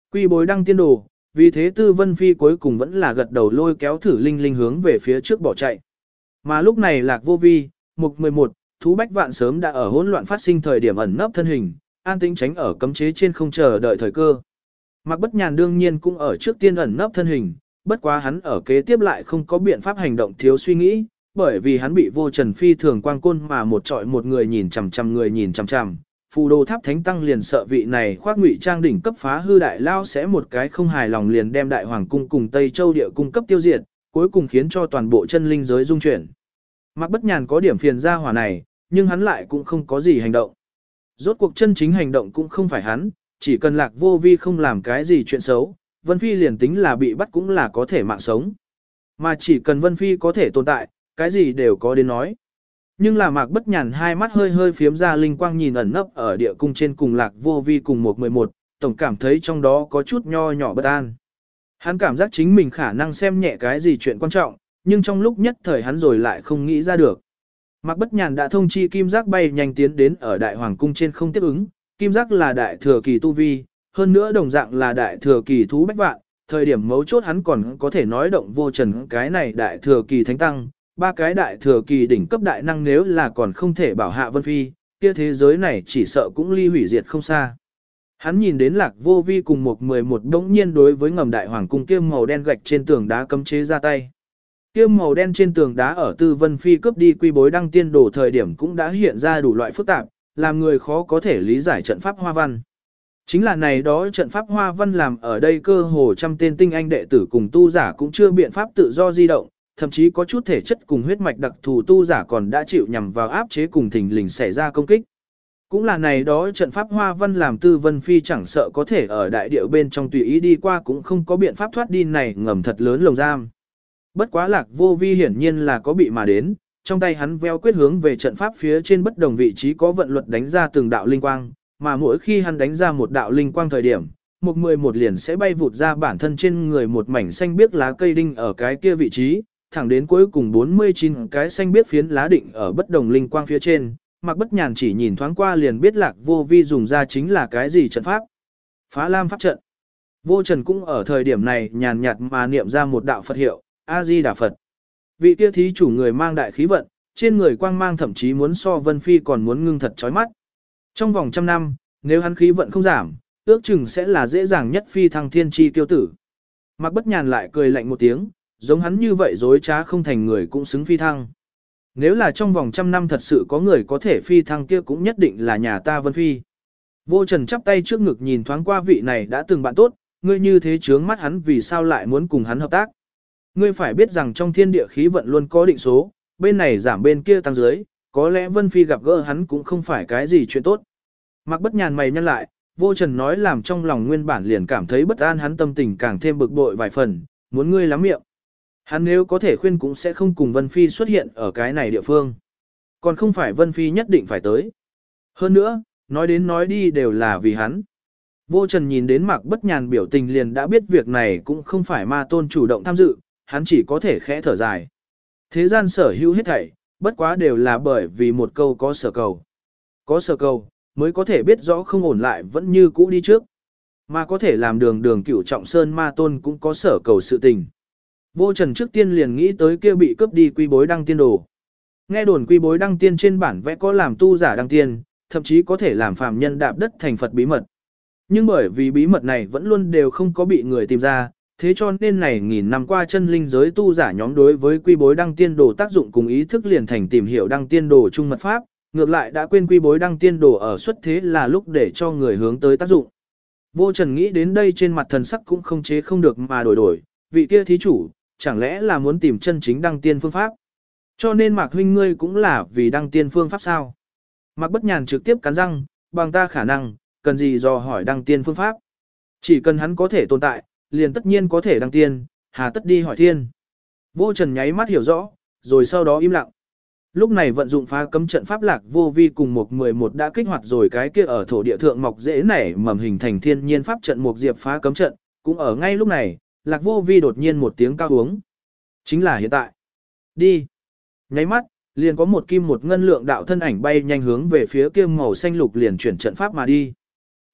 Quy bối đăng tiên đồ, vì thế Tư Vân Phi cuối cùng vẫn là gật đầu lôi kéo thử linh linh hướng về phía trước bỏ chạy. Mà lúc này Lạc Vô Vi, Mục 11, Thú Bách Vạn sớm đã ở hỗn loạn phát sinh thời điểm ẩn nấp thân hình, an tĩnh tránh ở cấm chế trên không chờ đợi thời cơ. Mạc Bất Nhàn đương nhiên cũng ở trước tiên ẩn nấp thân hình, bất quá hắn ở kế tiếp lại không có biện pháp hành động thiếu suy nghĩ, bởi vì hắn bị Vô Trần phi thường quang côn mà một trọi một người nhìn chằm chằm. Phù Đồ Tháp Thánh Tăng liền sợ vị này khoác ngụy trang đỉnh cấp phá hư đại lao sẽ một cái không hài lòng liền đem Đại Hoàng cung cùng Tây Châu địa cung cấp tiêu diệt, cuối cùng khiến cho toàn bộ chân linh giới rung chuyển. Mạc Bất Nhàn có điểm phiền ra hỏa này, nhưng hắn lại cũng không có gì hành động. Rốt cuộc chân chính hành động cũng không phải hắn, chỉ cần Lạc Vô Vi không làm cái gì chuyện xấu, Vân Phi liền tính là bị bắt cũng là có thể mạng sống. Mà chỉ cần Vân Phi có thể tồn tại, cái gì đều có đến nói. Nhưng là Mạc Bất Nhàn hai mắt hơi hơi phiếm ra linh quang nhìn ẩn nấp ở địa cung trên cùng Lạc Vô Vi cùng 111, tổng cảm thấy trong đó có chút nho nhỏ bất an. Hắn cảm giác chính mình khả năng xem nhẹ cái gì chuyện quan trọng, nhưng trong lúc nhất thời hắn rồi lại không nghĩ ra được. Mạc Bất Nhàn đã thông chi Kim Giác bay nhanh tiến đến ở Đại Hoàng cung trên không tiếp ứng, Kim Giác là đại thừa kỳ tu vi, hơn nữa đồng dạng là đại thừa kỳ thú bách vạn, thời điểm mấu chốt hắn còn có thể nói động Vô Trần cái này đại thừa kỳ thánh tăng, ba cái đại thừa kỳ đỉnh cấp đại năng nếu là còn không thể bảo hạ Vân Phi, kia thế giới này chỉ sợ cũng ly hủy diệt không xa. Hắn nhìn đến Lạc Vô Vi cùng 111 đống nhiên đối với ngầm Đại Hoàng cung kia màu đen gạch trên tường đá cấm chế ra tay. Kia màu đen trên tường đá ở Tư Vân Phi cướp đi quy bối đăng tiên đồ thời điểm cũng đã hiện ra đủ loại phức tạp, làm người khó có thể lý giải trận pháp hoa văn. Chính là này đó trận pháp hoa văn làm ở đây cơ hồ trăm tên tinh anh đệ tử cùng tu giả cũng chưa biện pháp tự do di động, thậm chí có chút thể chất cùng huyết mạch đặc thù tu giả còn đã chịu nhằm vào áp chế cùng thình lình xảy ra công kích. Cũng là này đó trận pháp hoa văn làm Tư Vân Phi chẳng sợ có thể ở đại điệu bên trong tùy ý đi qua cũng không có biện pháp thoát đi này ngầm thật lớn lồng giam. Bất quá Lạc Vô Vi hiển nhiên là có bị mà đến, trong tay hắn veo quyết hướng về trận pháp phía trên bất đồng vị trí có vận luật đánh ra từng đạo linh quang, mà mỗi khi hắn đánh ra một đạo linh quang thời điểm, 111 liền sẽ bay vụt ra bản thân trên người một mảnh xanh biếc lá cây đinh ở cái kia vị trí, thẳng đến cuối cùng 49 cái xanh biếc phiến lá định ở bất đồng linh quang phía trên. Mạc Bất Nhàn chỉ nhìn thoáng qua liền biết Lạc Vô Vi dùng ra chính là cái gì trận pháp. Phá Lam pháp trận. Vô Trần cũng ở thời điểm này nhàn nhạt mà niệm ra một đạo Phật hiệu, A-di-đà Phật. Vị kia thí chủ người mang đại khí vận, trên người quang mang thậm chí muốn so Vân Phi còn muốn ngưng thật chói mắt. Trong vòng 100 năm, nếu hắn khí vận không giảm, ước chừng sẽ là dễ dàng nhất phi thăng thiên chi tiêu tử. Mạc Bất Nhàn lại cười lạnh một tiếng, giống hắn như vậy dối trá không thành người cũng xứng phi thăng. Nếu là trong vòng 100 năm thật sự có người có thể phi thăng kia cũng nhất định là nhà ta Vân Phi. Vô Trần chắp tay trước ngực nhìn thoáng qua vị này đã từng bạn tốt, ngươi như thế chướng mắt hắn vì sao lại muốn cùng hắn hợp tác. Ngươi phải biết rằng trong thiên địa khí vận luôn có định số, bên này giảm bên kia tăng dưới, có lẽ Vân Phi gặp gỡ hắn cũng không phải cái gì chuyện tốt. Mạc Bất Nhàn mày nhăn lại, Vô Trần nói làm trong lòng nguyên bản liền cảm thấy bất an, hắn tâm tình càng thêm bực bội vài phần, muốn ngươi lắm miệng. Hắn nếu có thể khuyên cũng sẽ không cùng Vân Phi xuất hiện ở cái này địa phương. Còn không phải Vân Phi nhất định phải tới. Hơn nữa, nói đến nói đi đều là vì hắn. Vô Trần nhìn đến Mạc Bất Nhàn biểu tình liền đã biết việc này cũng không phải Ma Tôn chủ động tham dự, hắn chỉ có thể khẽ thở dài. Thế gian sở hữu hết thảy, bất quá đều là bởi vì một câu có sở cầu. Có sở cầu, mới có thể biết rõ không ổn lại vẫn như cũ đi trước. Mà có thể làm đường Cửu Trọng Sơn Ma Tôn cũng có sở cầu sự tình. Vô Trần trước tiên liền nghĩ tới kia bị cướp đi quy bối đăng tiên đồ. Nghe đồn quy bối đăng tiên trên bản vẽ có làm tu giả đăng tiên, thậm chí có thể làm phàm nhân đạp đất thành Phật bí mật. Nhưng bởi vì bí mật này vẫn luôn đều không có bị người tìm ra, thế cho nên này nghìn năm qua chân linh giới tu giả nhóm đối với quy bối đăng tiên đồ tác dụng cùng ý thức liền thành tìm hiểu đăng tiên đồ chung mật pháp, ngược lại đã quên quy bối đăng tiên đồ ở xuất thế là lúc để cho người hướng tới tác dụng. Vô Trần nghĩ đến đây trên mặt thần sắc cũng không chế không được mà đổi, vị kia thí chủ, chẳng lẽ là muốn tìm chân chính đăng tiên phương pháp? Cho nên Mạc huynh ngươi cũng là vì đăng tiên phương pháp sao? Mạc Bất Nhàn trực tiếp cắn răng, bằng ta khả năng, cần gì dò hỏi đăng tiên phương pháp? Chỉ cần hắn có thể tồn tại, liền tất nhiên có thể đăng tiên, hà tất đi hỏi thiên. Vô Trần nháy mắt hiểu rõ, rồi sau đó im lặng. Lúc này vận dụng phá cấm trận pháp Lạc Vô Vi cùng 111 đã kích hoạt rồi cái kia ở thổ địa thượng mọc dễ nảy mầm hình thành thiên nhiên pháp trận một diệp phá cấm trận, cũng ở ngay lúc này, Lạc Vô Vi đột nhiên một tiếng cao uống. Chính là hiện tại. Đi. Nháy mắt, liền có một kim một ngân lượng đạo thân ảnh bay nhanh hướng về phía kia màu xanh lục liền chuyển trận pháp mà đi.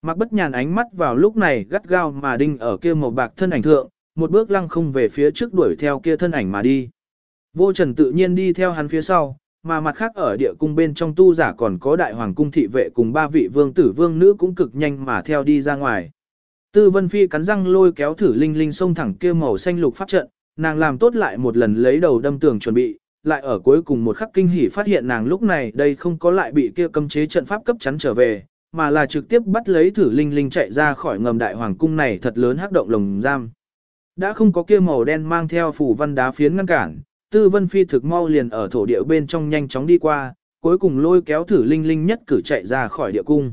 Mạc Bất Nhàn ánh mắt vào lúc này gắt gao mà đinh ở kia màu bạc thân ảnh thượng, một bước lăng không về phía trước đuổi theo kia thân ảnh mà đi. Vô Trần tự nhiên đi theo hắn phía sau, mà mặt khác ở địa cung bên trong tu giả còn có đại hoàng cung thị vệ cùng 3 vị vương tử vương nữ cũng cực nhanh mà theo đi ra ngoài. Tư Vân Phi cắn răng lôi kéo thử linh linh xông thẳng kia màu xanh lục pháp trận, nàng làm tốt lại một lần lấy đầu đâm tường chuẩn bị, lại ở cuối cùng một khắc kinh hỉ phát hiện nàng lúc này đây không có lại bị kia cấm chế trận pháp cấp chắn trở về, mà là trực tiếp bắt lấy thử linh linh chạy ra khỏi ngầm đại hoàng cung này thật lớn hắc động lồng giam. Đã không có kia màu đen mang theo phủ văn đá phiến ngăn cản, Tư Vân Phi thực mau liền ở thổ địa bên trong nhanh chóng đi qua, cuối cùng lôi kéo thử linh linh nhất cử chạy ra khỏi địa cung.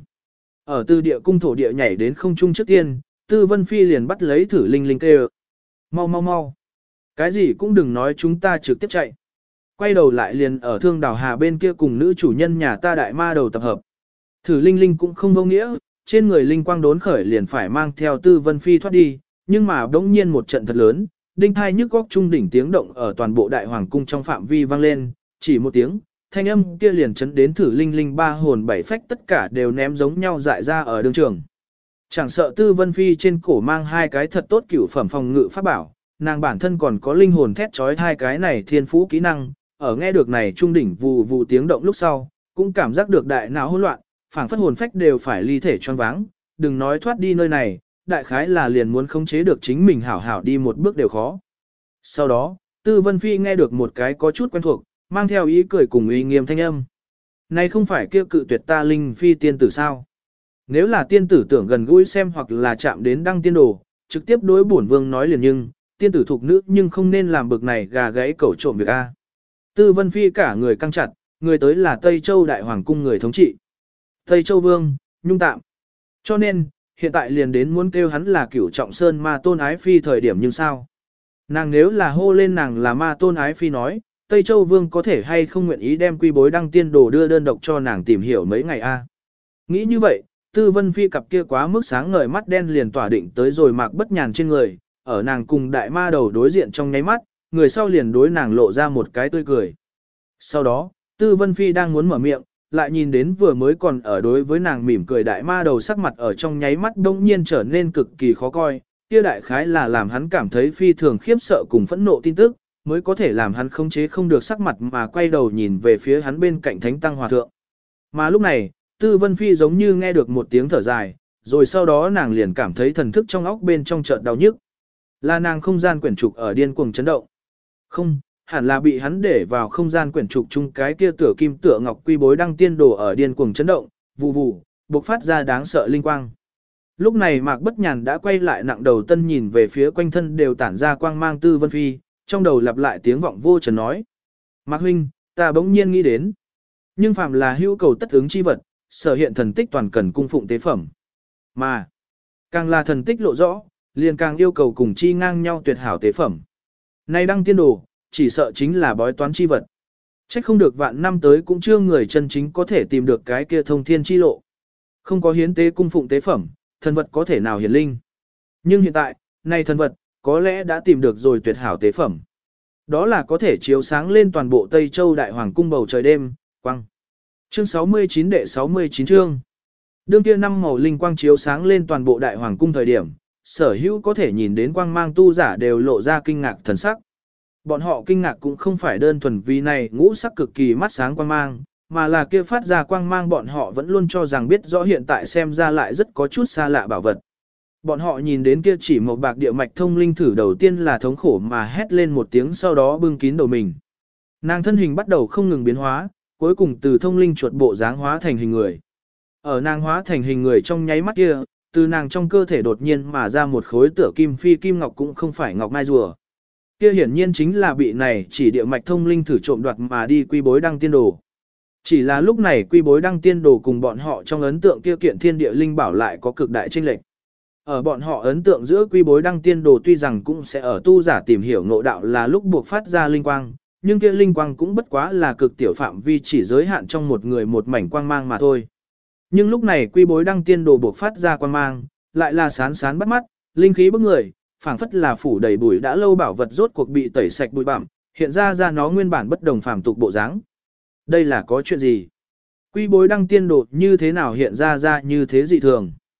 Ở từ địa cung thổ địa nhảy đến không trung trước tiên, Tư Vân Phi liền bắt lấy thử linh linh kêu. Mau mau mau. Cái gì cũng đừng nói, chúng ta trực tiếp chạy. Quay đầu lại liền ở Thương Đào Hà bên kia cùng nữ chủ nhân nhà ta đại ma đầu tập hợp. Thử linh linh cũng không vô nghĩa, trên người linh quang đốn khởi liền phải mang theo Tư Vân Phi thoát đi, nhưng mà đống nhiên một trận thật lớn, đinh thai nhức góc trung đỉnh tiếng động ở toàn bộ đại hoàng cung trong phạm vi vang lên, chỉ một tiếng, thanh âm kia liền chấn đến thử linh linh 3 hồn 7 phách tất cả đều ném giống nhau dại ra ở đường trường. Chẳng sợ Tư Vân Phi trên cổ mang 2 cái thật tốt cửu phẩm phòng ngự pháp bảo, nàng bản thân còn có linh hồn thét chói 2 cái này thiên phú kỹ năng, ở nghe được này trung đỉnh vù vù tiếng động lúc sau, cũng cảm giác được đại não hỗn loạn, phảng phất hồn phách đều phải ly thể choáng váng, đừng nói thoát đi nơi này, đại khái là liền muốn khống chế được chính mình hảo hảo đi một bước đều khó. Sau đó, Tư Vân Phi nghe được một cái có chút quen thuộc, mang theo ý cười cùng uy nghiêm thanh âm. Này không phải kia cự tuyệt ta linh phi tiên tử sao? Nếu là tiên tử tưởng gần gũi xem hoặc là chạm đến đăng tiên đồ, trực tiếp đối bổn vương nói liền, nhưng tiên tử thuộc nữ nhưng không nên làm bực này gà gáy cẩu trộm việc a. Tư Vân Phi cả người căng chặt, người tới là Tây Châu Đại Hoàng cung người thống trị. Tây Châu Vương, Nhung Tạm. Cho nên, hiện tại liền đến muốn kêu hắn là Cửu Trọng Sơn Ma Tôn Ái Phi thời điểm nhưng sao? Nàng nếu là hô lên nàng là Ma Tôn Ái Phi nói, Tây Châu Vương có thể hay không nguyện ý đem quy bối đăng tiên đồ đưa đơn độc cho nàng tìm hiểu mấy ngày a? Nghĩ như vậy, Tư Vân Phi cặp kia quá mức sáng ngời mắt đen liền tỏa định tới rồi Mạc Bất Nhàn trên người, ở nàng cùng đại ma đầu đối diện trong nháy mắt, người sau liền đối nàng lộ ra một cái tươi cười. Sau đó, Tư Vân Phi đang muốn mở miệng, lại nhìn đến vừa mới còn ở đối với nàng mỉm cười đại ma đầu sắc mặt ở trong nháy mắt đông nhiên trở nên cực kỳ khó coi, kia đại khái là làm hắn cảm thấy phi thường khiếp sợ cùng phẫn nộ tin tức, mới có thể làm hắn khống chế không được sắc mặt mà quay đầu nhìn về phía hắn bên cạnh Thánh Tăng Hòa Thượng. Mà lúc này, Tư Vân Phi giống như nghe được một tiếng thở dài, rồi sau đó nàng liền cảm thấy thần thức trong óc bên trong chợt đau nhức. Là nàng không gian quyển trục ở điên cuồng chấn động. Không, hẳn là bị hắn để vào không gian quyển trục chung cái kia tựa kim tựa ngọc quy bối đăng tiên đồ ở điên cuồng chấn động, vù vù, bộc phát ra đáng sợ linh quang. Lúc này Mạc Bất Nhàn đã quay lại nặng đầu tân nhìn về phía quanh thân đều tản ra quang mang Tư Vân Phi, trong đầu lặp lại tiếng vọng vô trần nói. Mạc huynh, ta bỗng nhiên nghĩ đến. Nhưng phàm là hữu cầu tất ứng chi vật, sở hiện thần tích toàn cần cung phụng tế phẩm. Mà, càng là thần tích lộ rõ, liền càng yêu cầu cùng chi ngang nhau tuyệt hảo tế phẩm. Nay đăng tiên đồ, chỉ sợ chính là bói toán chi vật. Trách không được vạn năm tới cũng chưa người chân chính có thể tìm được cái kia thông thiên chi lộ. Không có hiến tế cung phụng tế phẩm, thần vật có thể nào hiển linh. Nhưng hiện tại, này thần vật, có lẽ đã tìm được rồi tuyệt hảo tế phẩm. Đó là có thể chiếu sáng lên toàn bộ Tây Châu Đại Hoàng cung bầu trời đêm, quang. Chương 69 đệ 69 chương. Đương kia 5 màu linh quang chiếu sáng lên toàn bộ Đại Hoàng cung thời điểm, sở hữu có thể nhìn đến quang mang tu giả đều lộ ra kinh ngạc thần sắc. Bọn họ kinh ngạc cũng không phải đơn thuần vì này ngũ sắc cực kỳ mắt sáng quang mang, mà là kia phát ra quang mang bọn họ vẫn luôn cho rằng biết rõ hiện tại xem ra lại rất có chút xa lạ bảo vật. Bọn họ nhìn đến kia chỉ một bạc địa mạch thông linh thử đầu tiên là thống khổ mà hét lên một tiếng, sau đó bưng kín đầu mình. Nàng thân hình bắt đầu không ngừng biến hóa, cuối cùng từ thông linh chuột bộ dáng hóa thành hình người. Ở nàng hóa thành hình người trong nháy mắt kia, từ nàng trong cơ thể đột nhiên mà ra một khối tựa kim phi kim ngọc, cũng không phải ngọc mai rùa. Kia hiển nhiên chính là bị này chỉ địa mạch thông linh thử trộm đoạt mà đi quy bối đăng tiên đồ. Chỉ là lúc này quy bối đăng tiên đồ cùng bọn họ trong ấn tượng kia kiện thiên địa linh bảo lại có cực đại chênh lệch. Ở bọn họ ấn tượng giữa quy bối đăng tiên đồ tuy rằng cũng sẽ ở tu giả tìm hiểu ngộ đạo là lúc buộc phát ra linh quang, nhưng kia linh quang cũng bất quá là cực tiểu phạm vi chỉ giới hạn trong một người một mảnh quang mang mà thôi. Nhưng lúc này quy bối đăng tiên đồ buộc phát ra quang mang, lại là sán sán bắt mắt, linh khí bức người, phảng phất là phủ đầy bụi đã lâu bảo vật rốt cuộc bị tẩy sạch bụi bặm, hiện ra nó nguyên bản bất đồng phàm tục bộ dáng. Đây là có chuyện gì? Quy bối đăng tiên đồ như thế nào hiện ra như thế dị thường?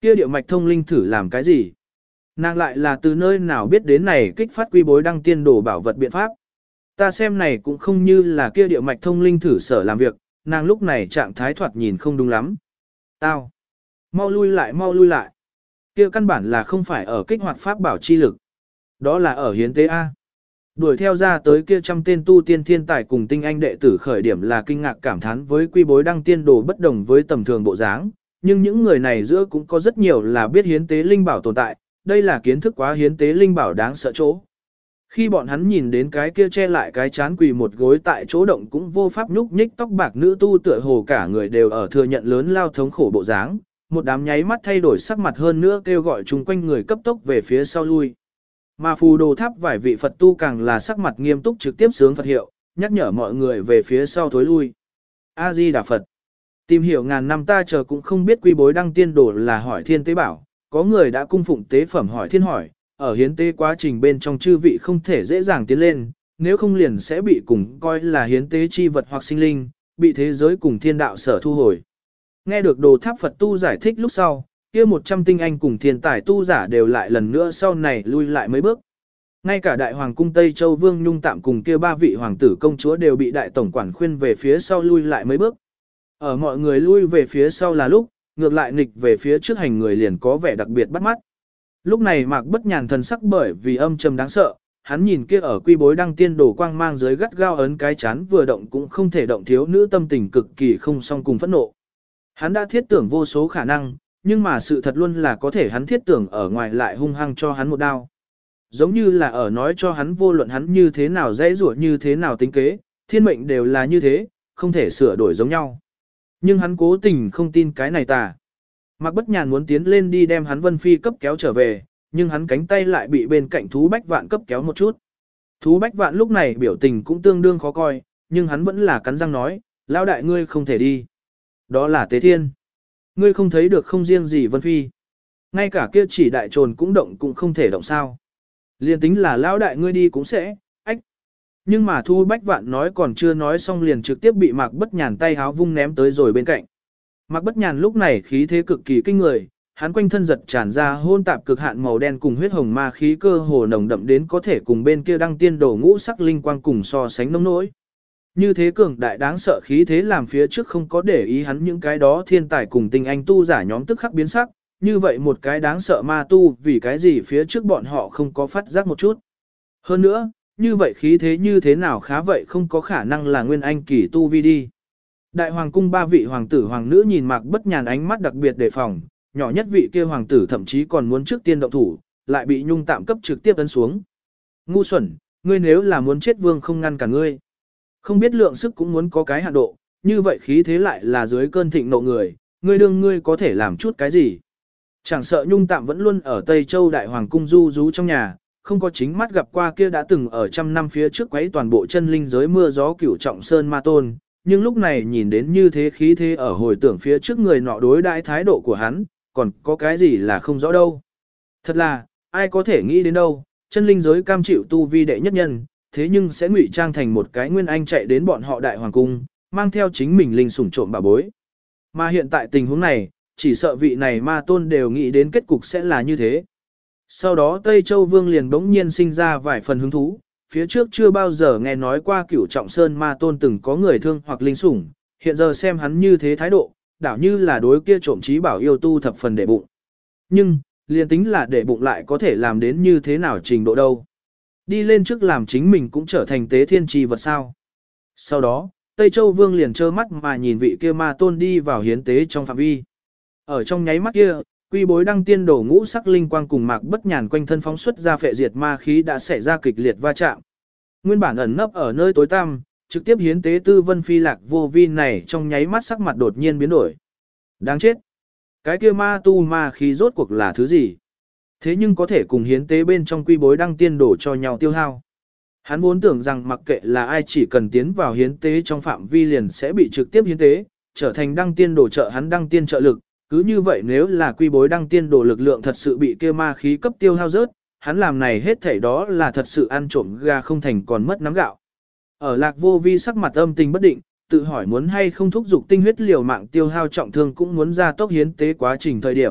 Kia điệu mạch thông linh thử làm cái gì? Nàng lại là từ nơi nào biết đến này kích phát quy bối đăng tiên đồ bảo vật biện pháp? Ta xem này cũng không như là kia điệu mạch thông linh thử sở làm việc, nàng lúc này trạng thái thoạt nhìn không đúng lắm. Tao! Mau lui lại mau lui lại! Kia căn bản là không phải ở kích hoạt pháp bảo chi lực. Đó là ở hiến tế A. Đuổi theo ra tới kia trăm tên tu tiên thiên tài cùng tinh anh đệ tử khởi điểm là kinh ngạc cảm thán với quy bối đăng tiên đồ bất đồng với tầm thường bộ dáng, nhưng những người này giữa cũng có rất nhiều là biết hiến tế linh bảo tồn tại, đây là kiến thức quá hiến tế linh bảo đáng sợ chỗ. Khi bọn hắn nhìn đến cái kia che lại cái chán quỳ một gối tại chỗ động cũng vô pháp nhúc nhích tóc bạc nữ tu tựa hồ cả người đều ở thừa nhận lớn lao thống khổ bộ dáng, một đám nháy mắt thay đổi sắc mặt hơn nữa kêu gọi chung quanh người cấp tốc về phía sau lui. Mà phù đồ tháp vài vị Phật tu càng là sắc mặt nghiêm túc trực tiếp sướng Phật hiệu, nhắc nhở mọi người về phía sau thối lui. A-di-đà Phật. Tìm hiểu ngàn năm ta chờ cũng không biết quy bối đăng tiên đồ là hỏi thiên tế bảo, có người đã cung phụng tế phẩm hỏi thiên hỏi, ở hiến tế quá trình bên trong chư vị không thể dễ dàng tiến lên, nếu không liền sẽ bị cùng coi là hiến tế chi vật hoặc sinh linh, bị thế giới cùng thiên đạo sở thu hồi. Nghe được đồ tháp Phật tu giải thích lúc sau, kia 100 tinh anh cùng thiên tài tu giả đều lại lần nữa sau này lui lại mấy bước. Ngay cả đại hoàng cung Tây Châu Vương Nhung Tạm cùng kia 3 vị hoàng tử công chúa đều bị đại tổng quản khuyên về phía sau lui lại mấy bước. Ở mọi người lui về phía sau là lúc, ngược lại nghịch về phía trước hành người liền có vẻ đặc biệt bắt mắt. Lúc này Mạc Bất Nhàn thần sắc bởi vì âm trầm đáng sợ, hắn nhìn kia ở quy bối đăng tiên đổ quang mang dưới gắt gao ấn cái chán vừa động cũng không thể động thiếu nữ tâm tình cực kỳ không song cùng phẫn nộ. Hắn đã thiết tưởng vô số khả năng, nhưng mà sự thật luôn là có thể hắn thiết tưởng ở ngoài lại hung hăng cho hắn một đao. Giống như là ở nói cho hắn vô luận hắn như thế nào dễ dụa như thế nào tính kế, thiên mệnh đều là như thế, không thể sửa đổi giống nhau. Nhưng hắn cố tình không tin cái này tà. Mạc Bất Nhàn muốn tiến lên đi đem hắn Vân Phi cấp kéo trở về, nhưng hắn cánh tay lại bị bên cạnh Thú Bách Vạn cấp kéo một chút. Thú Bách Vạn lúc này biểu tình cũng tương đương khó coi, nhưng hắn vẫn là cắn răng nói, lão đại ngươi không thể đi. Đó là Tế Thiên. Ngươi không thấy được không riêng gì Vân Phi. Ngay cả kia chỉ đại trồn cũng động cũng không thể động sao. Liên tính là lão đại ngươi đi cũng sẽ, ách. Nhưng mà Thu Bách Vạn nói còn chưa nói xong liền trực tiếp bị Mạc Bất Nhàn tay háo vung ném tới rồi bên cạnh. Mạc Bất Nhàn lúc này khí thế cực kỳ kinh người, hắn quanh thân giật tràn ra hôn tạp cực hạn màu đen cùng huyết hồng ma khí cơ hồ nồng đậm đến có thể cùng bên kia đăng tiên đồ ngũ sắc linh quang cùng so sánh nông nỗi. Như thế cường đại đáng sợ khí thế làm phía trước không có để ý hắn những cái đó thiên tài cùng tinh anh tu giả nhóm tức khắc biến sắc, như vậy một cái đáng sợ ma tu vì cái gì phía trước bọn họ không có phát giác một chút. Hơn nữa, như vậy khí thế như thế nào khá vậy không có khả năng là nguyên anh kỳ tu vi đi. Đại hoàng cung 3 vị hoàng tử hoàng nữ nhìn Mạc Bất Nhàn ánh mắt đặc biệt đề phòng, nhỏ nhất vị kia hoàng tử thậm chí còn muốn trước tiên động thủ, lại bị Nhung Tạm cấp trực tiếp ấn xuống. Ngu xuẩn, ngươi nếu là muốn chết vương không ngăn cả ngươi. Không biết lượng sức cũng muốn có cái hạn độ, như vậy khí thế lại là dưới cơn thịnh nộ người, ngươi có thể làm chút cái gì. Chẳng sợ Nhung Tạm vẫn luôn ở Tây Châu Đại Hoàng Cung du rú trong nhà, không có chính mắt gặp qua kia đã từng ở trăm năm phía trước quấy toàn bộ chân linh giới mưa gió cửu trọng sơn ma tôn, nhưng lúc này nhìn đến như thế khí thế ở hồi tưởng phía trước người nọ đối đãi thái độ của hắn, còn có cái gì là không rõ đâu. Thật là, ai có thể nghĩ đến đâu, chân linh giới cam chịu tu vi đệ nhất nhân, thế nhưng sẽ ngụy trang thành một cái nguyên anh chạy đến bọn họ Đại Hoàng Cung, mang theo chính mình linh sủng trộm bà bối. Mà hiện tại tình huống này, chỉ sợ vị này ma tôn đều nghĩ đến kết cục sẽ là như thế. Sau đó Tây Châu Vương liền bỗng nhiên sinh ra vài phần hứng thú, phía trước chưa bao giờ nghe nói qua cửu trọng sơn ma tôn từng có người thương hoặc linh sủng, hiện giờ xem hắn như thế thái độ, đảo như là đối kia trộm trí bảo yêu tu thập phần để bụng. Nhưng, liền tính là để bụng lại có thể làm đến như thế nào trình độ đâu. Đi lên trước làm chính mình cũng trở thành tế thiên trì vật sao. Sau đó, Tây Châu Vương liền trơ mắt mà nhìn vị kia ma tôn đi vào hiến tế trong phạm vi. Ở trong nháy mắt kia, quy bối đăng tiên đổ ngũ sắc linh quang cùng Mạc Bất Nhàn quanh thân phóng xuất ra phệ diệt ma khí đã xảy ra kịch liệt va chạm. Nguyên bản ẩn nấp ở nơi tối tăm, trực tiếp hiến tế Tư Vân Phi Lạc Vô Vi này trong nháy mắt sắc mặt đột nhiên biến đổi. Đáng chết! Cái kia ma tu ma khí rốt cuộc là thứ gì? Thế nhưng có thể cùng hiến tế bên trong quy bối đăng tiên đổ cho nhau tiêu hao. Hắn vốn tưởng rằng mặc kệ là ai chỉ cần tiến vào hiến tế trong phạm vi liền sẽ bị trực tiếp hiến tế, trở thành đăng tiên đổ trợ hắn đăng tiên trợ lực. Cứ như vậy nếu là quy bối đăng tiên đổ lực lượng thật sự bị kia ma khí cấp tiêu hao rớt, hắn làm này hết thảy đó là thật sự ăn trộm gà không thành còn mất nắm gạo. Ở Lạc Vô Vi sắc mặt âm tình bất định, tự hỏi muốn hay không thúc giục tinh huyết liều mạng tiêu hao trọng thương cũng muốn ra tốc hiến tế quá trình thời điểm,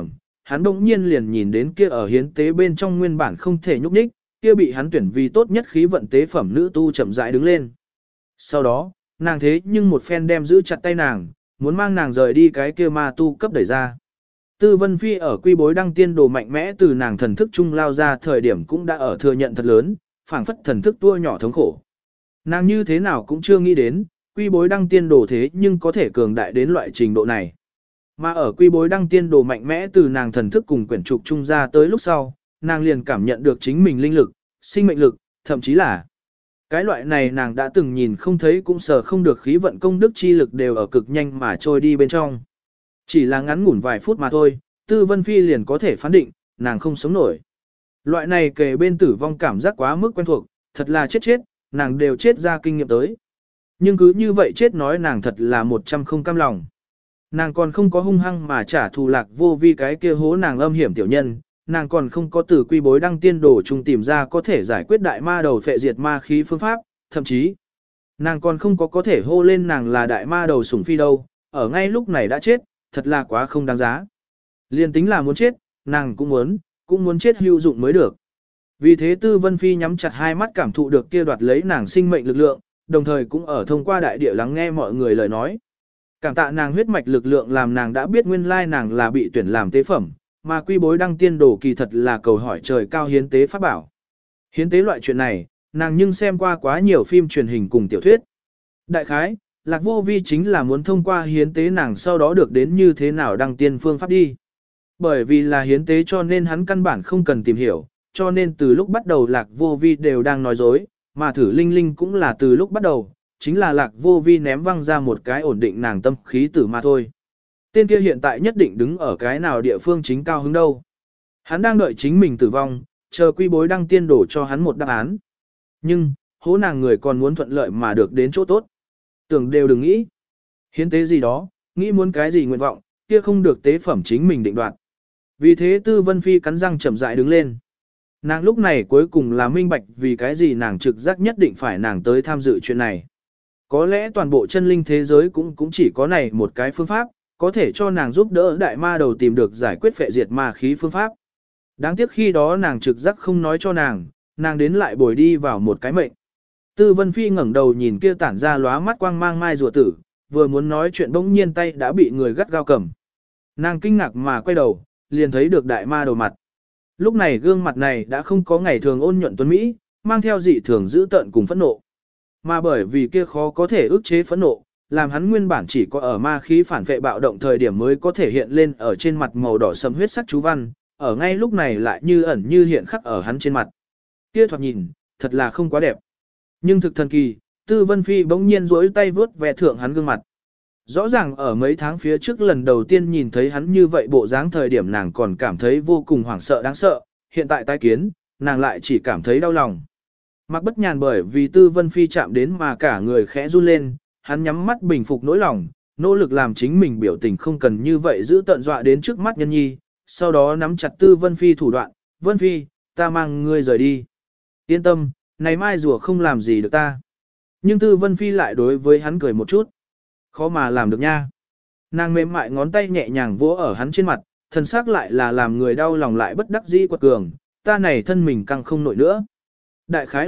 hắn bỗng nhiên liền nhìn đến kia ở hiến tế bên trong nguyên bản không thể nhúc nhích, kia bị hắn tuyển vì tốt nhất khí vận tế phẩm nữ tu chậm rãi đứng lên. Sau đó, nàng thế nhưng một phen đem giữ chặt tay nàng, muốn mang nàng rời đi cái kia ma tu cấp đẩy ra. Tư Vân Phi ở quy bối đăng tiên đồ mạnh mẽ từ nàng thần thức trung lao ra thời điểm cũng đã ở thừa nhận thật lớn, phảng phất thần thức tua nhỏ thống khổ. Nàng như thế nào cũng chưa nghĩ đến, quy bối đăng tiên đồ thế nhưng có thể cường đại đến loại trình độ này. Mà ở quy bối đăng tiên đồ mạnh mẽ từ nàng thần thức cùng quyển trục trung ra tới lúc sau, nàng liền cảm nhận được chính mình linh lực, sinh mệnh lực, thậm chí là cái loại này nàng đã từng nhìn không thấy cũng sờ không được khí vận công đức chi lực đều ở cực nhanh mà trôi đi bên trong. Chỉ là ngắn ngủn vài phút mà thôi, Tư Vân Phi liền có thể phán định, nàng không sống nổi. Loại này kề bên tử vong cảm giác quá mức quen thuộc, thật là chết, nàng đều chết ra kinh nghiệm tới. Nhưng cứ như vậy chết nói nàng thật là 100 không cam lòng. Nàng còn không có hung hăng mà trả thù Lạc Vô Vi cái kia hố nàng âm hiểm tiểu nhân, nàng còn không có từ quy bối đăng tiên đồ chung tìm ra có thể giải quyết đại ma đầu phệ diệt ma khí phương pháp, thậm chí, nàng còn không có thể hô lên nàng là đại ma đầu sủng phi đâu, ở ngay lúc này đã chết, thật là quá không đáng giá. Liên tính là muốn chết, nàng cũng muốn chết hữu dụng mới được. Vì thế Tư Vân Phi nhắm chặt hai mắt cảm thụ được kia đoạt lấy nàng sinh mệnh lực lượng, đồng thời cũng ở thông qua đại địa lắng nghe mọi người lời nói. Cảm tạ nàng huyết mạch lực lượng làm nàng đã biết nguyên lai nàng là bị tuyển làm tế phẩm, mà quy bối đăng tiên đồ kỳ thật là cầu hỏi trời cao hiến tế pháp bảo. Hiến tế loại chuyện này, nàng nhưng xem qua quá nhiều phim truyền hình cùng tiểu thuyết. Đại khái, Lạc Vô Vi chính là muốn thông qua hiến tế nàng sau đó được đến như thế nào đăng tiên phương pháp đi. Bởi vì là hiến tế cho nên hắn căn bản không cần tìm hiểu, cho nên từ lúc bắt đầu Lạc Vô Vi đều đang nói dối, mà Thử Linh Linh cũng là từ lúc bắt đầu, chính là Lạc Vô Vi ném văng ra một cái ổn định nàng tâm khí tử mà thôi. Tên kia hiện tại nhất định đứng ở cái nào địa phương chính cao hứng đâu. Hắn đang đợi chính mình tử vong, chờ quy bối đăng tiên đổ cho hắn một đáp án. Nhưng, hố nàng người còn muốn thuận lợi mà được đến chỗ tốt. Tưởng đều đừng nghĩ. Hiến tế gì đó, nghĩ muốn cái gì nguyện vọng, kia không được tế phẩm chính mình định đoạt. Vì thế Tư Vân Phi cắn răng chậm rãi đứng lên. Nàng lúc này cuối cùng là minh bạch vì cái gì nàng trực giác nhất định phải nàng tới tham dự chuyện này. Có lẽ toàn bộ chân linh thế giới cũng chỉ có này một cái phương pháp, có thể cho nàng giúp đỡ đại ma đầu tìm được giải quyết phệ diệt ma khí phương pháp. Đáng tiếc khi đó nàng trực giác không nói cho nàng đến lại bồi đi vào một cái mệnh. Tư Vân Phi ngẩng đầu nhìn kia tản ra lóa mắt quang mang mai rùa tử, vừa muốn nói chuyện bỗng nhiên tay đã bị người gắt gao cầm. Nàng kinh ngạc mà quay đầu, liền thấy được đại ma đầu mặt. Lúc này gương mặt này đã không có ngày thường ôn nhuận tuấn Mỹ, mang theo dị thường dữ tợn cùng phẫn nộ. Mà bởi vì kia khó có thể ức chế phẫn nộ, làm hắn nguyên bản chỉ có ở ma khí phản vệ bạo động thời điểm mới có thể hiện lên ở trên mặt màu đỏ sẫm huyết sắc chú văn, ở ngay lúc này lại như ẩn như hiện khắc ở hắn trên mặt. Kia thoạt nhìn, thật là không quá đẹp. Nhưng thực thần kỳ, Tư Vân Phi bỗng nhiên duỗi tay vướt ve thượng hắn gương mặt. Rõ ràng ở mấy tháng phía trước lần đầu tiên nhìn thấy hắn như vậy bộ dáng thời điểm nàng còn cảm thấy vô cùng hoảng sợ đáng sợ, hiện tại tái kiến, nàng lại chỉ cảm thấy đau lòng. Mạc Bất Nhàn bởi vì Tư Vân Phi chạm đến mà cả người khẽ run lên, hắn nhắm mắt bình phục nỗi lòng, nỗ lực làm chính mình biểu tình không cần như vậy giữ tận dọa đến trước mắt nhân nhi, sau đó nắm chặt Tư Vân Phi thủ đoạn, Vân Phi, ta mang ngươi rời đi. Yên tâm, này mai rùa không làm gì được ta. Nhưng Tư Vân Phi lại đối với hắn cười một chút. Khó mà làm được nha. Nàng mềm mại ngón tay nhẹ nhàng vỗ ở hắn trên mặt, thân xác lại là làm người đau lòng lại bất đắc dĩ quật cường, ta này thân mình căng không nổi nữa. Đại khái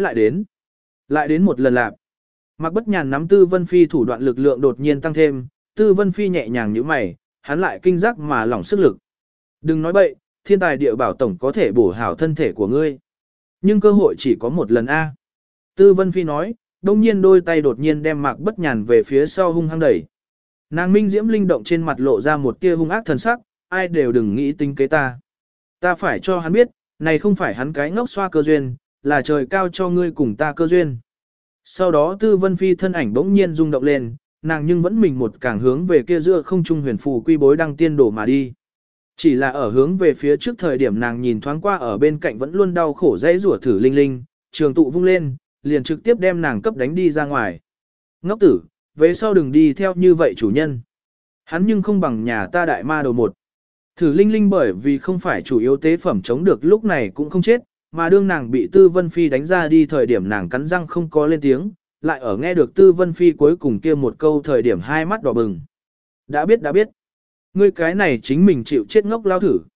lại đến một lần lạp. Mạc Bất Nhàn nắm Tư Vân Phi thủ đoạn lực lượng đột nhiên tăng thêm, Tư Vân Phi nhẹ nhàng nhíu mày, hắn lại kinh giác mà lỏng sức lực. Đừng nói bậy, thiên tài địa bảo tổng có thể bổ hảo thân thể của ngươi. Nhưng cơ hội chỉ có một lần a. Tư Vân Phi nói, đông nhiên đôi tay đột nhiên đem Mạc Bất Nhàn về phía sau hung hăng đẩy. Nàng minh diễm linh động trên mặt lộ ra một tia hung ác thần sắc, ai đều đừng nghĩ tính kế ta. Ta phải cho hắn biết, này không phải hắn cái ngốc xoa cơ duyên, là trời cao cho ngươi cùng ta cơ duyên. Sau đó Tư Vân Phi thân ảnh bỗng nhiên rung động lên, nàng nhưng vẫn mình một càng hướng về kia giữa không trung huyền phù quy bối đăng tiên đổ mà đi. Chỉ là ở hướng về phía trước thời điểm nàng nhìn thoáng qua ở bên cạnh vẫn luôn đau khổ dãy rủa Thử Linh Linh, trường tụ vung lên, liền trực tiếp đem nàng cấp đánh đi ra ngoài. Ngốc tử, về sau đừng đi theo như vậy chủ nhân. Hắn nhưng không bằng nhà ta đại ma đầu một. Thử Linh Linh bởi vì không phải chủ yếu tế phẩm chống được lúc này cũng không chết, mà đương nàng bị Tư Vân Phi đánh ra đi thời điểm nàng cắn răng không có lên tiếng, lại ở nghe được Tư Vân Phi cuối cùng kia một câu thời điểm hai mắt đỏ bừng. Đã biết. Ngươi cái này chính mình chịu chết ngốc lao thử.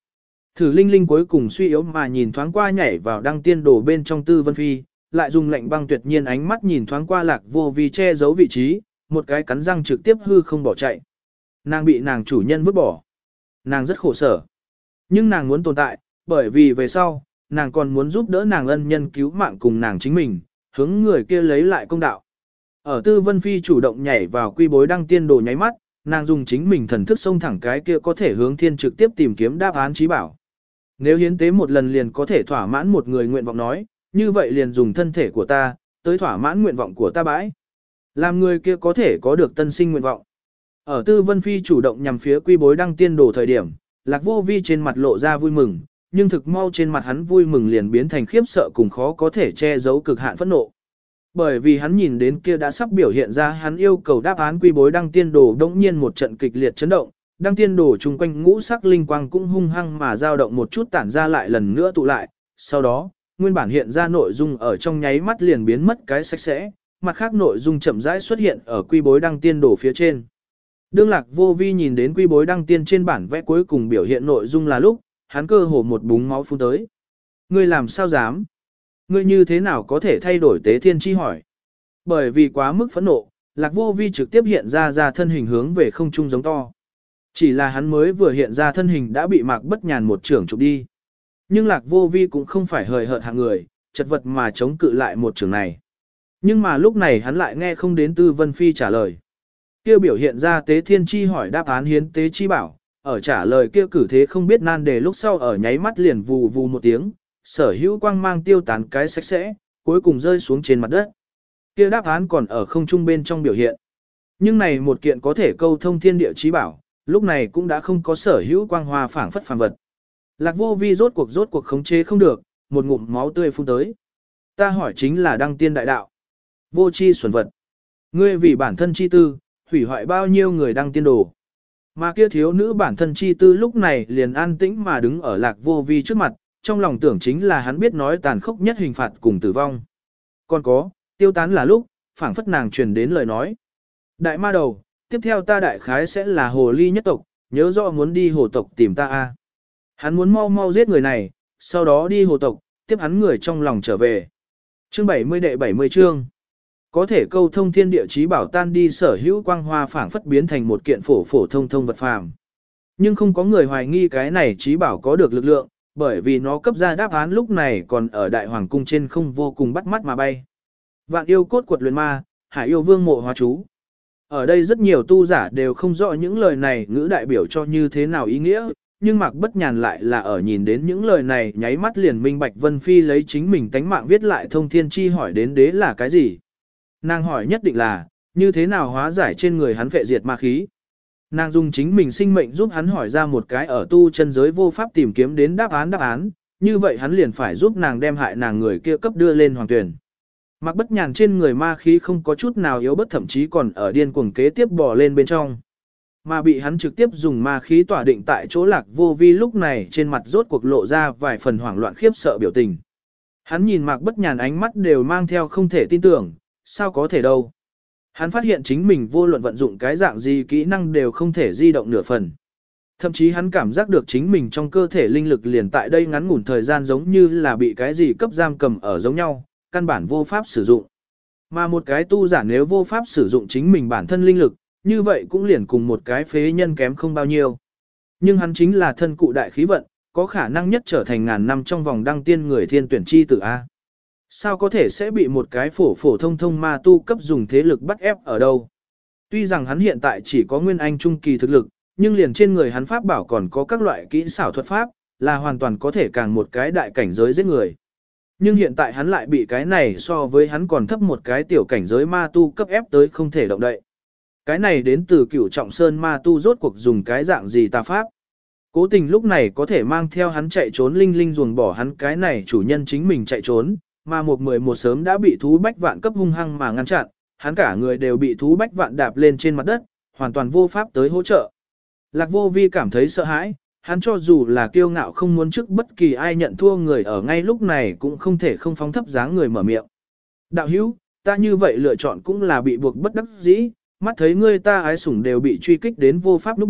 Thử linh linh cuối cùng suy yếu mà nhìn thoáng qua nhảy vào đăng tiên đồ bên trong Tư Vân Phi, lại dùng lạnh băng tuyệt nhiên ánh mắt nhìn thoáng qua Lạc Vô Vi che giấu vị trí, một cái cắn răng trực tiếp hư không bỏ chạy. Nàng bị nàng chủ nhân vứt bỏ. Nàng rất khổ sở. Nhưng nàng muốn tồn tại, bởi vì về sau, nàng còn muốn giúp đỡ nàng ân nhân cứu mạng cùng nàng chính mình, hướng người kia lấy lại công đạo. Ở Tư Vân Phi chủ động nhảy vào quy bối đăng tiên đồ nháy mắt, nàng dùng chính mình thần thức xông thẳng cái kia có thể hướng thiên trực tiếp tìm kiếm đáp án trí bảo. Nếu hiến tế một lần liền có thể thỏa mãn một người nguyện vọng nói, như vậy liền dùng thân thể của ta, tới thỏa mãn nguyện vọng của ta bãi. Làm người kia có thể có được tân sinh nguyện vọng. Ở Tư Vân Phi chủ động nhằm phía quy bối đăng tiên đồ thời điểm, Lạc Vô Vi trên mặt lộ ra vui mừng, nhưng thực mau trên mặt hắn vui mừng liền biến thành khiếp sợ cùng khó có thể che giấu cực hạn phẫn nộ. Bởi vì hắn nhìn đến kia đã sắp biểu hiện ra hắn yêu cầu đáp án quy bối đăng tiên đồ đống nhiên một trận kịch liệt chấn động, đăng tiên đồ chung quanh ngũ sắc linh quang cũng hung hăng mà dao động một chút tản ra lại lần nữa tụ lại, sau đó, nguyên bản hiện ra nội dung ở trong nháy mắt liền biến mất cái sạch sẽ, mặt khác nội dung chậm rãi xuất hiện ở quy bối đăng tiên đồ phía trên. Đương Lạc Vô Vi nhìn đến quy bối đăng tiên trên bản vẽ cuối cùng biểu hiện nội dung là lúc, hắn cơ hồ một búng máu phun tới. Ngươi làm sao dám? Ngươi như thế nào có thể thay đổi tế thiên chi hỏi? Bởi vì quá mức phẫn nộ, Lạc Vô Vi trực tiếp hiện ra thân hình hướng về không trung giống to. Chỉ là hắn mới vừa hiện ra thân hình đã bị Mạc Bất Nhàn một trưởng chụp đi. Nhưng Lạc Vô Vi cũng không phải hời hợt hạng người, chật vật mà chống cự lại một trưởng này. Nhưng mà lúc này hắn lại nghe không đến Tư Vân Phi trả lời. Kêu biểu hiện ra tế thiên chi hỏi đáp án hiến tế chi bảo, ở trả lời kia cử thế không biết nan đề lúc sau ở nháy mắt liền vù vù một tiếng, sở hữu quang mang tiêu tán cái sạch sẽ, cuối cùng rơi xuống trên mặt đất. Kia đáp án còn ở không trung bên trong biểu hiện. Nhưng này một kiện có thể câu thông thiên địa chí bảo, lúc này cũng đã không có sở hữu quang hoa phảng phất phàm vật. Lạc Vô Vi rốt cuộc khống chế không được, một ngụm máu tươi phun tới. Ta hỏi chính là đăng tiên đại đạo. Vô chi xuẩn vật. Ngươi vì bản thân chi tư, hủy hoại bao nhiêu người đăng tiên đồ. Mà kia thiếu nữ bản thân chi tư lúc này liền an tĩnh mà đứng ở Lạc Vô Vi trước mặt, trong lòng tưởng chính là hắn biết nói tàn khốc nhất hình phạt cùng tử vong. Còn có, tiêu tán là lúc, phảng phất nàng truyền đến lời nói. Đại ma đầu, tiếp theo ta đại khái sẽ là hồ ly nhất tộc, nhớ rõ muốn đi hồ tộc tìm ta a. Hắn muốn mau mau giết người này, sau đó đi hồ tộc, tiếp hắn người trong lòng trở về. Chương 70 đệ 70 chương. Có thể câu thông thiên địa chí bảo tan đi sở hữu quang hoa phảng phất biến thành một kiện phổ thông vật phàm. Nhưng không có người hoài nghi cái này chí bảo có được lực lượng, bởi vì nó cấp ra đáp án lúc này còn ở đại hoàng cung trên không vô cùng bắt mắt mà bay. Vạn yêu cốt quật luyện ma, hải yêu vương mộ hóa chú. Ở đây rất nhiều tu giả đều không rõ những lời này ngữ đại biểu cho như thế nào ý nghĩa, nhưng Mạc Bất Nhàn lại là ở nhìn đến những lời này nháy mắt liền minh bạch Vân Phi lấy chính mình tánh mạng viết lại thông thiên chi hỏi đến đế là cái gì. Nàng hỏi nhất định là, như thế nào hóa giải trên người hắn phệ diệt ma khí. Nàng dùng chính mình sinh mệnh giúp hắn hỏi ra một cái ở tu chân giới vô pháp tìm kiếm đến đáp án, như vậy hắn liền phải giúp nàng đem hại nàng người kia cấp đưa lên hoàng tuyển. Mạc Bất Nhàn trên người ma khí không có chút nào yếu bất thậm chí còn ở điên cuồng kế tiếp bò lên bên trong. Mà bị hắn trực tiếp dùng ma khí tỏa định tại chỗ Lạc Vô Vi lúc này trên mặt rốt cuộc lộ ra vài phần hoảng loạn khiếp sợ biểu tình. Hắn nhìn Mạc Bất Nhàn ánh mắt đều mang theo không thể tin tưởng, sao có thể đâu. Hắn phát hiện chính mình vô luận vận dụng cái dạng gì kỹ năng đều không thể di động nửa phần. Thậm chí hắn cảm giác được chính mình trong cơ thể linh lực liền tại đây ngắn ngủn thời gian giống như là bị cái gì cấp giam cầm ở giống nhau, căn bản vô pháp sử dụng. Mà một cái tu giả nếu vô pháp sử dụng chính mình bản thân linh lực, như vậy cũng liền cùng một cái phế nhân kém không bao nhiêu. Nhưng hắn chính là thân cụ đại khí vận, có khả năng nhất trở thành ngàn năm trong vòng đăng tiên người thiên tuyển chi tử A. Sao có thể sẽ bị một cái phổ thông ma tu cấp dùng thế lực bắt ép ở đâu? Tuy rằng hắn hiện tại chỉ có nguyên anh trung kỳ thực lực, nhưng liền trên người hắn pháp bảo còn có các loại kỹ xảo thuật pháp, là hoàn toàn có thể càng một cái đại cảnh giới giết người. Nhưng hiện tại hắn lại bị cái này so với hắn còn thấp một cái tiểu cảnh giới ma tu cấp ép tới không thể động đậy. Cái này đến từ Cửu Trọng Sơn ma tu rốt cuộc dùng cái dạng gì tà pháp. Cố tình lúc này có thể mang theo hắn chạy trốn linh linh ruồng bỏ hắn cái này chủ nhân chính mình chạy trốn, mà 111 sớm đã bị thú bách vạn cấp hung hăng mà ngăn chặn, hắn cả người đều bị thú bách vạn đạp lên trên mặt đất, hoàn toàn vô pháp tới hỗ trợ. Lạc Vô Vi cảm thấy sợ hãi, hắn cho dù là kiêu ngạo không muốn trước bất kỳ ai nhận thua người ở ngay lúc này cũng không thể không phóng thấp dáng người mở miệng. Đạo hữu, ta như vậy lựa chọn cũng là bị buộc bất đắc dĩ, mắt thấy ngươi ta ái sủng đều bị truy kích đến vô pháp lúc ních,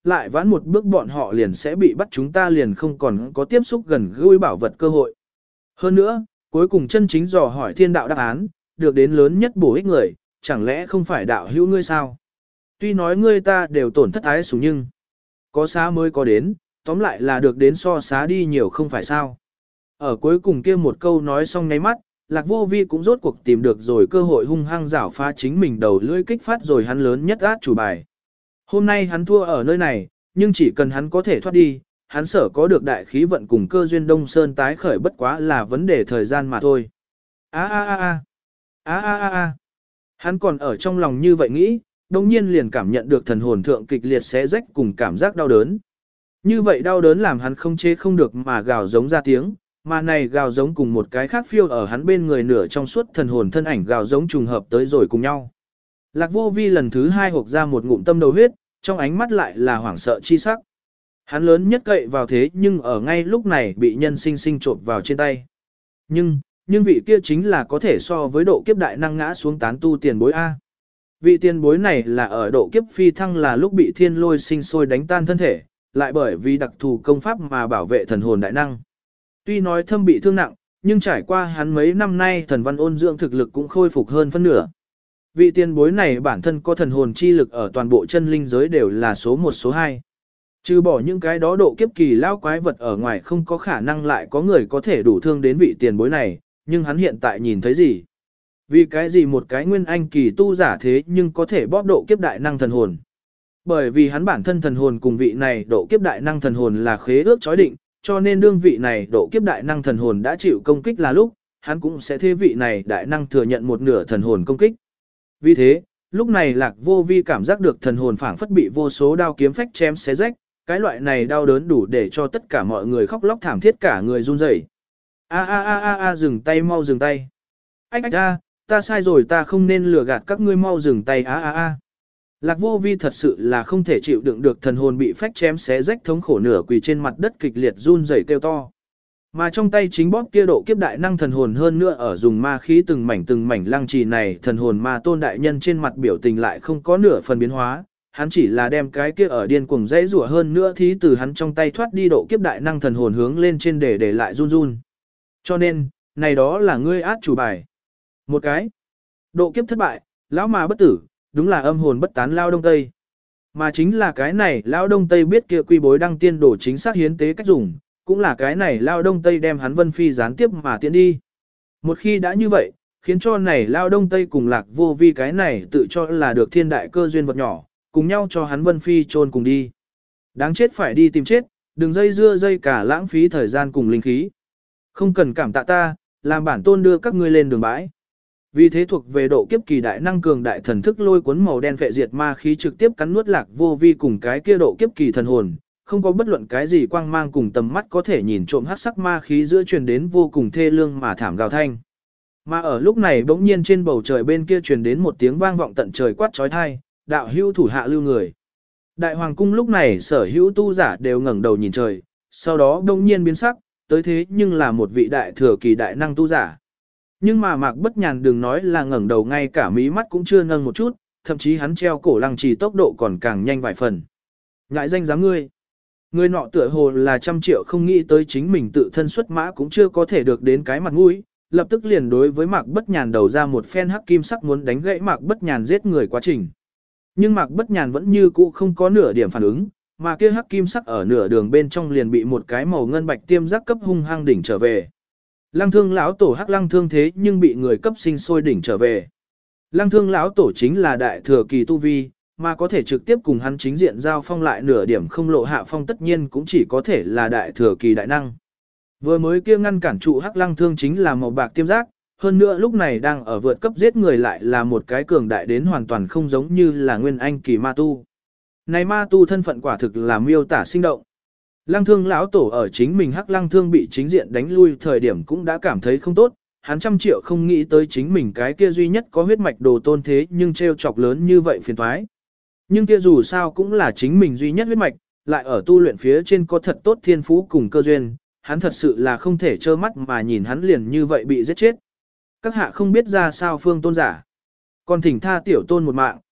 lại vãn một bước bọn họ liền sẽ bị bắt, chúng ta liền không còn có tiếp xúc gần gũi bảo vật cơ hội. Hơn nữa, cuối cùng chân chính dò hỏi thiên đạo đáp án, được đến lớn nhất bổ ích người, chẳng lẽ không phải đạo hữu ngươi sao? Tuy nói ngươi ta đều tổn thất ái sủng nhưng có xá mới có đến, tóm lại là được đến so xá đi nhiều không phải sao. Ở cuối cùng kia một câu nói xong nháy mắt, Lạc Vô Vi cũng rốt cuộc tìm được rồi cơ hội hung hăng giảo phá chính mình đầu lưỡi kích phát rồi hắn lớn nhất át chủ bài. Hôm nay hắn thua ở nơi này, nhưng chỉ cần hắn có thể thoát đi, hắn sở có được đại khí vận cùng cơ duyên Đông Sơn tái khởi bất quá là vấn đề thời gian mà thôi. Hắn còn ở trong lòng như vậy nghĩ, đồng nhiên liền cảm nhận được thần hồn thượng kịch liệt xé rách cùng cảm giác đau đớn. Như vậy đau đớn làm hắn không chế không được mà gào giống ra tiếng, mà này gào giống cùng một cái khác phiêu ở hắn bên người nửa trong suốt thần hồn thân ảnh gào giống trùng hợp tới rồi cùng nhau. Lạc Vô Vi lần thứ hai hộc ra một ngụm tâm đầu huyết, trong ánh mắt lại là hoảng sợ chi sắc. Hắn lớn nhất cậy vào thế nhưng ở ngay lúc này bị nhân sinh sinh trộn vào trên tay. Nhưng vị kia chính là có thể so với độ kiếp đại năng ngã xuống tán tu tiền bối A. Vị tiền bối này là ở độ kiếp phi thăng là lúc bị thiên lôi sinh sôi đánh tan thân thể, lại bởi vì đặc thù công pháp mà bảo vệ thần hồn đại năng. Tuy nói thâm bị thương nặng, nhưng trải qua hắn mấy năm nay thần văn ôn dưỡng thực lực cũng khôi phục hơn phân nửa. Vị tiền bối này bản thân có thần hồn chi lực ở toàn bộ chân linh giới đều là số 1 số 2. Trừ bỏ những cái đó độ kiếp kỳ lao quái vật ở ngoài không có khả năng lại có người có thể đủ thương đến vị tiền bối này, nhưng hắn hiện tại nhìn thấy gì? Vì cái gì một cái nguyên anh kỳ tu giả thế nhưng có thể bóp độ kiếp đại năng thần hồn? Bởi vì hắn bản thân thần hồn cùng vị này độ kiếp đại năng thần hồn là khế ước chói định, cho nên đương vị này độ kiếp đại năng thần hồn đã chịu công kích là lúc, hắn cũng sẽ thế vị này đại năng thừa nhận một nửa thần hồn công kích. Vì thế, lúc này Lạc Vô Vi cảm giác được thần hồn phảng phất bị vô số đao kiếm phách chém xé rách, cái loại này đau đớn đủ để cho tất cả mọi người khóc lóc thảm thiết, cả người run rẩy. Dừng tay, mau dừng tay. Ta sai rồi, ta không nên lừa gạt các ngươi, mau dừng tay. Lạc Vô Vi thật sự là không thể chịu đựng được thần hồn bị phách chém xé rách thống khổ nửa quỳ trên mặt đất kịch liệt run rẩy kêu to. Mà trong tay chính bóp kia độ kiếp đại năng thần hồn hơn nữa ở dùng ma khí từng mảnh lăng trì này, thần hồn ma tôn đại nhân trên mặt biểu tình lại không có nửa phần biến hóa, hắn chỉ là đem cái kia ở điên cuồng dãy rủa hơn nữa thí từ hắn trong tay thoát đi độ kiếp đại năng thần hồn hướng lên trên để lại run run. Cho nên, này đó là ngươi át chủ bài. Một cái, độ kiếp thất bại, lão mà bất tử, đúng là âm hồn bất tán lao đông tây. Mà chính là cái này lao đông tây biết kia quy bối đăng tiên đổ chính xác hiến tế cách dùng, cũng là cái này lao đông tây đem hắn Vân Phi gián tiếp mà tiến đi. Một khi đã như vậy, khiến cho này lao đông tây cùng Lạc Vô Vi cái này tự cho là được thiên đại cơ duyên vật nhỏ, cùng nhau cho hắn Vân Phi chôn cùng đi. Đáng chết phải đi tìm chết, đừng dây dưa dây cả lãng phí thời gian cùng linh khí. Không cần cảm tạ ta, làm bản tôn đưa các ngươi lên đường bãi. Vì thế thuộc về độ kiếp kỳ đại năng cường đại thần thức lôi cuốn màu đen phệ diệt ma khí trực tiếp cắn nuốt Lạc Vô Vi cùng cái kia độ kiếp kỳ thần hồn, không có bất luận cái gì quang mang cùng tầm mắt có thể nhìn trộm hắc sắc ma khí giữa truyền đến vô cùng thê lương mà thảm gào thanh. Mà ở lúc này bỗng nhiên trên bầu trời bên kia truyền đến một tiếng vang vọng tận trời quát chói tai, đạo hữu thủ hạ lưu người. Đại hoàng cung lúc này sở hữu tu giả đều ngẩng đầu nhìn trời, sau đó bỗng nhiên biến sắc, tới thế nhưng là một vị đại thừa kỳ đại năng tu giả. Nhưng mà Mạc Bất Nhàn đừng nói là ngẩng đầu, ngay cả mí mắt cũng chưa nâng một chút, thậm chí hắn treo cổ lăng trì tốc độ còn càng nhanh vài phần. Ngại danh dám ngươi. Người nọ tựa hồ là 100 triệu không nghĩ tới chính mình tự thân xuất mã cũng chưa có thể được đến cái mặt mũi, lập tức liền đối với Mạc Bất Nhàn đầu ra một phen hắc kim sắc muốn đánh gãy Mạc Bất Nhàn giết người quá trình. Nhưng Mạc Bất Nhàn vẫn như cũ không có nửa điểm phản ứng, mà kia hắc kim sắc ở nửa đường bên trong liền bị một cái màu ngân bạch tiêm giác cấp hung hăng đỉnh trở về. Lăng Thương lão tổ hắc lăng thương thế nhưng bị người cấp sinh sôi đỉnh trở về. Lăng Thương lão tổ chính là đại thừa kỳ tu vi, mà có thể trực tiếp cùng hắn chính diện giao phong lại nửa điểm không lộ hạ phong tất nhiên cũng chỉ có thể là đại thừa kỳ đại năng. Vừa mới kia ngăn cản trụ hắc lăng thương chính là màu bạc tiêm giác, hơn nữa lúc này đang ở vượt cấp giết người lại là một cái cường đại đến hoàn toàn không giống như là nguyên anh kỳ ma tu. Này ma tu thân phận quả thực là miêu tả sinh động. Lăng Thương lão tổ ở chính mình hắc lăng thương bị chính diện đánh lui thời điểm cũng đã cảm thấy không tốt, hắn 100 triệu không nghĩ tới chính mình cái kia duy nhất có huyết mạch đồ tôn thế nhưng trêu chọc lớn như vậy phiền toái. Nhưng kia dù sao cũng là chính mình duy nhất huyết mạch, lại ở tu luyện phía trên có thật tốt thiên phú cùng cơ duyên, hắn thật sự là không thể trơ mắt mà nhìn hắn liền như vậy bị giết chết. Các hạ không biết ra sao phương tôn giả. Còn thỉnh tha tiểu tôn một mạng,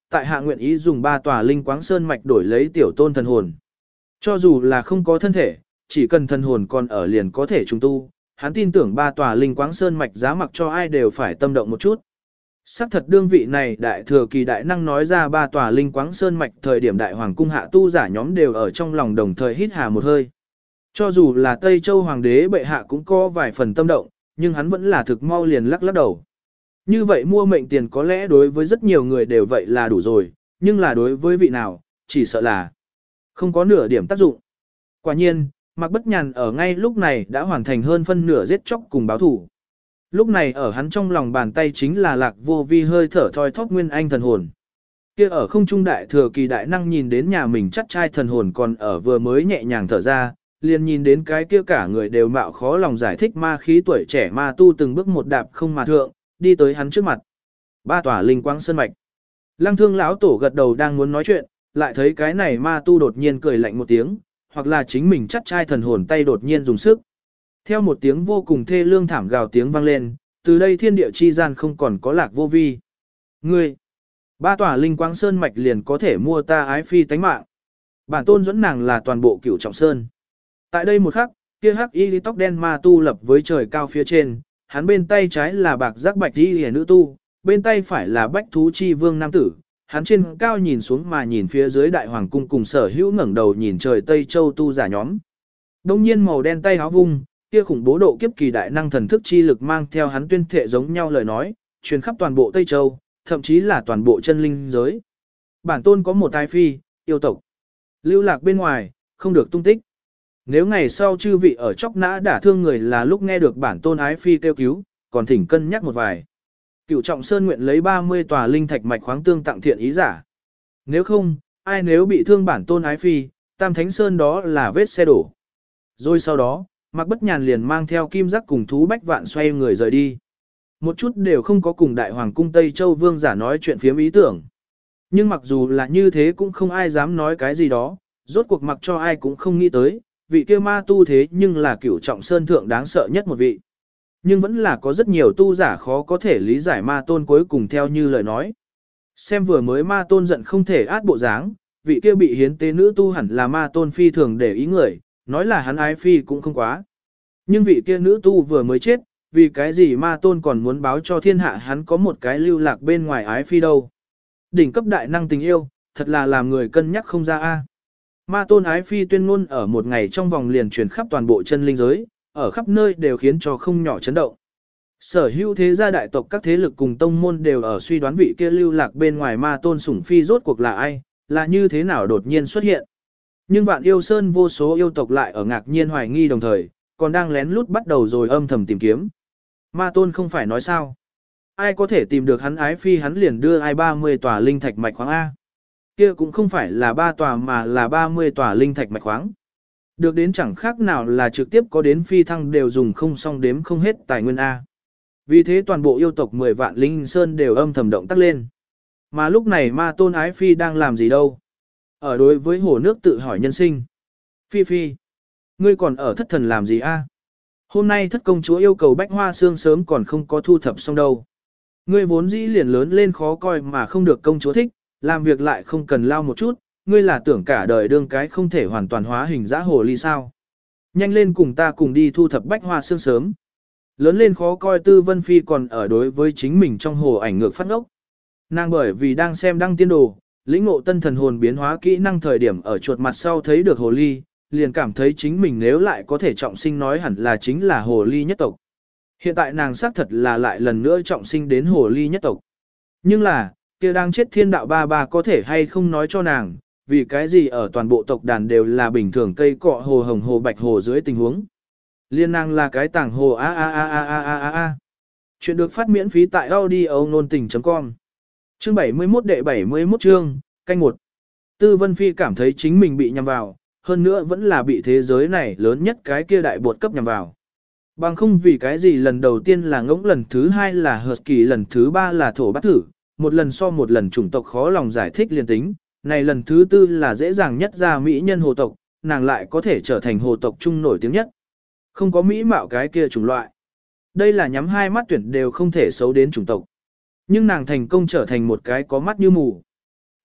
tại hạ nguyện ý dùng 3 tòa linh quáng sơn mạch đổi lấy tiểu tôn thần hồn. Cho dù là không có thân thể, chỉ cần thần hồn còn ở liền có thể trùng tu, hắn tin tưởng 3 tòa linh quáng sơn mạch giá mặc cho ai đều phải tâm động một chút. Sắc thật đương vị này đại thừa kỳ đại năng nói ra 3 tòa linh quáng sơn mạch thời điểm đại hoàng cung hạ tu giả nhóm đều ở trong lòng đồng thời hít hà một hơi. Cho dù là Tây Châu hoàng đế bệ hạ cũng có vài phần tâm động, nhưng hắn vẫn là thực mau liền lắc đầu. Như vậy mua mệnh tiền có lẽ đối với rất nhiều người đều vậy là đủ rồi, nhưng là đối với vị nào, chỉ sợ là không có nửa điểm tác dụng. Quả nhiên, Mạc Bất Nhàn ở ngay lúc này đã hoàn thành hơn phân nửa giết chóc cùng báo thủ. Lúc này ở hắn trong lòng bàn tay chính là Lạc Vô Vi hơi thở thoi thóp nguyên anh thần hồn. Kia ở không trung đại thừa kỳ đại năng nhìn đến nhà mình chắc trai thần hồn còn ở vừa mới nhẹ nhàng thở ra, liền nhìn đến cái kia cả người đều mạo khó lòng giải thích ma khí tuổi trẻ ma tu từng bước một đạp không mà thượng, đi tới hắn trước mặt. 3 tòa linh quang sơn mạch. Lăng Thương lão tổ gật đầu đang muốn nói chuyện, lại thấy cái này ma tu đột nhiên cười lạnh một tiếng, hoặc là chính mình chắc trai thần hồn tay đột nhiên dùng sức. Theo một tiếng vô cùng thê lương thảm gào tiếng vang lên, từ đây thiên địa chi gian không còn có Lạc Vô Vi. Ngươi, 3 tòa linh quang sơn mạch liền có thể mua ta ái phi tánh mạng. Bản tôn dẫn nàng là toàn bộ Cửu Trọng Sơn. Tại đây một khắc, kia hắc y tóc đen ma tu lập với trời cao phía trên, hắn bên tay trái là bạc giác bạch y hề nữ tu, bên tay phải là bách thú chi vương nam tử. Hắn trên cao nhìn xuống mà nhìn phía dưới đại hoàng cung cùng sở hữu ngẩng đầu nhìn trời Tây Châu tu giả nhóm. Đông nhiên màu đen tay háo vung, kia khủng bố độ kiếp kỳ đại năng thần thức chi lực mang theo hắn tuyên thệ giống nhau lời nói, truyền khắp toàn bộ Tây Châu, thậm chí là toàn bộ chân linh giới. Bản tôn có một ái phi, yêu tộc. Lưu lạc bên ngoài, không được tung tích. Nếu ngày sau chư vị ở chóc nã đả thương người là lúc nghe được bản tôn ái phi kêu cứu, còn thỉnh cân nhắc một vài. Cửu Trọng Sơn nguyện lấy 30 tòa linh thạch mạch khoáng tương tặng thiện ý giả. Nếu không, ai nếu bị thương bản tôn ái phi, Tam Thánh Sơn đó là vết xe đổ. Rồi sau đó, Mạc Bất Nhàn liền mang theo kim giác cùng thú bách vạn xoay người rời đi. Một chút đều không có cùng đại hoàng cung Tây Châu vương giả nói chuyện phiếm ý tưởng. Nhưng mặc dù là như thế cũng không ai dám nói cái gì đó, rốt cuộc mặc cho ai cũng không nghĩ tới, vị kia ma tu thế nhưng là Cửu Trọng Sơn thượng đáng sợ nhất một vị. Nhưng vẫn là có rất nhiều tu giả khó có thể lý giải ma tôn cuối cùng theo như lời nói. Xem vừa mới ma tôn giận không thể át bộ dáng, vị kia bị hiến tế nữ tu hẳn là ma tôn phi thường để ý người, nói là hắn ái phi cũng không quá. Nhưng vị kia nữ tu vừa mới chết, vì cái gì ma tôn còn muốn báo cho thiên hạ hắn có một cái lưu lạc bên ngoài ái phi đâu. Đỉnh cấp đại năng tình yêu, thật là làm người cân nhắc không ra a. Ma tôn ái phi tuyên ngôn ở một ngày trong vòng liền truyền khắp toàn bộ chân linh giới, ở khắp nơi đều khiến cho không nhỏ chấn động. Sở hữu thế gia đại tộc các thế lực cùng tông môn đều ở suy đoán vị kia lưu lạc bên ngoài ma tôn sủng phi rốt cuộc là ai, là như thế nào đột nhiên xuất hiện. Nhưng Vạn Yêu Sơn vô số yêu tộc lại ở ngạc nhiên hoài nghi đồng thời, còn đang lén lút bắt đầu rồi âm thầm tìm kiếm. Ma tôn không phải nói sao. Ai có thể tìm được hắn ái phi hắn liền đưa ai 30 tòa linh thạch mạch khoáng A. Kia cũng không phải là 3 tòa mà là 30 tòa linh thạch mạch khoáng. Được đến chẳng khác nào là trực tiếp có đến phi thăng đều dùng không xong đếm không hết tài nguyên A. Vì thế toàn bộ yêu tộc 10 vạn linh sơn đều âm thầm động tác lên. Mà lúc này ma tôn ái phi đang làm gì đâu? Ở đối với hồ nước tự hỏi nhân sinh. Phi phi, ngươi còn ở thất thần làm gì a? Hôm nay thất công chúa yêu cầu bách hoa xương sớm còn không có thu thập xong đâu. Ngươi vốn dĩ liền lớn lên khó coi mà không được công chúa thích, làm việc lại không cần lao một chút, ngươi là tưởng cả đời đương cái không thể hoàn toàn hóa hình dã hồ ly sao. Nhanh lên cùng ta cùng đi thu thập bách hoa xương sớm. Lớn lên khó coi Tư Vân Phi còn ở đối với chính mình trong hồ ảnh ngược phát ngốc. Nàng bởi vì đang xem đăng tiên đồ, lĩnh ngộ tân thần hồn biến hóa kỹ năng thời điểm ở chuột mặt sau thấy được hồ ly, liền cảm thấy chính mình nếu lại có thể trọng sinh nói hẳn là chính là hồ ly nhất tộc. Hiện tại nàng xác thật là lại lần nữa trọng sinh đến hồ ly nhất tộc. Nhưng là, kia đang chết thiên đạo ba ba có thể hay không nói cho nàng, vì cái gì ở toàn bộ tộc đàn đều là bình thường cây cọ hồ hồng hồ bạch hồ dưới tình huống. Liên nàng là cái tảng hồ a a a a a a a a. Chuyện được phát miễn phí tại audio-nôn tình.com. Chương 71 đệ 71 chương, canh 1. Tư Vân Phi cảm thấy chính mình bị nhầm vào, hơn nữa vẫn là bị thế giới này lớn nhất cái kia đại bột cấp nhầm vào. Bằng không vì cái gì lần đầu tiên là ngỗng, lần thứ hai là hợp kỳ, lần thứ ba là thổ bát thử, một lần so một lần chủng tộc khó lòng giải thích liền tính, này lần thứ tư là dễ dàng nhất ra mỹ nhân hồ tộc, nàng lại có thể trở thành hồ tộc trung nổi tiếng nhất. Không có mỹ mạo cái kia chủng loại. Đây là nhắm hai mắt tuyển đều không thể xấu đến chủng tộc. Nhưng nàng thành công trở thành một cái có mắt như mù.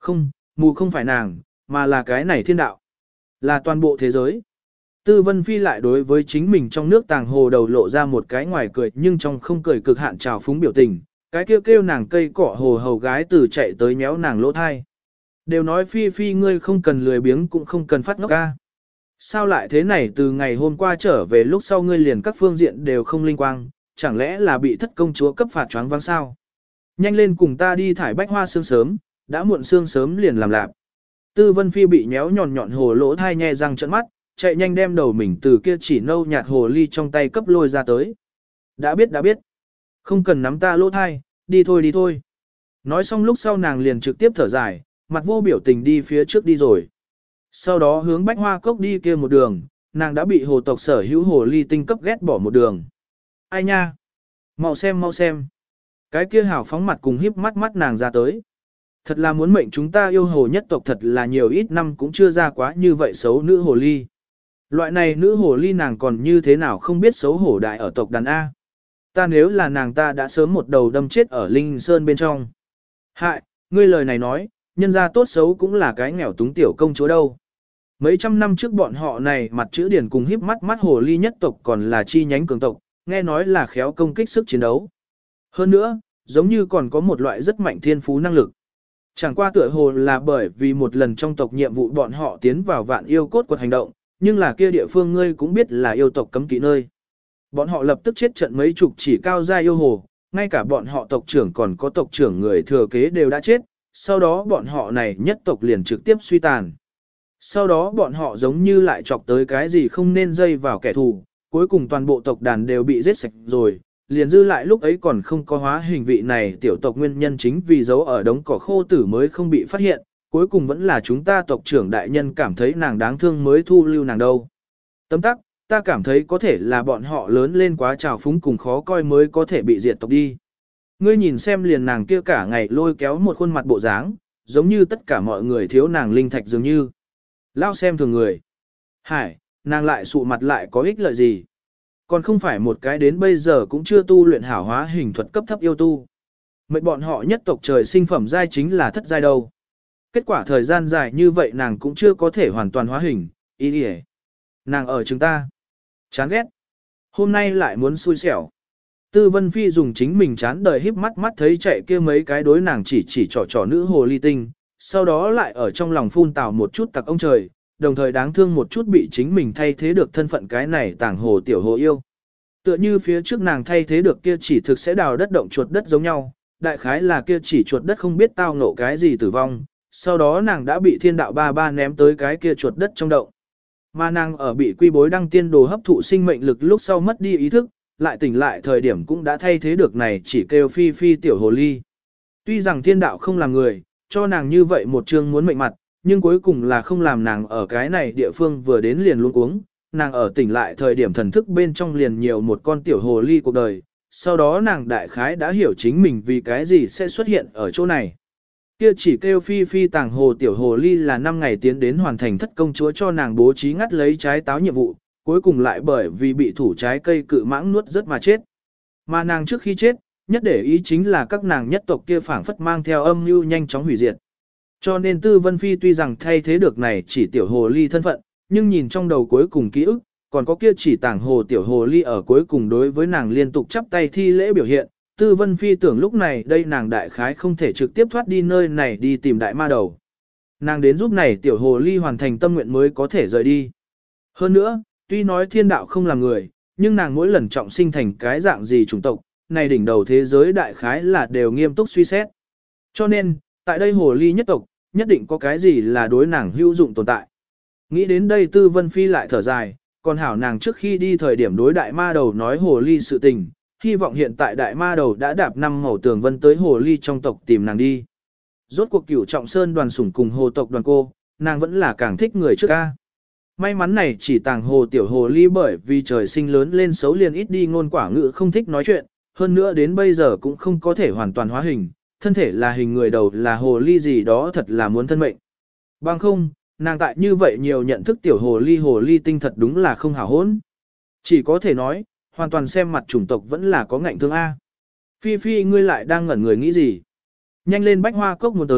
Không, mù không phải nàng, mà là cái này thiên đạo. Là toàn bộ thế giới. Tư Vân Phi lại đối với chính mình trong nước tàng hồ đầu lộ ra một cái ngoài cười nhưng trong không cười cực hạn trào phúng biểu tình. Cái kêu nàng cây cỏ hồ hầu gái từ chạy tới méo nàng lỗ thai. Đều nói Phi Phi ngươi không cần lười biếng cũng không cần phát ngốc ca. Sao lại thế này từ ngày hôm qua trở về lúc sau ngươi liền các phương diện đều không linh quang, chẳng lẽ là bị thất công chúa cấp phạt choáng váng sao? Nhanh lên cùng ta đi thải bách hoa sương sớm, đã muộn sương sớm liền làm lạp. Tư Vân Phi bị nhéo nhọn nhọn hồ lỗ thai nhe răng trợn mắt, chạy nhanh đem đầu mình từ kia chỉ nâu nhạt hồ ly trong tay cấp lôi ra tới. Đã biết. Không cần nắm ta lỗ thai, đi thôi. Nói xong lúc sau nàng liền trực tiếp thở dài, mặt vô biểu tình đi phía trước đi rồi. Sau đó hướng bách hoa cốc đi kia một đường, nàng đã bị hồ tộc sở hữu hồ ly tinh cấp ghét bỏ một đường. Ai nha? Mau xem. Cái kia hảo phóng mặt cùng híp mắt nàng ra tới. Thật là muốn mệnh chúng ta yêu hồ nhất tộc thật là nhiều ít năm cũng chưa ra quá như vậy xấu nữ hồ ly. Loại này nữ hồ ly nàng còn như thế nào không biết xấu hổ đại ở tộc đàn A. Ta nếu là nàng ta đã sớm một đầu đâm chết ở Linh Sơn bên trong. Hại, ngươi lời này nói, nhân gia tốt xấu cũng là cái nghèo túng tiểu công chúa đâu. Mấy trăm năm trước bọn họ này mặt chữ điển cùng híp mắt hồ ly nhất tộc còn là chi nhánh cường tộc, nghe nói là khéo công kích sức chiến đấu. Hơn nữa, giống như còn có một loại rất mạnh thiên phú năng lực. Chẳng qua tựa hồ là bởi vì một lần trong tộc nhiệm vụ bọn họ tiến vào vạn yêu cốt quật hành động, nhưng là kia địa phương ngươi cũng biết là yêu tộc cấm kỵ nơi. Bọn họ lập tức chết trận mấy chục chỉ cao gia yêu hồ, ngay cả bọn họ tộc trưởng còn có tộc trưởng người thừa kế đều đã chết, sau đó bọn họ này nhất tộc liền trực tiếp suy tàn. Sau đó bọn họ giống như lại chọc tới cái gì không nên dây vào kẻ thù, cuối cùng toàn bộ tộc đàn đều bị giết sạch rồi, liền dư lại lúc ấy còn không có hóa hình vị này tiểu tộc nguyên nhân chính vì giấu ở đống cỏ khô tử mới không bị phát hiện, cuối cùng vẫn là chúng ta tộc trưởng đại nhân cảm thấy nàng đáng thương mới thu lưu nàng đâu. Tấm tắc, ta cảm thấy có thể là bọn họ lớn lên quá trào phúng cùng khó coi mới có thể bị diệt tộc đi. Ngươi nhìn xem liền nàng kia cả ngày lôi kéo một khuôn mặt bộ dáng, giống như tất cả mọi người thiếu nàng linh thạch dường như. Lao xem thường người. Hải, nàng lại sụ mặt lại có ích lợi gì? Còn không phải một cái đến bây giờ cũng chưa tu luyện hảo hóa hình thuật cấp thấp yêu tu. Mệnh bọn họ nhất tộc trời sinh phẩm giai chính là thất giai đâu. Kết quả thời gian dài như vậy nàng cũng chưa có thể hoàn toàn hóa hình, ý đi. Nàng ở chúng ta. Chán ghét. Hôm nay lại muốn xui xẻo. Tư Vân Phi dùng chính mình chán đời híp mắt thấy chạy kia mấy cái đối nàng chỉ trò nữ hồ ly tinh, sau đó lại ở trong lòng phun tào một chút tặc ông trời, đồng thời đáng thương một chút bị chính mình thay thế được thân phận cái này tàng hồ tiểu hồ yêu. Tựa như phía trước nàng thay thế được kia chỉ thực sẽ đào đất động chuột đất giống nhau, đại khái là kia chỉ chuột đất không biết tao ngộ cái gì tử vong, sau đó nàng đã bị thiên đạo ba ném tới cái kia chuột đất trong động. Mà nàng ở bị quy bối đăng tiên đồ hấp thụ sinh mệnh lực lúc sau mất đi ý thức, lại tỉnh lại thời điểm cũng đã thay thế được này chỉ kêu phi phi tiểu hồ ly. Tuy rằng thiên đạo không làm người, cho nàng như vậy một chương muốn mệnh mặt, nhưng cuối cùng là không làm nàng ở cái này địa phương vừa đến liền luôn uống. Nàng ở tỉnh lại thời điểm thần thức bên trong liền nhiều một con tiểu hồ ly cuộc đời, sau đó nàng đại khái đã hiểu chính mình vì cái gì sẽ xuất hiện ở chỗ này. Kia chỉ kêu phi phi tàng hồ tiểu hồ ly là 5 ngày tiến đến hoàn thành thất công chúa cho nàng bố trí ngắt lấy trái táo nhiệm vụ, cuối cùng lại bởi vì bị thủ trái cây cự mãng nuốt rất mà chết. Mà nàng trước khi chết, nhất để ý chính là các nàng nhất tộc kia phảng phất mang theo âm mưu nhanh chóng hủy diệt. Cho nên Tư Vân Phi tuy rằng thay thế được này chỉ tiểu hồ ly thân phận, nhưng nhìn trong đầu cuối cùng ký ức, còn có kia chỉ tàng hồ tiểu hồ ly ở cuối cùng đối với nàng liên tục chắp tay thi lễ biểu hiện, Tư Vân Phi tưởng lúc này đây nàng đại khái không thể trực tiếp thoát đi nơi này đi tìm đại ma đầu. Nàng đến giúp này tiểu hồ ly hoàn thành tâm nguyện mới có thể rời đi. Hơn nữa, tuy nói thiên đạo không làm người, nhưng nàng mỗi lần trọng sinh thành cái dạng gì chủng tộc, này đỉnh đầu thế giới đại khái là đều nghiêm túc suy xét. Cho nên, tại đây hồ ly nhất tộc, nhất định có cái gì là đối nàng hữu dụng tồn tại. Nghĩ đến đây Tư Vân Phi lại thở dài, còn hảo nàng trước khi đi thời điểm đối đại ma đầu nói hồ ly sự tình, hy vọng hiện tại đại ma đầu đã đạp 5 màu tường vân tới hồ ly trong tộc tìm nàng đi. Rốt cuộc Cửu Trọng Sơn đoàn sủng cùng hồ tộc đoàn cô, nàng vẫn là càng thích người trước ca. May mắn này chỉ tàng hồ tiểu hồ ly bởi vì trời sinh lớn lên xấu liền ít đi ngôn quả ngữ không thích nói chuyện, hơn nữa đến bây giờ cũng không có thể hoàn toàn hóa hình, thân thể là hình người đầu là hồ ly gì đó thật là muốn thân mệnh. Bằng không, nàng tại như vậy nhiều nhận thức tiểu hồ ly tinh thật đúng là không hảo hỗn. Chỉ có thể nói, hoàn toàn xem mặt chủng tộc vẫn là có ngạnh thương A. Phi Phi ngươi lại đang ngẩn người nghĩ gì? Nhanh lên bách hoa cốc muốn tới,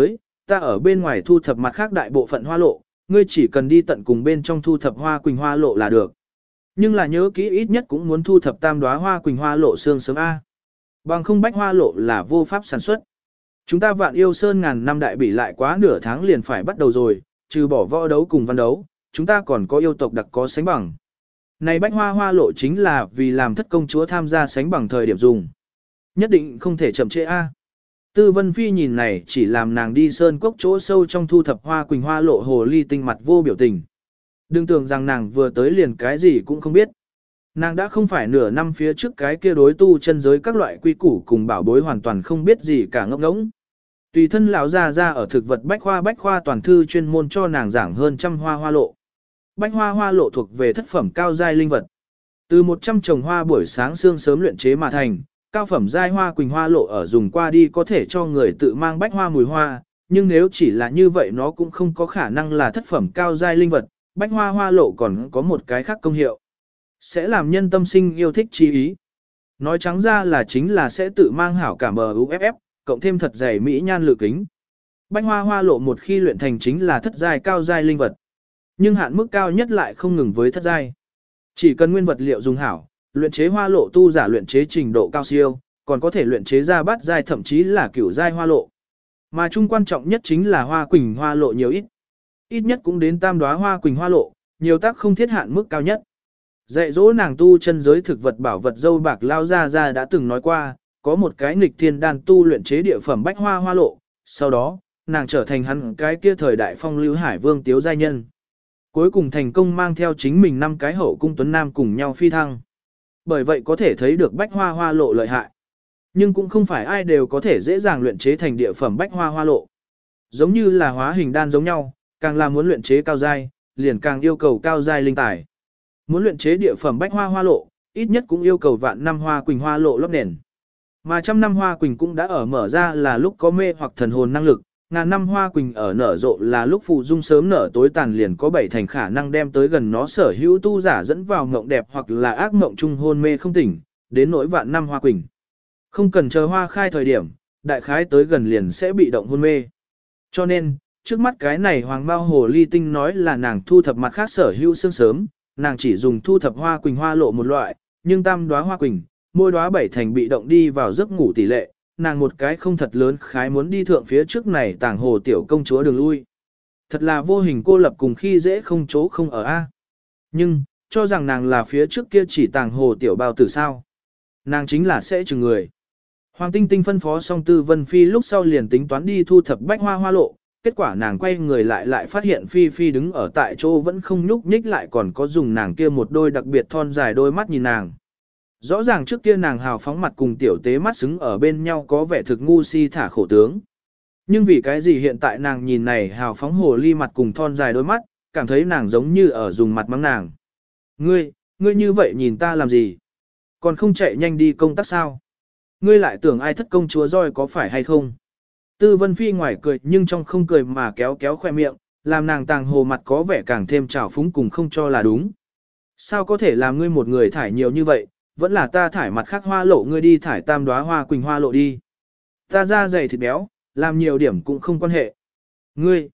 ta ở bên ngoài thu thập mặt khác đại bộ phận hoa lộ, ngươi chỉ cần đi tận cùng bên trong thu thập hoa quỳnh hoa lộ là được. Nhưng là nhớ kỹ ít nhất cũng muốn thu thập tam đóa hoa quỳnh hoa lộ xương sớm A. Bằng không bách hoa lộ là vô pháp sản xuất. Chúng ta Vạn Yêu Sơn ngàn năm đại bỉ lại quá nửa tháng liền phải bắt đầu rồi, trừ bỏ võ đấu cùng văn đấu, chúng ta còn có yêu tộc đặc có sánh bằng. Này bách hoa hoa lộ chính là vì làm thất công chúa tham gia sánh bằng thời điểm dùng. Nhất định không thể chậm trễ A. Tư Vân Phi nhìn này chỉ làm nàng đi sơn cốc chỗ sâu trong thu thập hoa quỳnh hoa lộ hồ ly tinh mặt vô biểu tình. Đừng tưởng rằng nàng vừa tới liền cái gì cũng không biết. Nàng đã không phải nửa năm phía trước cái kia đối tu chân giới các loại quy củ cùng bảo bối hoàn toàn không biết gì cả ngốc ngỗng. Tùy thân lão ra ở thực vật bách khoa toàn thư chuyên môn cho nàng giảng hơn trăm hoa hoa lộ. Bách hoa hoa lộ thuộc về thất phẩm cao giai linh vật. Từ 100 trồng hoa buổi sáng sương sớm luyện chế mà thành, cao phẩm giai hoa quỳnh hoa lộ ở dùng qua đi có thể cho người tự mang bách hoa mùi hoa, nhưng nếu chỉ là như vậy nó cũng không có khả năng là thất phẩm cao giai linh vật. Bách hoa hoa lộ còn có một cái khác công hiệu. Sẽ làm nhân tâm sinh yêu thích chi ý. Nói trắng ra là chính là sẽ tự mang hảo cảm UFF, cộng thêm thật dày mỹ nhan lự kính. Bách hoa hoa lộ một khi luyện thành chính là thất giai cao giai linh vật. Nhưng hạn mức cao nhất lại không ngừng với thất giai. Chỉ cần nguyên vật liệu dùng hảo, luyện chế hoa lộ tu giả luyện chế trình độ cao siêu, còn có thể luyện chế ra bát giai thậm chí là cửu giai hoa lộ. Mà chung quan trọng nhất chính là hoa quỳnh hoa lộ nhiều ít. Ít nhất cũng đến tam đóa hoa quỳnh hoa lộ, nhiều tác không thiết hạn mức cao nhất. Dạy dỗ nàng tu chân giới thực vật bảo vật dâu bạc lao ra đã từng nói qua, có một cái nghịch thiên đan tu luyện chế địa phẩm bách hoa hoa lộ, sau đó, nàng trở thành hắn cái kia thời đại phong lưu hải vương tiếu giai nhân. Cuối cùng thành công mang theo chính mình 5 cái hậu cung tuấn nam cùng nhau phi thăng. Bởi vậy có thể thấy được bách hoa hoa lộ lợi hại. Nhưng cũng không phải ai đều có thể dễ dàng luyện chế thành địa phẩm bách hoa hoa lộ. Giống như là hóa hình đan giống nhau, càng là muốn luyện chế cao giai, liền càng yêu cầu cao giai linh tài. Muốn luyện chế địa phẩm bách hoa hoa lộ, ít nhất cũng yêu cầu vạn năm hoa quỳnh hoa lộ lót nền. Mà trăm năm hoa quỳnh cũng đã ở mở ra là lúc có mê hoặc thần hồn năng lực, ngàn năm hoa quỳnh ở nở rộ là lúc phụ dung sớm nở tối tàn liền có 7 thành khả năng đem tới gần nó sở hữu tu giả dẫn vào mộng đẹp hoặc là ác mộng trung hôn mê không tỉnh, đến nỗi vạn năm hoa quỳnh. Không cần chờ hoa khai thời điểm, đại khái tới gần liền sẽ bị động hôn mê. Cho nên, trước mắt cái này hoàng bao hồ ly tinh nói là nàng thu thập mặt khác sở hữu sương sớm, nàng chỉ dùng thu thập hoa quỳnh hoa lộ một loại, nhưng tam đóa hoa quỳnh, mỗi đóa 7 thành bị động đi vào giấc ngủ tỷ lệ, nàng một cái không thật lớn khái muốn đi thượng phía trước này tàng hồ tiểu công chúa đường lui. Thật là vô hình cô lập cùng khi dễ không chỗ không ở a. Nhưng, cho rằng nàng là phía trước kia chỉ tàng hồ tiểu bao tử sao. Nàng chính là sẽ chừng người. Hoàng Tinh Tinh phân phó xong Tư Vân Phi lúc sau liền tính toán đi thu thập bách hoa hoa lộ, kết quả nàng quay người lại phát hiện Phi Phi đứng ở tại chỗ vẫn không nhúc nhích lại còn có dùng nàng kia một đôi đặc biệt thon dài đôi mắt nhìn nàng. Rõ ràng trước kia nàng hào phóng mặt cùng tiểu tế mắt xứng ở bên nhau có vẻ thực ngu si thả khổ tướng. Nhưng vì cái gì hiện tại nàng nhìn này hào phóng hồ ly mặt cùng thon dài đôi mắt, cảm thấy nàng giống như ở dùng mặt mắng nàng. Ngươi như vậy nhìn ta làm gì? Còn không chạy nhanh đi công tác sao? Ngươi lại tưởng ai thất công chúa roi có phải hay không? Tư Vân Phi ngoài cười nhưng trong không cười mà kéo kéo khoe miệng, làm nàng tàng hồ mặt có vẻ càng thêm trào phúng cùng không cho là đúng. Sao có thể làm ngươi một người thải nhiều như vậy, vẫn là ta thải mặt khác hoa lộ ngươi đi thải tam đóa hoa quỳnh hoa lộ đi. Ta da dày thịt béo, làm nhiều điểm cũng không quan hệ. Ngươi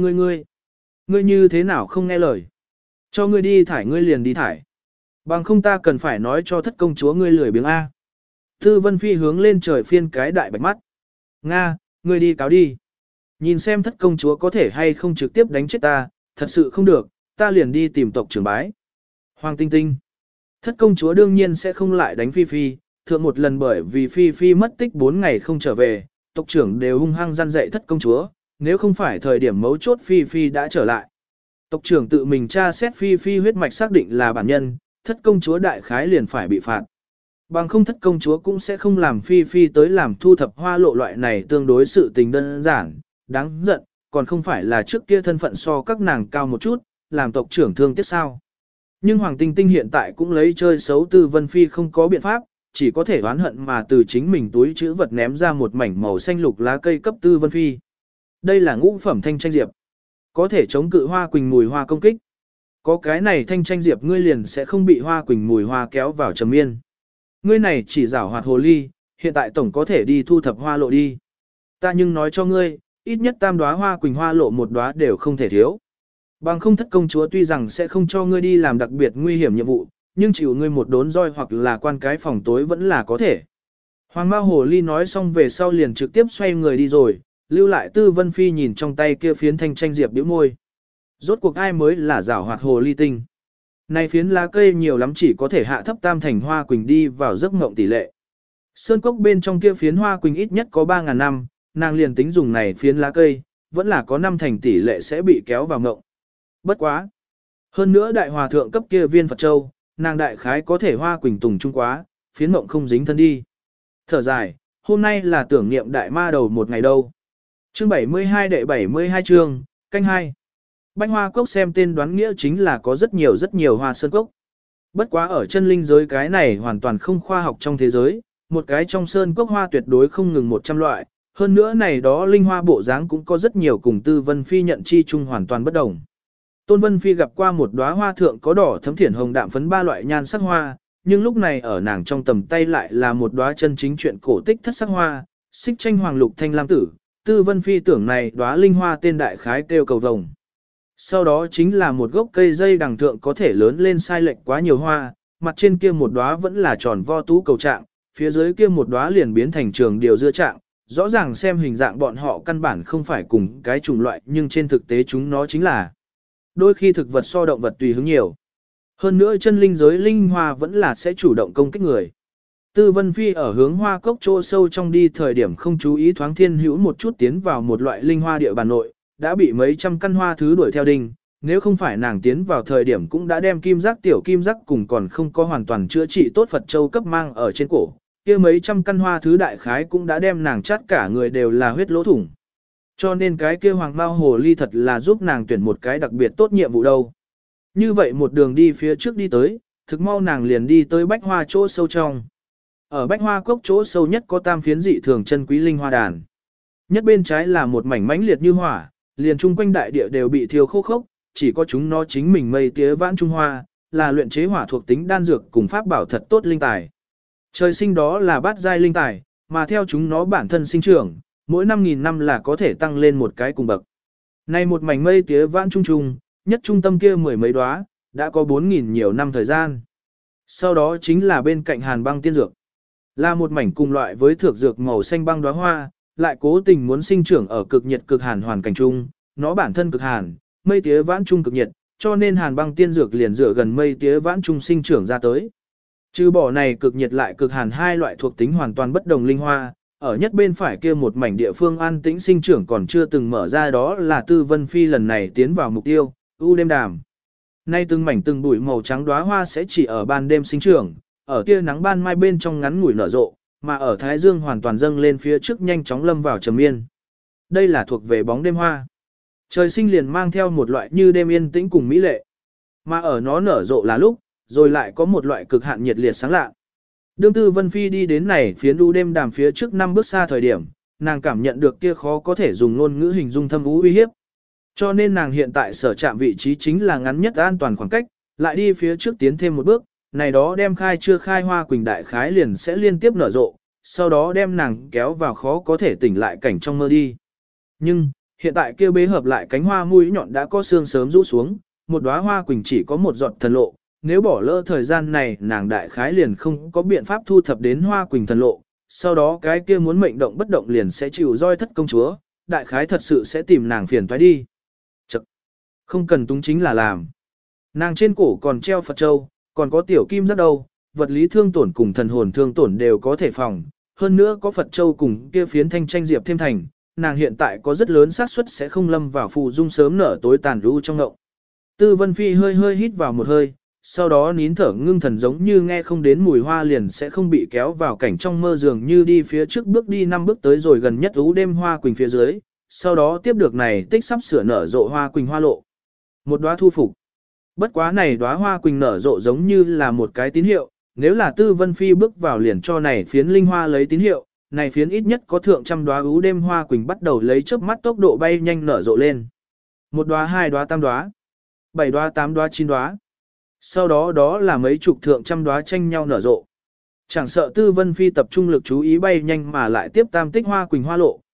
như thế nào không nghe lời? Cho ngươi đi thải ngươi liền đi thải. Bằng không ta cần phải nói cho thất công chúa ngươi lười biếng A. Tư Vân Phi hướng lên trời phiên cái đại bạch mắt. Nga, ngươi đi cáo đi. Nhìn xem thất công chúa có thể hay không trực tiếp đánh chết ta, thật sự không được, ta liền đi tìm tộc trưởng bái. Hoàng Tinh Tinh. Thất công chúa đương nhiên sẽ không lại đánh Phi Phi, thượng một lần bởi vì Phi Phi mất tích 4 ngày không trở về, tộc trưởng đều hung hăng gian dạy thất công chúa, nếu không phải thời điểm mấu chốt Phi Phi đã trở lại. Tộc trưởng tự mình tra xét Phi Phi huyết mạch xác định là bản nhân, thất công chúa đại khái liền phải bị phạt. Bằng không thất công chúa cũng sẽ không làm Phi Phi tới làm thu thập hoa lộ loại này tương đối sự tình đơn giản, đáng giận, còn không phải là trước kia thân phận so các nàng cao một chút, làm tộc trưởng thương tiếc sao. Nhưng Hoàng Tinh Tinh hiện tại cũng lấy chơi xấu Tư Vân Phi không có biện pháp, chỉ có thể oán hận mà từ chính mình túi chữ vật ném ra một mảnh màu xanh lục lá cây cấp Tư Vân Phi. Đây là ngũ phẩm thanh tranh diệp, có thể chống cự hoa quỳnh mùi hoa công kích. Có cái này thanh tranh diệp ngươi liền sẽ không bị hoa quỳnh mùi hoa kéo vào trầm miên. Ngươi này chỉ giảo hoạt hồ ly, hiện tại tổng có thể đi thu thập hoa lộ đi. Ta nhưng nói cho ngươi, ít nhất tam đóa hoa quỳnh hoa lộ một đóa đều không thể thiếu. Bằng không thất công chúa tuy rằng sẽ không cho ngươi đi làm đặc biệt nguy hiểm nhiệm vụ, nhưng chịu ngươi một đốn roi hoặc là quan cái phòng tối vẫn là có thể. Hoàng Mao Hồ Ly nói xong về sau liền trực tiếp xoay người đi rồi, lưu lại Tư Vân Phi nhìn trong tay kia phiến thanh tranh diệp bĩu môi. Rốt cuộc ai mới là giảo hoạt hồ ly tinh. Này phiến lá cây nhiều lắm chỉ có thể hạ thấp tam thành hoa quỳnh đi vào giấc mộng tỷ lệ. Sơn cốc bên trong kia phiến hoa quỳnh ít nhất có 3.000 năm, nàng liền tính dùng này phiến lá cây, vẫn là có 5 thành tỷ lệ sẽ bị kéo vào mộng. Bất quá. Hơn nữa đại hòa thượng cấp kia viên Phật Châu, nàng đại khái có thể hoa quỳnh tùng trung quá, phiến mộng không dính thân đi. Thở dài, hôm nay là tưởng niệm đại ma đầu một ngày đâu. Chương 72 đệ 72 chương, canh 2. Bách hoa cốc xem tên đoán nghĩa chính là có rất nhiều hoa sơn cốc. Bất quá ở chân linh giới cái này hoàn toàn không khoa học trong thế giới, một cái trong sơn cốc hoa tuyệt đối không ngừng 100 loại, hơn nữa này đó linh hoa bộ dáng cũng có rất nhiều cùng Tư Vân Phi nhận chi chung hoàn toàn bất đồng. Tôn Vân Phi gặp qua một đóa hoa thượng có đỏ thấm thiển hồng đạm phấn 3 loại nhan sắc hoa, nhưng lúc này ở nàng trong tầm tay lại là một đóa chân chính chuyện cổ tích thất sắc hoa, xích tranh hoàng lục thanh lam tử. Tư Vân Phi tưởng này đóa linh hoa tên đại khái kêu cầu vồng. Sau đó chính là một gốc cây dây đằng thượng có thể lớn lên sai lệch quá nhiều hoa, mặt trên kia một đóa vẫn là tròn vo tú cầu trạng, phía dưới kia một đóa liền biến thành trường điều dưa trạng. Rõ ràng xem hình dạng bọn họ căn bản không phải cùng cái chủng loại nhưng trên thực tế chúng nó chính là. Đôi khi thực vật so động vật tùy hứng nhiều. Hơn nữa chân linh giới linh hoa vẫn là sẽ chủ động công kích người. Tư Vân Phi ở hướng hoa cốc chỗ sâu trong đi thời điểm không chú ý thoáng thiên hữu một chút tiến vào một loại linh hoa địa bàn nội, đã bị mấy trăm căn hoa thứ đuổi theo đinh, nếu không phải nàng tiến vào thời điểm cũng đã đem kim giác tiểu kim giác cùng còn không có hoàn toàn chữa trị tốt Phật Châu cấp mang ở trên cổ, kia mấy trăm căn hoa thứ đại khái cũng đã đem nàng chát cả người đều là huyết lỗ thủng. Cho nên cái kia hoàng mao hồ ly thật là giúp nàng tuyển một cái đặc biệt tốt nhiệm vụ đâu. Như vậy một đường đi phía trước đi tới, thực mau nàng liền đi tới bách hoa chỗ sâu trong. Ở bách hoa cốc chỗ sâu nhất có tam phiến dị thường chân quý linh hoa đàn. Nhất bên trái là một mảnh mãnh liệt như hỏa, liền chung quanh đại địa đều bị thiêu khô khốc, chỉ có chúng nó chính mình mây tía vãn trung hoa, là luyện chế hỏa thuộc tính đan dược cùng pháp bảo thật tốt linh tài. Trời sinh đó là bát giai linh tài, mà theo chúng nó bản thân sinh trưởng, mỗi 5.000 năm là có thể tăng lên một cái cùng bậc. Này một mảnh mây tía vãn trung trung, nhất trung tâm kia mười mấy đóa, đã có 4.000 nhiều năm thời gian. Sau đó chính là bên cạnh hàn băng tiên dược. Là một mảnh cùng loại với thược dược màu xanh băng đóa hoa, lại cố tình muốn sinh trưởng ở cực nhiệt cực hàn hoàn cảnh chung, nó bản thân cực hàn, mây tía vãn trung cực nhiệt, cho nên hàn băng tiên dược liền dựa gần mây tía vãn trung sinh trưởng ra tới. Trừ bỏ này cực nhiệt lại cực hàn hai loại thuộc tính hoàn toàn bất đồng linh hoa, ở nhất bên phải kia một mảnh địa phương an tĩnh sinh trưởng còn chưa từng mở ra, đó là Tư Vân Phi lần này tiến vào mục tiêu, u đêm đàm. Nay từng mảnh từng bụi màu trắng đóa hoa sẽ chỉ ở ban đêm sinh trưởng, ở tia nắng ban mai bên trong ngắn ngủi nở rộ, mà ở thái dương hoàn toàn dâng lên phía trước nhanh chóng lâm vào trầm yên. Đây là thuộc về bóng đêm hoa. Trời sinh liền mang theo một loại như đêm yên tĩnh cùng mỹ lệ. Mà ở nó nở rộ là lúc, rồi lại có một loại cực hạn nhiệt liệt sáng lạ. Đương Tư Vân Phi đi đến này phiến u đêm đàm phía trước 5 bước xa thời điểm, nàng cảm nhận được kia khó có thể dùng ngôn ngữ hình dung thâm ú uy hiếp. Cho nên nàng hiện tại sở chạm vị trí chính là ngắn nhất an toàn khoảng cách, lại đi phía trước tiến thêm một bước, này đó đem khai chưa khai hoa quỳnh đại khái liền sẽ liên tiếp nở rộ, sau đó đem nàng kéo vào khó có thể tỉnh lại cảnh trong mơ đi. Nhưng, hiện tại kia bế hợp lại cánh hoa mũi nhọn đã có xương sớm rũ xuống, một đóa hoa quỳnh chỉ có một giọt thần lộ, nếu bỏ lỡ thời gian này nàng đại khái liền không có biện pháp thu thập đến hoa quỳnh thần lộ, sau đó cái kia muốn mệnh động bất động liền sẽ chịu roi thất công chúa, đại khái thật sự sẽ tìm nàng phiền toái đi. Chậc, không cần túng chính là làm. Nàng trên cổ còn treo Phật Châu, còn có tiểu kim giác đâu, vật lý thương tổn cùng thần hồn thương tổn đều có thể phòng, hơn nữa có Phật Châu cùng kia phiến thanh tranh diệp thêm thành, nàng hiện tại có rất lớn xác suất sẽ không lâm vào phù dung sớm nở tối tàn ru trong ngộng. Tư Vân Phi hơi hít vào một hơi, sau đó nín thở ngưng thần giống như nghe không đến mùi hoa liền sẽ không bị kéo vào cảnh trong mơ dường như đi phía trước bước đi 5 bước tới rồi gần nhất ú đêm hoa quỳnh phía dưới, sau đó tiếp được này tích sắp sửa nở rộ hoa quỳnh hoa lộ. Một đóa thu phục. Bất quá này đóa hoa quỳnh nở rộ giống như là một cái tín hiệu, nếu là Tư Vân Phi bước vào liền cho này phiến linh hoa lấy tín hiệu, này phiến ít nhất có thượng trăm đóa ú đêm hoa quỳnh bắt đầu lấy chớp mắt tốc độ bay nhanh nở rộ lên. Một đóa, 2 đóa, 8 đóa, 7 đóa, 8 đóa, 9 đóa. Sau đó đó là mấy chục thượng trăm đóa tranh nhau nở rộ. Chẳng sợ Tư Vân Phi tập trung lực chú ý bay nhanh mà lại tiếp tam tích hoa quỳnh hoa lộ,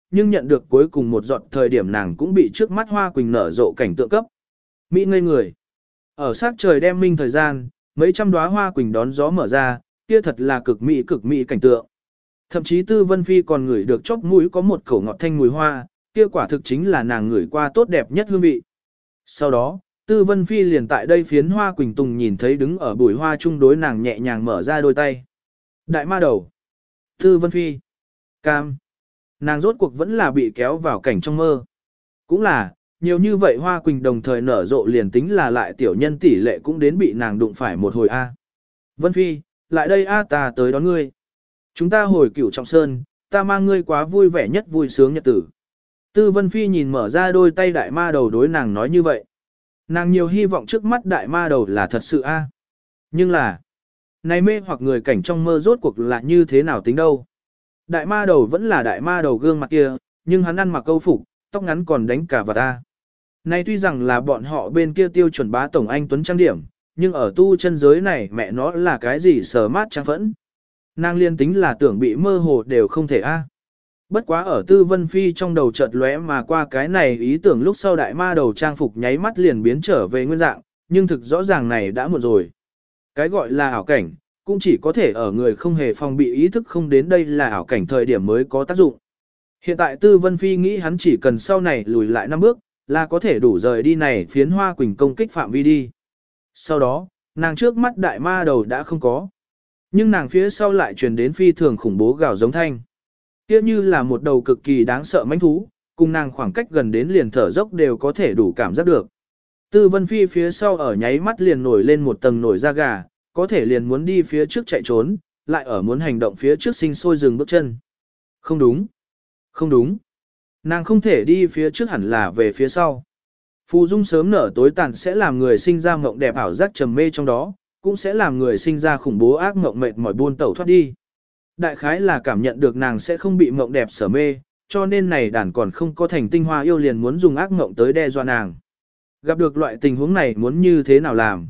nhưng nhận được cuối cùng một giọt thời điểm nàng cũng bị trước mắt hoa quỳnh nở rộ cảnh tượng cấp. Mỹ ngây người. Ở sát trời đem minh thời gian, mấy trăm đóa hoa quỳnh đón gió mở ra, kia thật là cực mỹ cảnh tượng. Thậm chí Tư Vân Phi còn ngửi được chóp mũi có một khẩu ngọt thanh mùi hoa, kia quả thực chính là nàng ngửi qua tốt đẹp nhất hương vị. Sau đó, Tư Vân Phi liền tại đây phiến hoa quỳnh tùng nhìn thấy đứng ở bụi hoa chung đối nàng nhẹ nhàng mở ra đôi tay. Đại ma đầu. Tư Vân Phi. Cam. Nàng rốt cuộc vẫn là bị kéo vào cảnh trong mơ. Cũng là, nhiều như vậy hoa quỳnh đồng thời nở rộ liền tính là lại tiểu nhân tỷ lệ cũng đến bị nàng đụng phải một hồi A. Vân Phi, lại đây A ta tới đón ngươi. Chúng ta hồi Cửu Trọng Sơn, ta mang ngươi quá vui vẻ nhất vui sướng nhật tử. Tư Vân Phi nhìn mở ra đôi tay đại ma đầu đối nàng nói như vậy. Nàng nhiều hy vọng trước mắt đại ma đầu là thật sự A. Nhưng là, này mê hoặc người cảnh trong mơ rốt cuộc là như thế nào tính đâu. Đại ma đầu vẫn là đại ma đầu gương mặt kia, nhưng hắn ăn mặc câu phục, tóc ngắn còn đánh cả vào ta. Này tuy rằng là bọn họ bên kia tiêu chuẩn bá tổng anh tuấn trang điểm, nhưng ở tu chân giới này mẹ nó là cái gì sờ mát trang phẫn. Nàng liên tính là tưởng bị mơ hồ đều không thể a. Bất quá ở Tư Vân Phi trong đầu chợt lóe mà qua cái này ý tưởng lúc sau đại ma đầu trang phục nháy mắt liền biến trở về nguyên dạng, nhưng thực rõ ràng này đã muộn rồi. Cái gọi là ảo cảnh, cũng chỉ có thể ở người không hề phòng bị ý thức không đến đây là ảo cảnh thời điểm mới có tác dụng. Hiện tại Tư Vân Phi nghĩ hắn chỉ cần sau này lùi lại 5 bước, là có thể đủ rời đi này phiến hoa quỳnh công kích phạm vi đi. Sau đó, nàng trước mắt đại ma đầu đã không có. Nhưng nàng phía sau lại truyền đến phi thường khủng bố gào giống thanh. Kia như là một đầu cực kỳ đáng sợ mãnh thú, cùng nàng khoảng cách gần đến liền thở dốc đều có thể đủ cảm giác được. Tư Vân Phi phía sau ở nháy mắt liền nổi lên một tầng nổi da gà, có thể liền muốn đi phía trước chạy trốn, lại ở muốn hành động phía trước sinh sôi dừng bước chân. Không đúng. Không đúng. Nàng không thể đi phía trước hẳn là về phía sau. Phù dung sớm nở tối tàn sẽ làm người sinh ra mộng đẹp ảo giác trầm mê trong đó, cũng sẽ làm người sinh ra khủng bố ác mộng mệt mỏi buôn tẩu thoát đi. Đại khái là cảm nhận được nàng sẽ không bị mộng đẹp sở mê, cho nên này đàn còn không có thành tinh hoa yêu liền muốn dùng ác mộng tới đe dọa nàng. Gặp được loại tình huống này muốn như thế nào làm?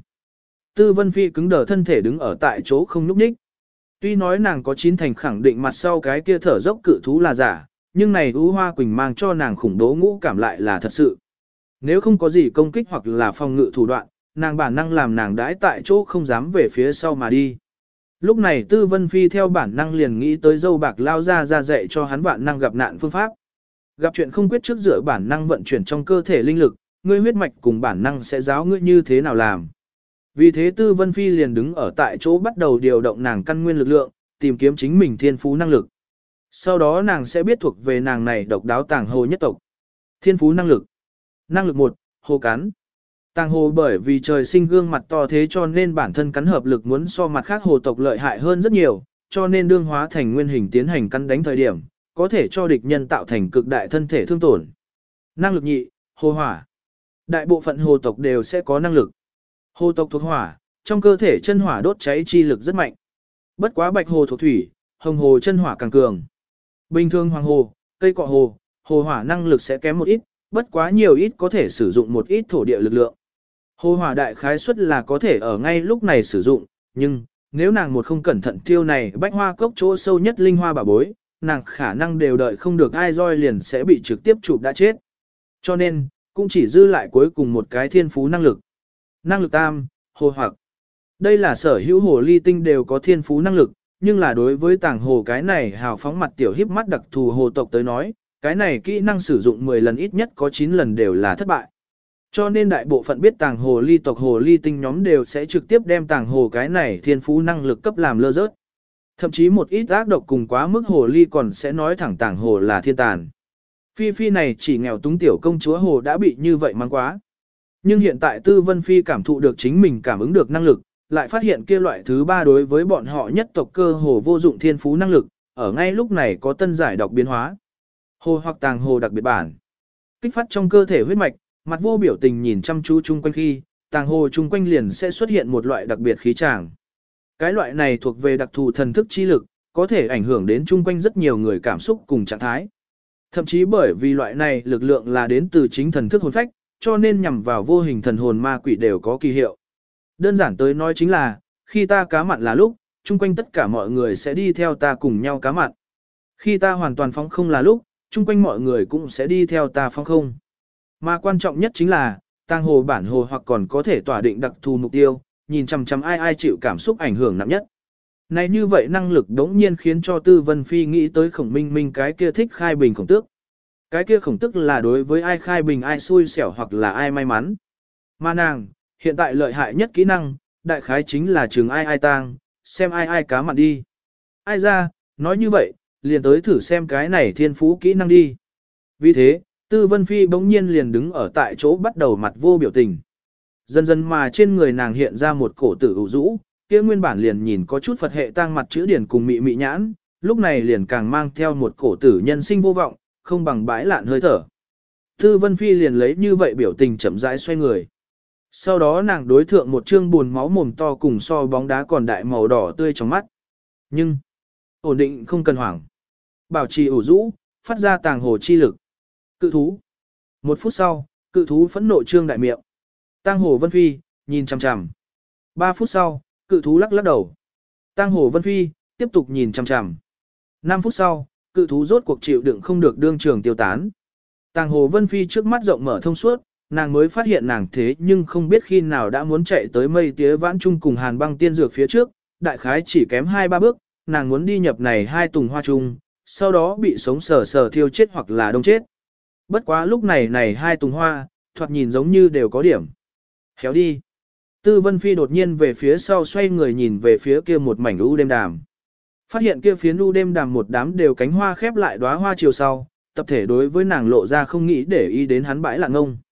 Tư Vân Phi cứng đờ thân thể đứng ở tại chỗ không nhúc nhích. Tuy nói nàng có 9 thành khẳng định mặt sau cái kia thở dốc cự thú là giả, nhưng này ú hoa quỳnh mang cho nàng khủng bố ngũ cảm lại là thật sự. Nếu không có gì công kích hoặc là phòng ngự thủ đoạn, nàng bản năng làm nàng đãi tại chỗ không dám về phía sau mà đi. Lúc này Tư Vân Phi theo bản năng liền nghĩ tới dâu bạc lao ra dạy cho hắn vạn năng gặp nạn phương pháp. Gặp chuyện không quyết trước dựa bản năng vận chuyển trong cơ thể linh lực, ngươi huyết mạch cùng bản năng sẽ giáo ngươi như thế nào làm. Vì thế Tư Vân Phi liền đứng ở tại chỗ bắt đầu điều động nàng căn nguyên lực lượng, tìm kiếm chính mình thiên phú năng lực. Sau đó nàng sẽ biết thuộc về nàng này độc đáo tàng hồ nhất tộc. Thiên phú năng lực. Năng lực 1, hồ cắn. Tàng hồ bởi vì trời sinh gương mặt to thế cho nên bản thân cắn hợp lực muốn so mặt khác hồ tộc lợi hại hơn rất nhiều, cho nên đương hóa thành nguyên hình tiến hành cắn đánh thời điểm, có thể cho địch nhân tạo thành cực đại thân thể thương tổn. Năng lực 2, hồ hỏa. Đại bộ phận hồ tộc đều sẽ có năng lực. Hồ tộc thuộc hỏa, trong cơ thể chân hỏa đốt cháy chi lực rất mạnh. Bất quá bạch hồ thuộc thủy, hồng hồ chân hỏa càng cường. Bình thường hoàng hồ, cây cọ hồ, hồ hỏa năng lực sẽ kém một ít, bất quá nhiều ít có thể sử dụng một ít thổ địa lực lượng. Hồ hỏa đại khái suất là có thể ở ngay lúc này sử dụng, nhưng nếu nàng một không cẩn thận tiêu này bách hoa cốc chỗ sâu nhất linh hoa bà bối, nàng khả năng đều đợi không được ai roi liền sẽ bị trực tiếp chụp đã chết. Cho nên, cũng chỉ dư lại cuối cùng một cái thiên phú năng lực. Năng lực tam, hồ hoặc. Đây là sở hữu hồ ly tinh đều có thiên phú năng lực, nhưng là đối với tàng hồ cái này hào phóng mặt tiểu híp mắt đặc thù hồ tộc tới nói, cái này kỹ năng sử dụng 10 lần ít nhất có 9 lần đều là thất bại. Cho nên đại bộ phận biết tàng hồ ly tộc hồ ly tinh nhóm đều sẽ trực tiếp đem tàng hồ cái này thiên phú năng lực cấp làm lơ rớt. Thậm chí một ít ác độc cùng quá mức hồ ly còn sẽ nói thẳng tàng hồ là thiên tàn. Phi Phi này chỉ nghèo túng tiểu công chúa hồ đã bị như vậy mang quá. Nhưng hiện tại Tư Vân Phi cảm thụ được chính mình cảm ứng được năng lực, lại phát hiện kia loại thứ ba đối với bọn họ nhất tộc cơ hồ vô dụng thiên phú năng lực, ở ngay lúc này có tân giải đọc biến hóa. Hồ hoặc tàng hồ đặc biệt bản. Kích phát trong cơ thể huyết mạch, mặt vô biểu tình nhìn chăm chú chung quanh khi, tàng hồ chung quanh liền sẽ xuất hiện một loại đặc biệt khí tràng. Cái loại này thuộc về đặc thù thần thức chi lực, có thể ảnh hưởng đến chung quanh rất nhiều người cảm xúc cùng trạng thái. Thậm chí bởi vì loại này lực lượng là đến từ chính thần thức hồn phách, cho nên nhằm vào vô hình thần hồn ma quỷ đều có kỳ hiệu. Đơn giản tới nói chính là, khi ta cá mặn là lúc, chung quanh tất cả mọi người sẽ đi theo ta cùng nhau cá mặn. Khi ta hoàn toàn phóng không là lúc, chung quanh mọi người cũng sẽ đi theo ta phong không. Mà quan trọng nhất chính là, tang hồ bản hồ hoặc còn có thể tỏa định đặc thù mục tiêu, nhìn chằm chằm ai chịu cảm xúc ảnh hưởng nặng nhất. Này như vậy năng lực đống nhiên khiến cho Tư Vân Phi nghĩ tới Khổng Minh Minh cái kia thích khai bình khổng tước. Cái kia khổng tức là đối với ai khai bình ai xui xẻo hoặc là ai may mắn. Mà nàng, hiện tại lợi hại nhất kỹ năng, đại khái chính là chừng ai tang, xem ai cá mặn đi. Ai ra, nói như vậy, liền tới thử xem cái này thiên phú kỹ năng đi. Vì thế, Tư Vân Phi bỗng nhiên liền đứng ở tại chỗ bắt đầu mặt vô biểu tình. Dần dần mà trên người nàng hiện ra một cổ tử ủ rũ, kia nguyên bản liền nhìn có chút Phật hệ tang mặt chữ điển cùng mị mị nhãn, lúc này liền càng mang theo một cổ tử nhân sinh vô vọng, không bằng bãi lạn hơi thở. Tư Vân Phi liền lấy như vậy biểu tình chậm rãi xoay người. Sau đó nàng đối thượng một trương buồn máu mồm to cùng so bóng đá còn đại màu đỏ tươi trong mắt. Nhưng, ổn định không cần hoảng. Bảo trì ủ rũ, phát ra tàng hồ chi lực. Cự thú. 1 phút sau, cự thú phẫn nộ trương đại miệng. Tang hồ Vân Phi, nhìn chằm chằm. 3 phút sau, cự thú lắc lắc đầu. Tang hồ Vân Phi, tiếp tục nhìn chằm chằm. 5 phút sau, cự thú rốt cuộc chịu đựng không được đương trường tiêu tán. Tang hồ Vân Phi trước mắt rộng mở thông suốt, nàng mới phát hiện nàng thế nhưng không biết khi nào đã muốn chạy tới mây tía vãn chung cùng hàn băng tiên dược phía trước, đại khái chỉ kém 2-3 bước, nàng muốn đi nhập này 2 tùng hoa chung, sau đó bị sống sờ sờ thiêu chết hoặc là đông chết. Bất quá lúc này 2 tùng hoa, thoạt nhìn giống như đều có điểm. Khéo đi. Tư Vân Phi đột nhiên về phía sau xoay người nhìn về phía kia một mảnh u đêm đàm. Phát hiện kia phiến u đêm đàm một đám đều cánh hoa khép lại đóa hoa chiều sau, tập thể đối với nàng lộ ra không nghĩ để ý đến hắn bãi lạng ngông.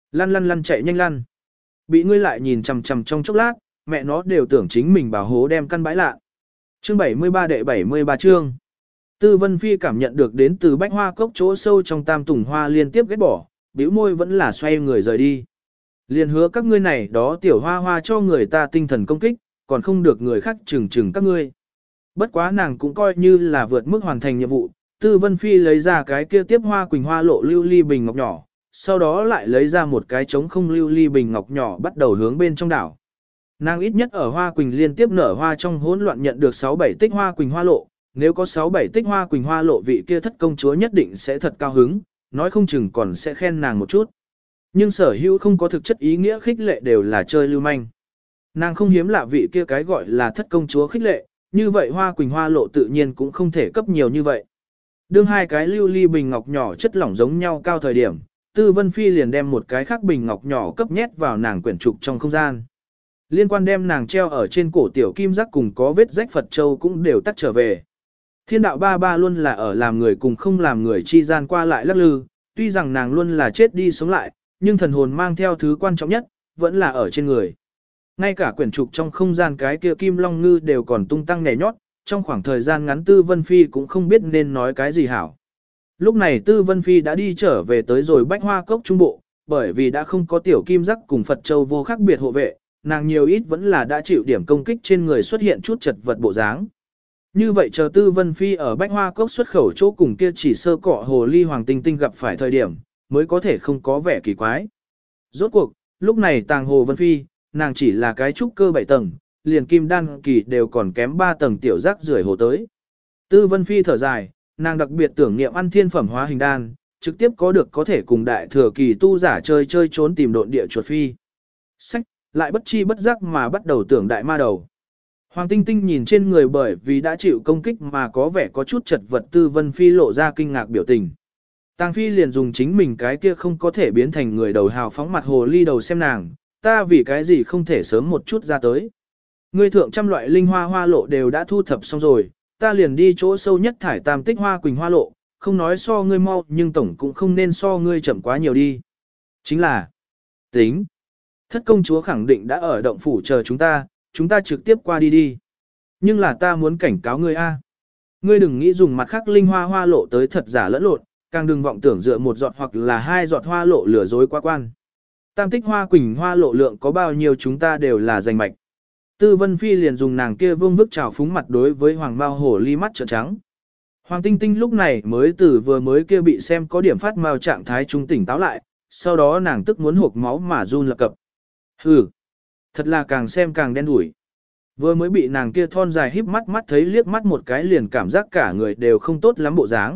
Lăn chạy nhanh lăn. Bị ngươi lại nhìn chằm chằm trong chốc lát, mẹ nó đều tưởng chính mình bảo hố đem căn bãi lạ. Chương 73 đệ 73 chương. Tư Vân Phi cảm nhận được đến từ bách hoa cốc chỗ sâu trong tam tùng hoa liên tiếp ghét bỏ, bĩu môi vẫn là xoay người rời đi. Liền hứa các ngươi này đó tiểu hoa hoa cho người ta tinh thần công kích, còn không được người khác chừng các ngươi. Bất quá nàng cũng coi như là vượt mức hoàn thành nhiệm vụ, Tư Vân Phi lấy ra cái kia tiếp hoa quỳnh hoa lộ lưu ly bình ngọc nhỏ, sau đó lại lấy ra một cái trống không lưu ly bình ngọc nhỏ bắt đầu hướng bên trong đảo. Nàng ít nhất ở hoa quỳnh liên tiếp nở hoa trong hỗn loạn nhận được 6-7 tích hoa quỳnh hoa lộ, nếu có 6-7 tích hoa quỳnh hoa lộ vị kia thất công chúa nhất định sẽ thật cao hứng, nói không chừng còn sẽ khen nàng một chút. Nhưng sở hữu không có thực chất ý nghĩa khích lệ đều là chơi lưu manh. Nàng không hiếm lạ vị kia cái gọi là thất công chúa khích lệ, như vậy hoa quỳnh hoa lộ tự nhiên cũng không thể cấp nhiều như vậy. Đương 2 cái lưu ly bình ngọc nhỏ chất lỏng giống nhau cao thời điểm, Tư Vân Phi liền đem một cái khác bình ngọc nhỏ cấp nhét vào nàng quyển trục trong không gian. Liên quan đem nàng treo ở trên cổ tiểu kim giác cùng có vết rách Phật Châu cũng đều tắt trở về. Thiên đạo ba luôn là ở làm người cùng không làm người chi gian qua lại lắc lư, tuy rằng nàng luôn là chết đi sống lại, nhưng thần hồn mang theo thứ quan trọng nhất, vẫn là ở trên người. Ngay cả quyển trục trong không gian cái kia kim long ngư đều còn tung tăng nhảy nhót, trong khoảng thời gian ngắn Tư Vân Phi cũng không biết nên nói cái gì hảo. Lúc này Tư Vân Phi đã đi trở về tới rồi bách hoa cốc trung bộ, bởi vì đã không có tiểu kim giác cùng Phật Châu vô khác biệt hộ vệ, nàng nhiều ít vẫn là đã chịu điểm công kích trên người xuất hiện chút chật vật bộ dáng. Như vậy chờ Tư Vân Phi ở bách hoa cốc xuất khẩu chỗ cùng kia chỉ sơ cọ hồ ly hoàng tinh tinh gặp phải thời điểm, mới có thể không có vẻ kỳ quái. Rốt cuộc, lúc này tàng hồ Vân Phi, nàng chỉ là cái trúc cơ 7 tầng, liền kim đan kỳ đều còn kém 3 tầng tiểu giác rưởi hồ tới. Tư Vân Phi thở dài, nàng đặc biệt tưởng niệm ăn thiên phẩm hóa hình đan, trực tiếp có thể cùng đại thừa kỳ tu giả chơi trốn tìm độn địa chuột phi. Sách, lại bất chi bất giác mà bắt đầu tưởng đại ma đầu. Hoàng Tinh Tinh nhìn trên người bởi vì đã chịu công kích mà có vẻ có chút chật vật Tư Vân Phi lộ ra kinh ngạc biểu tình. Tàng Phi liền dùng chính mình cái kia không có thể biến thành người đầu hào phóng mặt hồ ly đầu xem nàng, ta vì cái gì không thể sớm một chút ra tới. Ngươi thượng trăm loại linh hoa hoa lộ đều đã thu thập xong rồi, ta liền đi chỗ sâu nhất thải tam tích hoa quỳnh hoa lộ, không nói so ngươi mau nhưng tổng cũng không nên so ngươi chậm quá nhiều đi. Chính là, tính, thất công chúa khẳng định đã ở động phủ chờ chúng ta trực tiếp qua đi. Nhưng là ta muốn cảnh cáo ngươi a, ngươi đừng nghĩ dùng mặt khác linh hoa hoa lộ tới thật giả lẫn lộn, càng đừng vọng tưởng dựa một giọt hoặc là 2 giọt hoa lộ lừa dối quá quan. Tam tích hoa quỳnh hoa lộ lượng có bao nhiêu chúng ta đều là giành mạch. Tư Vân Phi liền dùng nàng kia vương vức trào phúng mặt đối với Hoàng Mao Hổ ly mắt trợn trắng. Hoàng Tinh Tinh lúc này vừa mới kia bị xem có điểm phát mao trạng thái trung tỉnh táo lại, sau đó nàng tức muốn hộc máu mà run lập cập. Hừ, thật là càng xem càng đen đủi. Vừa mới bị nàng kia thon dài híp mắt thấy liếc mắt một cái liền cảm giác cả người đều không tốt lắm bộ dáng,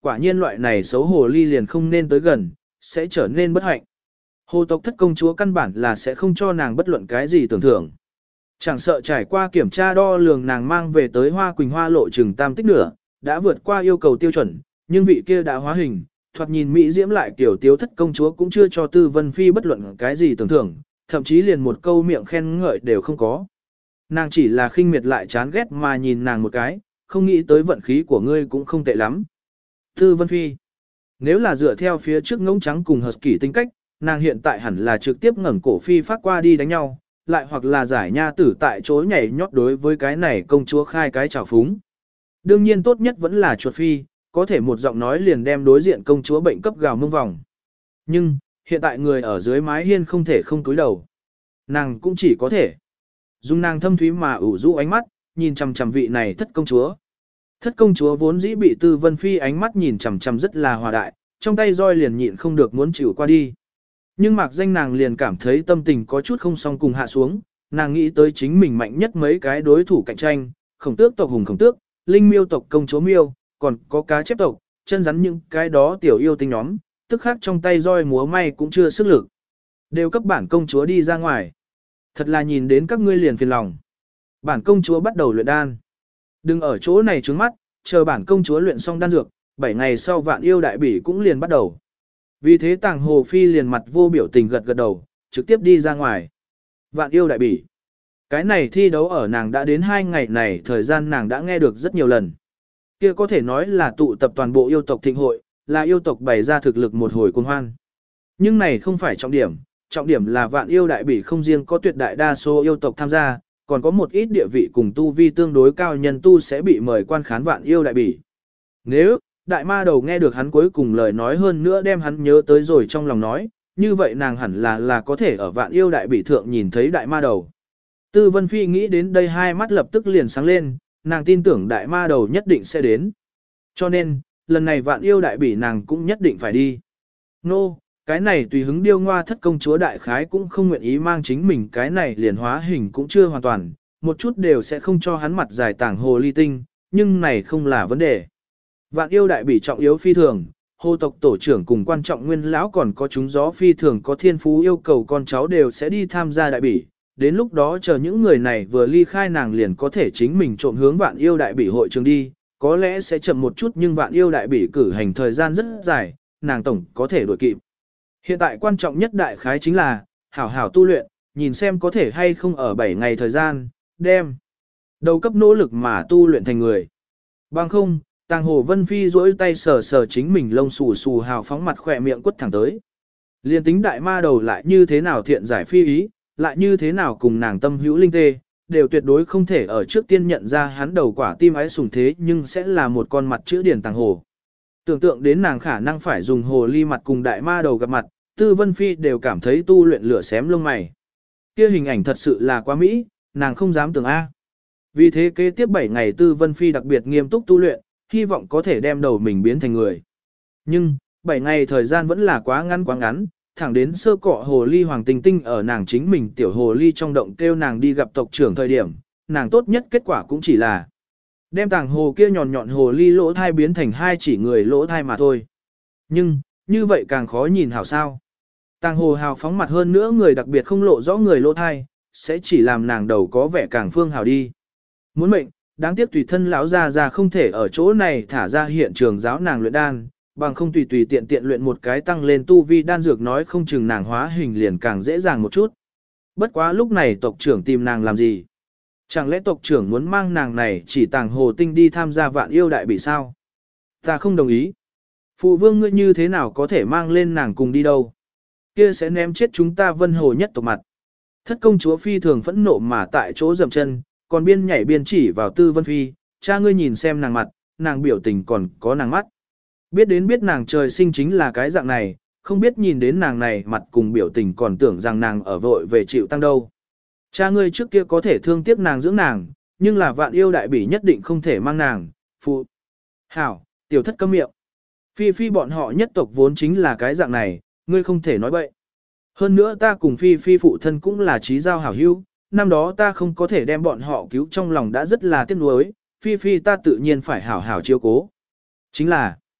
quả nhiên loại này xấu hồ ly liền không nên tới gần, sẽ trở nên bất hạnh. Hồ tộc thất công chúa căn bản là sẽ không cho nàng bất luận cái gì tưởng thưởng. Chẳng sợ trải qua kiểm tra đo lường nàng mang về tới Hoa Quỳnh Hoa lộ chừng tam tích nửa, đã vượt qua yêu cầu tiêu chuẩn, nhưng vị kia đã hóa hình, thoạt nhìn mỹ diễm lại kiểu tiếu thất công chúa cũng chưa cho Tư Vân Phi bất luận cái gì tưởng thưởng, thậm chí liền một câu miệng khen ngợi đều không có. Nàng chỉ là khinh miệt lại chán ghét mà nhìn nàng một cái, không nghĩ tới vận khí của ngươi cũng không tệ lắm. Tư Vân Phi, nếu là dựa theo phía trước ngỗng trắng cùng hợp kỷ tính cách, nàng hiện tại hẳn là trực tiếp ngẩng cổ phi phát qua đi đánh nhau, lại hoặc là giải nha tử tại chỗ nhảy nhót đối với cái này công chúa khai cái trào phúng. Đương nhiên tốt nhất vẫn là chuột phi, có thể một giọng nói liền đem đối diện công chúa bệnh cấp gào mông vòng. Nhưng, hiện tại người ở dưới mái hiên không thể không cúi đầu. Nàng cũng chỉ có thể dùng nàng thâm thúy mà ủ rũ ánh mắt, nhìn chằm chằm vị này thất công chúa. Thất công chúa vốn dĩ bị Tư Vân Phi ánh mắt nhìn chằm chằm rất là hòa đại, trong tay roi liền nhịn không được muốn chịu qua đi. Nhưng mạc danh nàng liền cảm thấy tâm tình có chút không song cùng hạ xuống, nàng nghĩ tới chính mình mạnh nhất mấy cái đối thủ cạnh tranh, Khổng Tước tộc hùng Khổng Tước, Linh Miêu tộc công chúa Miêu, còn có cá chép tộc, chân rắn những cái đó tiểu yêu tinh nhóm, tức khác trong tay roi múa may cũng chưa sức lực. Đều cấp bản công chúa đi ra ngoài. Thật là nhìn đến các ngươi liền phiền lòng. Bản công chúa bắt đầu luyện đan. Đừng ở chỗ này trướng mắt, chờ bản công chúa luyện xong đan dược, 7 ngày sau Vạn Yêu đại bỉ cũng liền bắt đầu. Vì thế Tàng Hồ Phi liền mặt vô biểu tình gật gật đầu, trực tiếp đi ra ngoài. Vạn Yêu đại bỉ. Cái này thi đấu ở nàng đã đến 2 ngày này, thời gian nàng đã nghe được rất nhiều lần. Kia có thể nói là tụ tập toàn bộ yêu tộc thịnh hội, là yêu tộc bày ra thực lực một hồi cuồng hoan. Nhưng này không phải trọng điểm là Vạn Yêu đại bỉ không riêng có tuyệt đại đa số yêu tộc tham gia, còn có một ít địa vị cùng tu vi tương đối cao nhân tu sẽ bị mời quan khán Vạn Yêu đại bỉ. Nếu đại ma đầu nghe được hắn cuối cùng lời nói hơn nữa đem hắn nhớ tới rồi trong lòng nói, như vậy nàng hẳn là có thể ở Vạn Yêu đại bỉ thượng nhìn thấy đại ma đầu. Tư Vân Phi nghĩ đến đây hai mắt lập tức liền sáng lên, nàng tin tưởng đại ma đầu nhất định sẽ đến. Cho nên, lần này Vạn Yêu đại bỉ nàng cũng nhất định phải đi. Nô, cái này tùy hứng điêu ngoa thất công chúa đại khái cũng không nguyện ý mang chính mình, cái này liền hóa hình cũng chưa hoàn toàn, một chút đều sẽ không cho hắn mặt dài tảng hồ ly tinh, nhưng này không là vấn đề. Vạn Yêu đại bỉ trọng yếu phi thường, hồ tộc tổ trưởng cùng quan trọng nguyên lão còn có chúng gió phi thường có thiên phú yêu cầu con cháu đều sẽ đi tham gia đại bỉ. Đến lúc đó chờ những người này vừa ly khai nàng liền có thể chính mình trộm hướng Vạn Yêu đại bỉ hội trường đi, có lẽ sẽ chậm một chút nhưng Vạn Yêu đại bỉ cử hành thời gian rất dài, nàng tổng có thể đuổi kịp. Hiện tại quan trọng nhất đại khái chính là, hảo hảo tu luyện, nhìn xem có thể hay không ở 7 ngày thời gian, đem đầu cấp nỗ lực mà tu luyện thành người. Bằng không, Tàng Hồ Vân Phi duỗi tay sờ sờ chính mình lông xù xù hào phóng mặt khỏe miệng quất thẳng tới. Liên tính đại ma đầu lại như thế nào thiện giải phi ý, lại như thế nào cùng nàng tâm hữu linh tê, đều tuyệt đối không thể ở trước tiên nhận ra hắn đầu quả tim ái sùng thế nhưng sẽ là một con mặt chữ điển Tàng Hồ. Tưởng tượng đến nàng khả năng phải dùng hồ ly mặt cùng đại ma đầu gặp mặt, Tư Vân Phi đều cảm thấy tu luyện lửa xém lông mày. Kia hình ảnh thật sự là quá mỹ, nàng không dám tưởng A. Vì thế kế tiếp 7 ngày Tư Vân Phi đặc biệt nghiêm túc tu luyện, hy vọng có thể đem đầu mình biến thành người. Nhưng, 7 ngày thời gian vẫn là quá ngắn, thẳng đến sơ cọ hồ ly Hoàng Tinh Tinh ở nàng chính mình tiểu hồ ly trong động kêu nàng đi gặp tộc trưởng thời điểm, nàng tốt nhất kết quả cũng chỉ là đem Tàng Hồ kia nhọn nhọn hồ ly lỗ thai biến thành hai chỉ người lỗ thai mà thôi. Nhưng, như vậy càng khó nhìn hảo sao. Tàng Hồ hào phóng mặt hơn nữa người đặc biệt không lộ rõ người lỗ thai, sẽ chỉ làm nàng đầu có vẻ càng phương hào đi. Muốn mệnh, đáng tiếc tùy thân lão ra không thể ở chỗ này thả ra hiện trường giáo nàng luyện đan, bằng không tùy tiện luyện một cái tăng lên tu vi đan dược nói không chừng nàng hóa hình liền càng dễ dàng một chút. Bất quá lúc này tộc trưởng tìm nàng làm gì? Chẳng lẽ tộc trưởng muốn mang nàng này chỉ Tàng Hồ tinh đi tham gia Vạn Yêu đại bỉ sao? Ta không đồng ý. Phụ vương ngươi như thế nào có thể mang lên nàng cùng đi đâu? Kia sẽ ném chết chúng ta Vân Hồ nhất tộc mặt. Thất công chúa phi thường phẫn nộ mà tại chỗ dậm chân, còn biên nhảy biên chỉ vào Tư Vân Phi, cha ngươi nhìn xem nàng mặt, nàng biểu tình còn có nàng mắt. Biết nàng trời sinh chính là cái dạng này, không biết nhìn đến nàng này mặt cùng biểu tình còn tưởng rằng nàng ở vội về chịu tăng đâu. Cha ngươi trước kia có thể thương tiếc nàng dưỡng nàng, nhưng là Vạn Yêu đại bỉ nhất định không thể mang nàng, phụ. Hảo, tiểu thất câm miệng. Phi bọn họ nhất tộc vốn chính là cái dạng này, ngươi không thể nói bậy. Hơn nữa ta cùng Phi phụ thân cũng là chí giao hảo hữu, năm đó ta không có thể đem bọn họ cứu trong lòng đã rất là tiếc nuối, Phi ta tự nhiên phải hảo hảo chiếu cố. Chính là,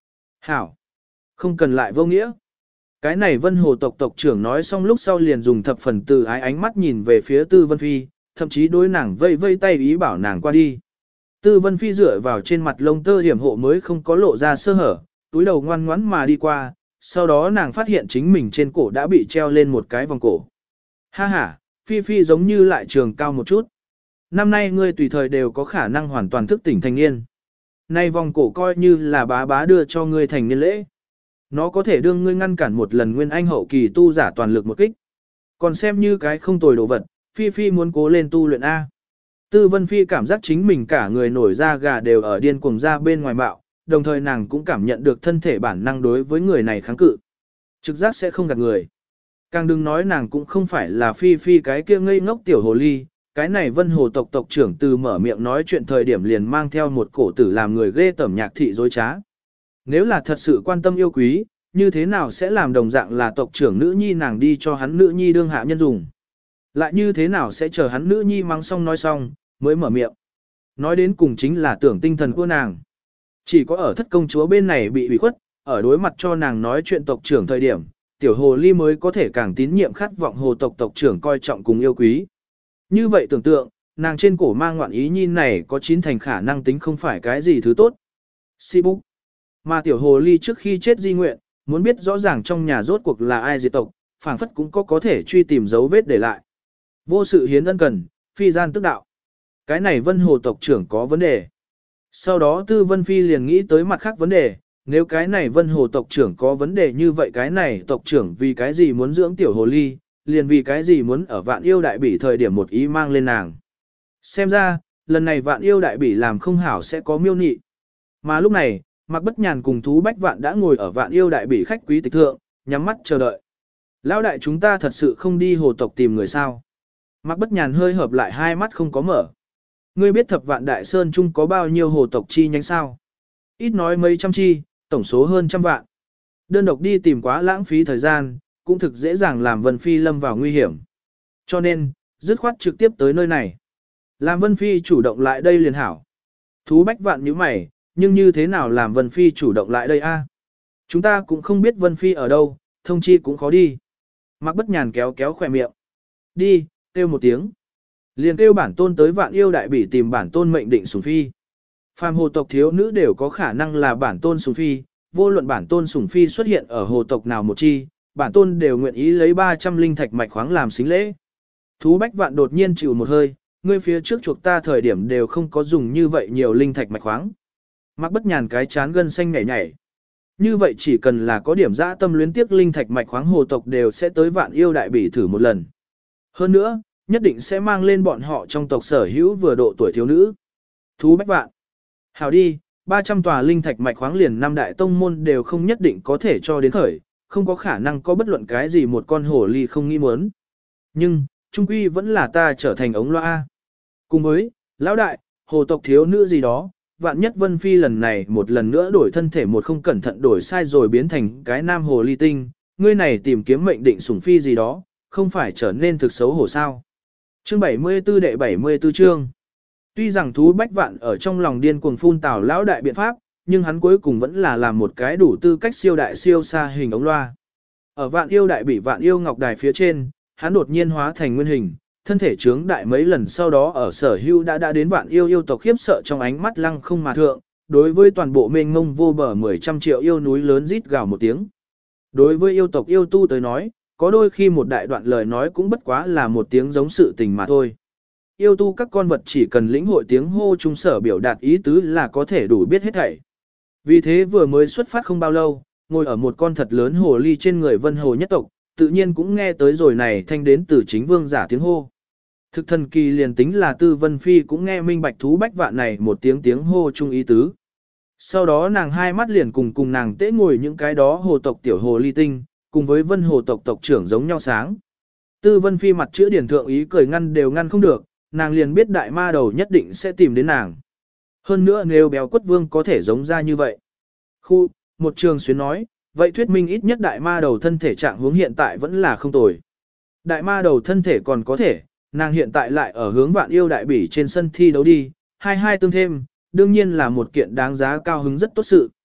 Hảo. Không cần lại vô nghĩa. Cái này Vân Hồ tộc tộc trưởng nói xong lúc sau liền dùng thập phần từ ái ánh mắt nhìn về phía Tư Vân Phi, thậm chí đối nàng vây vây tay ý bảo nàng qua đi. Tư Vân Phi dựa vào trên mặt lông tơ hiểm hộ mới không có lộ ra sơ hở, túi đầu ngoan ngoãn mà đi qua, sau đó nàng phát hiện chính mình trên cổ đã bị treo lên một cái vòng cổ. Ha ha, Phi Phi giống như lại trường cao một chút. Năm nay ngươi tùy thời đều có khả năng hoàn toàn thức tỉnh thành niên. Nay vòng cổ coi như là bá bá đưa cho ngươi thành niên lễ. Nó có thể đương ngươi ngăn cản một lần nguyên anh hậu kỳ tu giả toàn lực một kích. Còn xem như cái không tồi đồ vật, Phi Phi muốn cố lên tu luyện A. Tư Vân Phi cảm giác chính mình cả người nổi da gà đều ở điên cuồng ra bên ngoài bạo, đồng thời nàng cũng cảm nhận được thân thể bản năng đối với người này kháng cự. Trực giác sẽ không gạt người. Càng đừng nói nàng cũng không phải là Phi Phi cái kia ngây ngốc tiểu hồ ly, cái này Vân Hồ tộc tộc trưởng từ mở miệng nói chuyện thời điểm liền mang theo một cổ tử làm người ghê tởm nhạc thị dối trá. Nếu là thật sự quan tâm yêu quý, như thế nào sẽ làm đồng dạng là tộc trưởng nữ nhi nàng đi cho hắn nữ nhi đương hạ nhân dùng. Lại như thế nào sẽ chờ hắn nữ nhi mắng xong nói xong, mới mở miệng. Nói đến cùng chính là tưởng tinh thần của nàng. Chỉ có ở thất công chúa bên này bị ủy khuất, ở đối mặt cho nàng nói chuyện tộc trưởng thời điểm, tiểu hồ ly mới có thể càng tín nhiệm khát vọng hồ tộc tộc trưởng coi trọng cùng yêu quý. Như vậy tưởng tượng, nàng trên cổ mang ngoạn ý nhi này có 9 thành khả năng tính không phải cái gì thứ tốt. Si-book. Mà tiểu hồ ly trước khi chết di nguyện, muốn biết rõ ràng trong nhà rốt cuộc là ai diệt tộc, phảng phất cũng có thể truy tìm dấu vết để lại. Vô sự hiến ân cần, phi gian tức đạo. Cái này Vân Hồ tộc trưởng có vấn đề. Sau đó Tư Vân Phi liền nghĩ tới mặt khác vấn đề, nếu cái này Vân Hồ tộc trưởng có vấn đề như vậy cái này tộc trưởng vì cái gì muốn dưỡng tiểu hồ ly, liền vì cái gì muốn ở Vạn Yêu Đại Bỉ thời điểm một ý mang lên nàng. Xem ra, lần này Vạn Yêu Đại Bỉ làm không hảo sẽ có miêu nị. Mà lúc này, Mạc Bất Nhàn cùng Thú Bách Vạn đã ngồi ở Vạn Yêu Đại Bỉ khách quý tịch thượng, nhắm mắt chờ đợi. Lão đại chúng ta thật sự không đi hồ tộc tìm người sao. Mạc Bất Nhàn hơi hợp lại hai mắt không có mở. Ngươi biết Thập Vạn Đại Sơn chung có bao nhiêu hồ tộc chi nhánh sao? Ít nói mấy trăm chi, tổng số hơn trăm vạn. Đơn độc đi tìm quá lãng phí thời gian, cũng thực dễ dàng làm Vân Phi lâm vào nguy hiểm. Cho nên, dứt khoát trực tiếp tới nơi này. Làm Vân Phi chủ động lại đây liền hảo. Thú Bách Vạn nhíu mày, nhưng như thế nào làm Vân Phi chủ động lại đây a? Chúng ta cũng không biết Vân Phi ở đâu, thông chi cũng khó đi. Mạc Bất Nhàn kéo kéo khỏe miệng. Đi, kêu một tiếng. Liền kêu bản tôn tới Vạn Yêu Đại Bỉ tìm bản tôn mệnh định sủng phi. Phàm hồ tộc thiếu nữ đều có khả năng là bản tôn sủng phi, vô luận bản tôn sủng phi xuất hiện ở hồ tộc nào một chi, bản tôn đều nguyện ý lấy 300 linh thạch mạch khoáng làm xính lễ. Thú Bách Vạn đột nhiên chịu một hơi, ngươi phía trước chuộc ta thời điểm đều không có dùng như vậy nhiều linh thạch mạch khoáng. Mạc Bất Nhàn cái chán gân xanh nhảy nhảy. Như vậy chỉ cần là có điểm dã tâm luyến tiếc linh thạch mạch khoáng hồ tộc đều sẽ tới Vạn Yêu Đại Bỉ thử một lần. Hơn nữa, nhất định sẽ mang lên bọn họ trong tộc sở hữu vừa độ tuổi thiếu nữ. Thú Bách Vạn. Hảo đi, 300 tòa linh thạch mạch khoáng liền 5 đại tông môn đều không nhất định có thể cho đến khởi, không có khả năng có bất luận cái gì một con hổ ly không nghĩ muốn. Nhưng, trung quy vẫn là ta trở thành ống loa. Cùng với, lão đại, hồ tộc thiếu nữ gì đó, vạn nhất Vân Phi lần này một lần nữa đổi thân thể một không cẩn thận đổi sai rồi biến thành cái nam hồ ly tinh, ngươi này tìm kiếm mệnh định sủng phi gì đó, không phải trở nên thực xấu hổ sao. Chương 74 đệ 74 chương. Tuy rằng Thú Bách Vạn ở trong lòng điên cuồng phun tào lão đại biện pháp, nhưng hắn cuối cùng vẫn là làm một cái đủ tư cách siêu đại siêu xa hình ống loa. Ở Vạn Yêu Đại Bỉ Vạn Yêu Ngọc Đài phía trên, hắn đột nhiên hóa thành nguyên hình, thân thể trướng đại mấy lần sau đó ở Sở Hưu đã đến Vạn Yêu yêu tộc khiếp sợ trong ánh mắt lăng không mà thượng, đối với toàn bộ mênh mông vô bờ 100 triệu yêu núi lớn rít gào một tiếng. Đối với yêu tộc yêu tu tới nói, có đôi khi một đại đoạn lời nói cũng bất quá là một tiếng giống sự tình mà thôi. Yêu tu các con vật chỉ cần lĩnh hội tiếng hô trung sở biểu đạt ý tứ là có thể đủ biết hết thảy. Vì thế vừa mới xuất phát không bao lâu, ngồi ở một con thật lớn hồ ly trên người Vân Hồ nhất tộc, tự nhiên cũng nghe tới rồi này thanh đến từ chính vương giả tiếng hô. Thực thần kỳ liền tính là Tư Vân Phi cũng nghe minh bạch Thú Bách Vạn này một tiếng hô chung ý tứ. Sau đó nàng hai mắt liền cùng nàng tế ngồi những cái đó hồ tộc tiểu hồ ly tinh, cùng với Vân Hồ tộc tộc trưởng giống nhau sáng. Tư Vân Phi mặt chữ điển thượng ý cười ngăn đều ngăn không được, nàng liền biết đại ma đầu nhất định sẽ tìm đến nàng. Hơn nữa nếu béo quất vương có thể giống ra như vậy. Khu, một trường xuyến nói, vậy thuyết minh ít nhất đại ma đầu thân thể trạng hướng hiện tại vẫn là không tồi. Đại ma đầu thân thể còn có thể, nàng hiện tại lại ở hướng Vạn Yêu Đại Bỉ trên sân thi đấu đi, hai tương thêm, đương nhiên là một kiện đáng giá cao hứng rất tốt sự.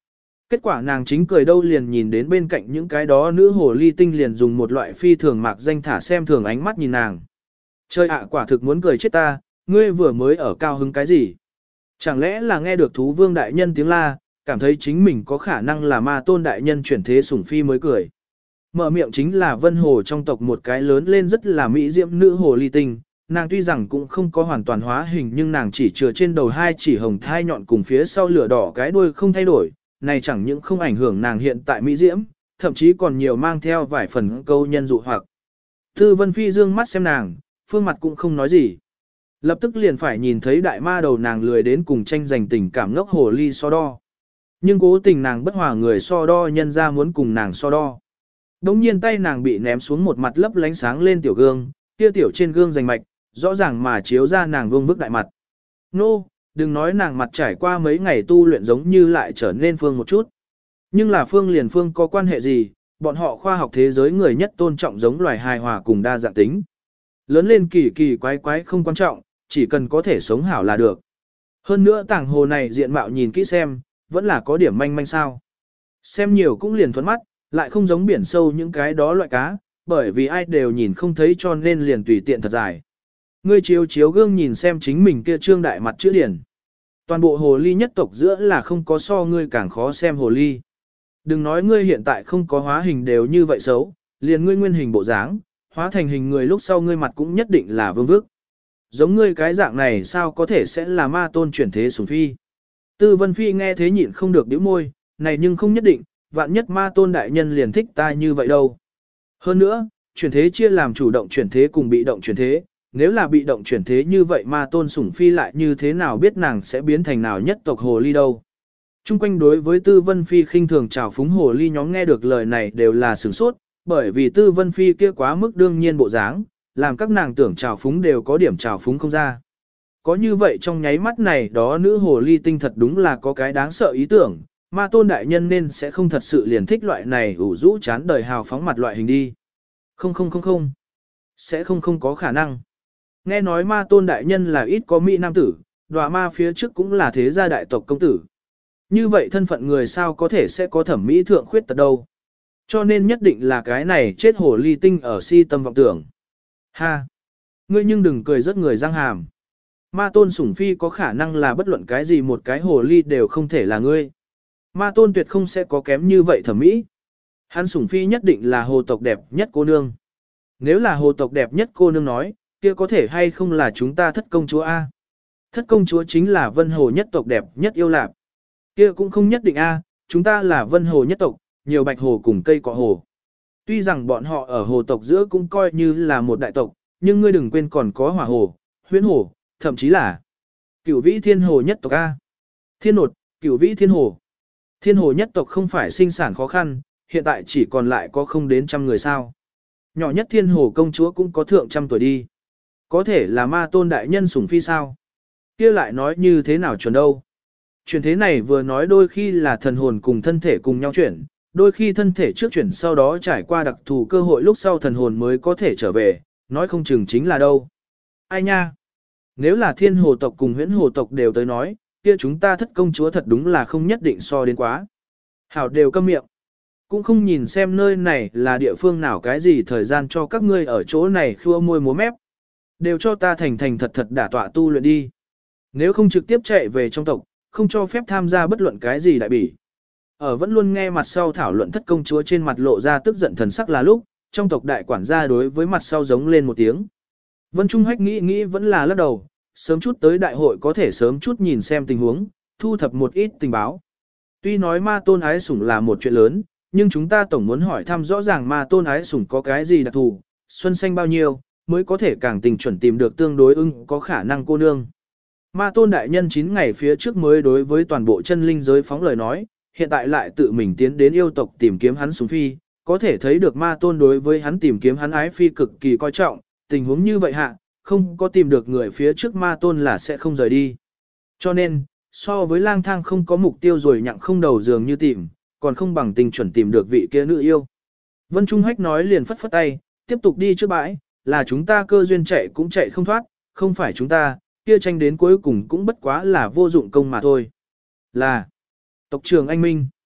Kết quả nàng chính cười đâu liền nhìn đến bên cạnh những cái đó nữ hồ ly tinh liền dùng một loại phi thường mạc danh thả xem thường ánh mắt nhìn nàng. Trời ạ, quả thực muốn cười chết ta, ngươi vừa mới ở cao hứng cái gì? Chẳng lẽ là nghe được thú vương đại nhân tiếng la, cảm thấy chính mình có khả năng là ma tôn đại nhân chuyển thế sủng phi mới cười. Mở miệng chính là vân hồ trong tộc một cái lớn lên rất là mỹ diễm nữ hồ ly tinh, nàng tuy rằng cũng không có hoàn toàn hóa hình nhưng nàng chỉ chừa trên đầu hai chỉ hồng thai nhọn cùng phía sau lửa đỏ cái đuôi không thay đổi, này chẳng những không ảnh hưởng nàng hiện tại mỹ diễm, thậm chí còn nhiều mang theo vài phần câu nhân dụ hoặc. Tư Vân Phi dương mắt xem nàng, phương mặt cũng không nói gì. Lập tức liền phải nhìn thấy đại ma đầu nàng lười đến cùng tranh giành tình cảm ngốc hồ ly so đo. Nhưng cố tình nàng bất hòa người so đo nhân ra muốn cùng nàng so đo. Đống nhiên tay nàng bị ném xuống một mặt lấp lánh sáng lên tiểu gương, kia tiểu trên gương rành mạch, rõ ràng mà chiếu ra nàng vương bức đại mặt. Nô, đừng nói nàng mặt trải qua mấy ngày tu luyện giống như lại trở nên phương một chút. Nhưng là phương liền phương có quan hệ gì, bọn họ khoa học thế giới người nhất tôn trọng giống loài hài hòa cùng đa dạng tính. Lớn lên kỳ kỳ quái quái không quan trọng, chỉ cần có thể sống hảo là được. Hơn nữa tảng hồ này diện mạo nhìn kỹ xem, vẫn là có điểm manh manh sao. Xem nhiều cũng liền thuẫn mắt, lại không giống biển sâu những cái đó loại cá, bởi vì ai đều nhìn không thấy cho nên liền tùy tiện thật dài. Ngươi chiếu chiếu gương nhìn xem chính mình kia trương đại mặt chữ điển. Toàn bộ hồ ly nhất tộc giữa là không có so ngươi càng khó xem hồ ly. Đừng nói ngươi hiện tại không có hóa hình đều như vậy xấu, liền ngươi nguyên hình bộ dáng, hóa thành hình người lúc sau ngươi mặt cũng nhất định là vương vức. Giống ngươi cái dạng này sao có thể sẽ là ma tôn chuyển thế sủng phi. Tư Vân Phi nghe thế nhịn không được nhíu môi, này nhưng không nhất định, vạn nhất ma tôn đại nhân liền thích ta như vậy đâu. Hơn nữa, chuyển thế chia làm chủ động chuyển thế cùng bị động chuyển thế, nếu là bị động chuyển thế như vậy ma tôn sủng phi lại như thế nào biết nàng sẽ biến thành nào nhất tộc hồ ly đâu. Trung quanh đối với Tư Vân Phi khinh thường chào phúng hồ ly nhóm nghe được lời này đều là sửng sốt, bởi vì Tư Vân Phi kia quá mức đương nhiên bộ dáng, làm các nàng tưởng chào phúng đều có điểm chào phúng không ra. Có như vậy trong nháy mắt này đó nữ hồ ly tinh thật đúng là có cái đáng sợ ý tưởng, ma tôn đại nhân nên sẽ không thật sự liền thích loại này ủ rũ chán đời hào phóng mặt loại hình đi. Không. Sẽ không có khả năng. Nghe nói ma tôn đại nhân là ít có mỹ nam tử, đọa ma phía trước cũng là thế gia đại tộc công tử. Như vậy thân phận người sao có thể sẽ có thẩm mỹ thượng khuyết tật đâu. Cho nên nhất định là cái này chết hồ ly tinh ở si tâm vọng tưởng. Ha! Ngươi nhưng đừng cười rất người răng hàm. Ma tôn sủng phi có khả năng là bất luận cái gì một cái hồ ly đều không thể là ngươi. Ma tôn tuyệt không sẽ có kém như vậy thẩm mỹ. Hắn sủng phi nhất định là hồ tộc đẹp nhất cô nương. Nếu là hồ tộc đẹp nhất cô nương nói, kia có thể hay không là chúng ta thất công chúa A. Thất công chúa chính là vân hồ nhất tộc đẹp nhất yêu lạc. Kia cũng không nhất định A, chúng ta là vân hồ nhất tộc, nhiều bạch hồ cùng cây cọ hồ. Tuy rằng bọn họ ở hồ tộc giữa cũng coi như là một đại tộc, nhưng ngươi đừng quên còn có hỏa hồ, huyễn hồ, thậm chí là cửu vĩ thiên hồ nhất tộc A. Thiên nột, cửu vĩ thiên hồ. Thiên hồ nhất tộc không phải sinh sản khó khăn, hiện tại chỉ còn lại có không đến trăm người sao. Nhỏ nhất thiên hồ công chúa cũng có thượng trăm tuổi đi. Có thể là ma tôn đại nhân sủng phi sao? Kia lại nói như thế nào chuẩn đâu? Chuyển thế này vừa nói đôi khi là thần hồn cùng thân thể cùng nhau chuyển, đôi khi thân thể trước chuyển sau đó trải qua đặc thù cơ hội lúc sau thần hồn mới có thể trở về, nói không chừng chính là đâu. Ai nha? Nếu là thiên hồ tộc cùng huyễn hồ tộc đều tới nói, kia chúng ta thất công chúa thật đúng là không nhất định so đến quá. Hảo đều câm miệng. Cũng không nhìn xem nơi này là địa phương nào cái gì thời gian cho các ngươi ở chỗ này khua môi múa mép. Đều cho ta thành thành thật thật đả tọa tu luyện đi. Nếu không trực tiếp chạy về trong tộc, không cho phép tham gia bất luận cái gì đại bỉ. Ở vẫn luôn nghe mặt sau thảo luận thất công chúa trên mặt lộ ra tức giận thần sắc là lúc, trong tộc đại quản gia đối với mặt sau giống lên một tiếng. Vân Trung Hách nghĩ vẫn là lắc đầu, sớm chút tới đại hội có thể sớm chút nhìn xem tình huống, thu thập một ít tình báo. Tuy nói ma tôn ái sủng là một chuyện lớn, nhưng chúng ta tổng muốn hỏi thăm rõ ràng ma tôn ái sủng có cái gì đặc thù, xuân xanh bao nhiêu, mới có thể càng tình chuẩn tìm được tương đối ưng có khả năng cô nương. Ma tôn đại nhân 9 ngày phía trước mới đối với toàn bộ chân linh giới phóng lời nói, hiện tại lại tự mình tiến đến yêu tộc tìm kiếm hắn sủng phi, có thể thấy được ma tôn đối với hắn tìm kiếm hắn ái phi cực kỳ coi trọng, tình huống như vậy hạ, không có tìm được người phía trước ma tôn là sẽ không rời đi. Cho nên, so với lang thang không có mục tiêu rồi nhặng không đầu giường như tìm, còn không bằng tình chuẩn tìm được vị kia nữ yêu. Vân Trung Hách nói liền phất phất tay, tiếp tục đi trước bãi, là chúng ta cơ duyên chạy cũng chạy không thoát, không phải chúng ta, kia tranh đến cuối cùng cũng bất quá là vô dụng công mà thôi. Là tộc trưởng anh Minh.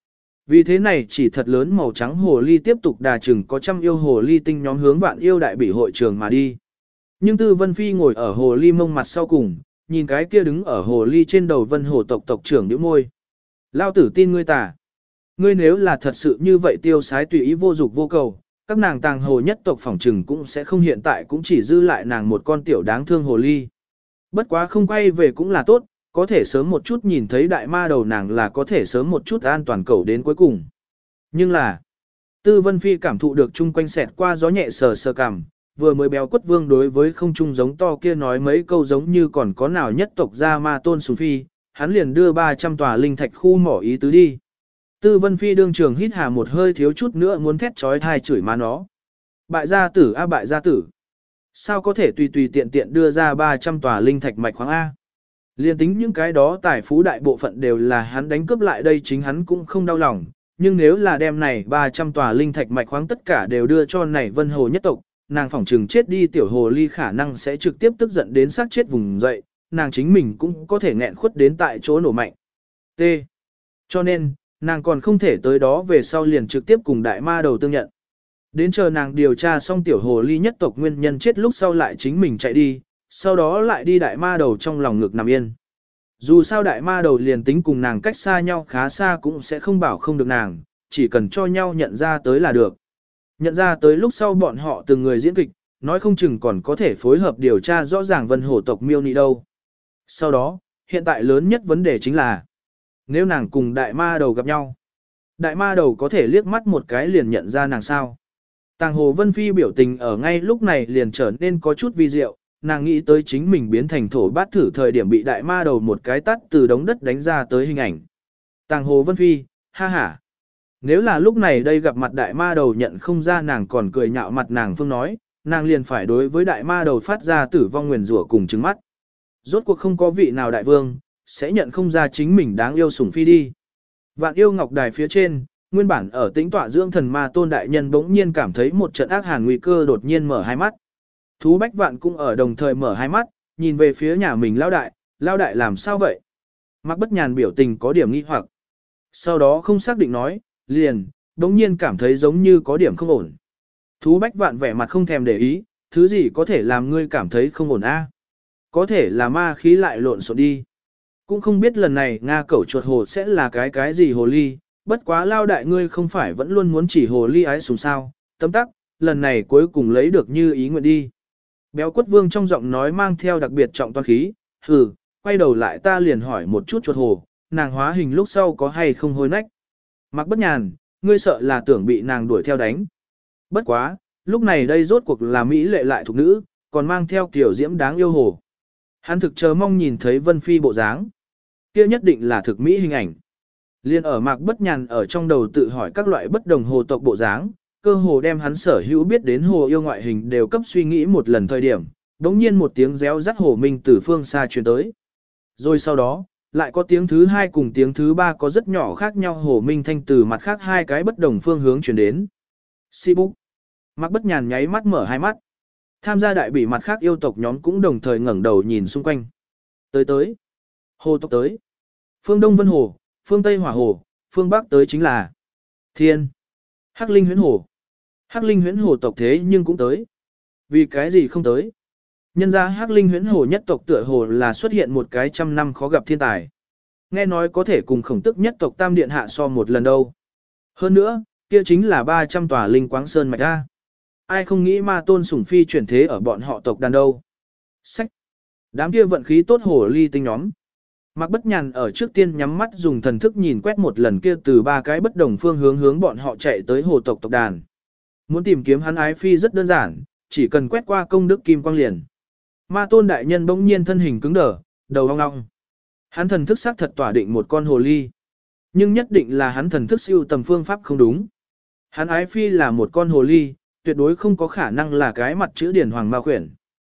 Vì thế này chỉ thật lớn màu trắng hồ ly tiếp tục đà chừng có trăm yêu hồ ly tinh nhóm hướng vạn yêu đại bỉ hội trường mà đi. Nhưng Tư Vân Phi ngồi ở hồ ly mông mặt sau cùng, nhìn cái kia đứng ở hồ ly trên đầu vân hồ tộc tộc trưởng nhíu môi. Lao tử tin ngươi tả. Ngươi nếu là thật sự như vậy tiêu sái tùy ý vô dục vô cầu, các nàng tàng hồ nhất tộc phỏng trừng cũng sẽ không hiện tại cũng chỉ dư lại nàng một con tiểu đáng thương hồ ly. Bất quá không quay về cũng là tốt, có thể sớm một chút nhìn thấy đại ma đầu nàng là có thể sớm một chút an toàn cầu đến cuối cùng. Nhưng là, Tư Vân Phi cảm thụ được chung quanh xẹt qua gió nhẹ sờ sờ cằm, vừa mới béo quất vương đối với không trung giống to kia nói mấy câu giống như còn có nào nhất tộc ra ma tôn sùng phi, hắn liền đưa 300 tòa linh thạch khu mỏ ý tứ đi. Tư Vân Phi đương trường hít hà một hơi thiếu chút nữa muốn thét trói thai chửi má nó. Bại gia tử a bại gia tử. Sao có thể tùy tùy tiện tiện đưa ra 300 tòa linh thạch mạch khoáng A. Liên tính những cái đó tài phú đại bộ phận đều là hắn đánh cướp lại đây chính hắn cũng không đau lòng. Nhưng nếu là đem này 300 tòa linh thạch mạch khoáng tất cả đều đưa cho này vân hồ nhất tộc, nàng phỏng trừng chết đi tiểu hồ ly khả năng sẽ trực tiếp tức giận đến sát chết vùng dậy, nàng chính mình cũng có thể nghẹn khuất đến tại chỗ nổ mạnh. T. Cho nên, nàng còn không thể tới đó về sau liền trực tiếp cùng đại ma đầu tương nhận. Đến chờ nàng điều tra xong tiểu hồ ly nhất tộc nguyên nhân chết lúc sau lại chính mình chạy đi, sau đó lại đi đại ma đầu trong lòng ngực nằm yên. Dù sao đại ma đầu liền tính cùng nàng cách xa nhau khá xa cũng sẽ không bảo không được nàng, chỉ cần cho nhau nhận ra tới là được. Nhận ra tới lúc sau bọn họ từng người diễn kịch, nói không chừng còn có thể phối hợp điều tra rõ ràng vân hổ tộc miêu nị đâu. Sau đó, hiện tại lớn nhất vấn đề chính là, nếu nàng cùng đại ma đầu gặp nhau, đại ma đầu có thể liếc mắt một cái liền nhận ra nàng sao. Tàng Hồ Vân Phi biểu tình ở ngay lúc này liền trở nên có chút vi diệu, nàng nghĩ tới chính mình biến thành thổ bát thử thời điểm bị đại ma đầu một cái tắt từ đống đất đánh ra tới hình ảnh. Tàng Hồ Vân Phi, ha ha. Nếu là lúc này đây gặp mặt đại ma đầu nhận không ra nàng còn cười nhạo mặt nàng phương nói, nàng liền phải đối với đại ma đầu phát ra tử vong nguyền rủa cùng trứng mắt. Rốt cuộc không có vị nào đại vương, sẽ nhận không ra chính mình đáng yêu sủng phi đi. Vạn yêu ngọc đài phía trên, nguyên bản ở tĩnh tọa dưỡng thần ma tôn đại nhân bỗng nhiên cảm thấy một trận ác hàn nguy cơ đột nhiên mở hai mắt. Thú Bách Vạn cũng ở đồng thời mở hai mắt, nhìn về phía nhà mình lao đại làm sao vậy? Mạc Bất Nhàn biểu tình có điểm nghi hoặc. Sau đó không xác định nói, liền, bỗng nhiên cảm thấy giống như có điểm không ổn. Thú Bách Vạn vẻ mặt không thèm để ý, thứ gì có thể làm ngươi cảm thấy không ổn a? Có thể là ma khí lại lộn xộn đi. Cũng không biết lần này Nga cẩu chuột hồ sẽ là cái gì hồ ly, bất quá lao đại ngươi không phải vẫn luôn muốn chỉ hồ ly ái sùng sao, tấm tắc, lần này cuối cùng lấy được như ý nguyện đi. Béo quất vương trong giọng nói mang theo đặc biệt trọng toan khí, hừ, quay đầu lại ta liền hỏi một chút chuột hồ, nàng hóa hình lúc sau có hay không hôi nách. Mạc Bất Nhàn, ngươi sợ là tưởng bị nàng đuổi theo đánh. Bất quá, lúc này đây rốt cuộc là Mỹ lệ lại thuộc nữ, còn mang theo kiểu diễm đáng yêu hồ. Hắn thực chờ mong nhìn thấy Vân Phi bộ dáng. Kia nhất định là thực Mỹ hình ảnh. Liên ở Mạc Bất Nhàn ở trong đầu tự hỏi các loại bất đồng hồ tộc bộ dáng, cơ hồ đem hắn sở hữu biết đến hồ yêu ngoại hình đều cấp suy nghĩ một lần thời điểm, đống nhiên một tiếng réo rắt hồ minh từ phương xa truyền tới. Rồi sau đó, lại có tiếng thứ hai cùng tiếng thứ ba có rất nhỏ khác nhau hồ minh thanh từ mặt khác hai cái bất đồng phương hướng truyền đến. Sibuk. Mạc Bất Nhàn nháy mắt mở hai mắt. Tham gia đại bỉ mặt khác yêu tộc nhóm cũng đồng thời ngẩng đầu nhìn xung quanh. Tới. Hồ tộc tới. Phương Đông Vân Hồ, phương Tây Hỏa Hồ, phương Bắc tới chính là Thiên. Hắc Linh Huyễn Hồ. Hắc Linh Huyễn Hồ tộc thế nhưng cũng tới. Vì cái gì không tới? Nhân ra Hắc Linh Huyễn Hồ nhất tộc tựa hồ là xuất hiện một cái trăm năm khó gặp thiên tài. Nghe nói có thể cùng Khổng Tức nhất tộc Tam Điện hạ so một lần đâu. Hơn nữa, kia chính là 300 tòa linh quáng sơn mạch ra. Ai không nghĩ ma tôn sủng phi chuyển thế ở bọn họ tộc đàn đâu. Sách. Đám kia vận khí tốt hồ ly tinh nhóm. Mạc Bất Nhàn ở trước tiên nhắm mắt dùng thần thức nhìn quét một lần kia từ ba cái bất đồng phương hướng bọn họ chạy tới hồ tộc tộc đàn. Muốn tìm kiếm hắn ái phi rất đơn giản, chỉ cần quét qua công đức kim quang liền. Ma tôn đại nhân bỗng nhiên thân hình cứng đờ, đầu ong ong. Hắn thần thức xác thật tỏa định một con hồ ly. Nhưng nhất định là hắn thần thức siêu tầm phương pháp không đúng. Hắn ái phi là một con hồ ly, tuyệt đối không có khả năng là cái mặt chữ điển hoàng ma khuyển.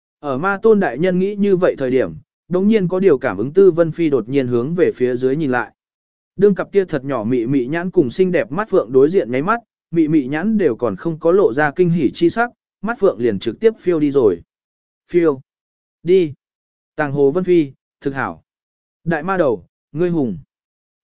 Ở ma tôn đại nhân nghĩ như vậy thời điểm, đống nhiên có điều cảm ứng Tư Vân Phi đột nhiên hướng về phía dưới nhìn lại. Đương cặp kia thật nhỏ mị mị nhãn cùng xinh đẹp mắt phượng đối diện nháy mắt, mị mị nhãn đều còn không có lộ ra kinh hỉ chi sắc, mắt phượng liền trực tiếp phiêu đi rồi. Phiêu. Đi. Tàng Hồ Vân Phi, thực hảo. Đại ma đầu, ngươi hùng.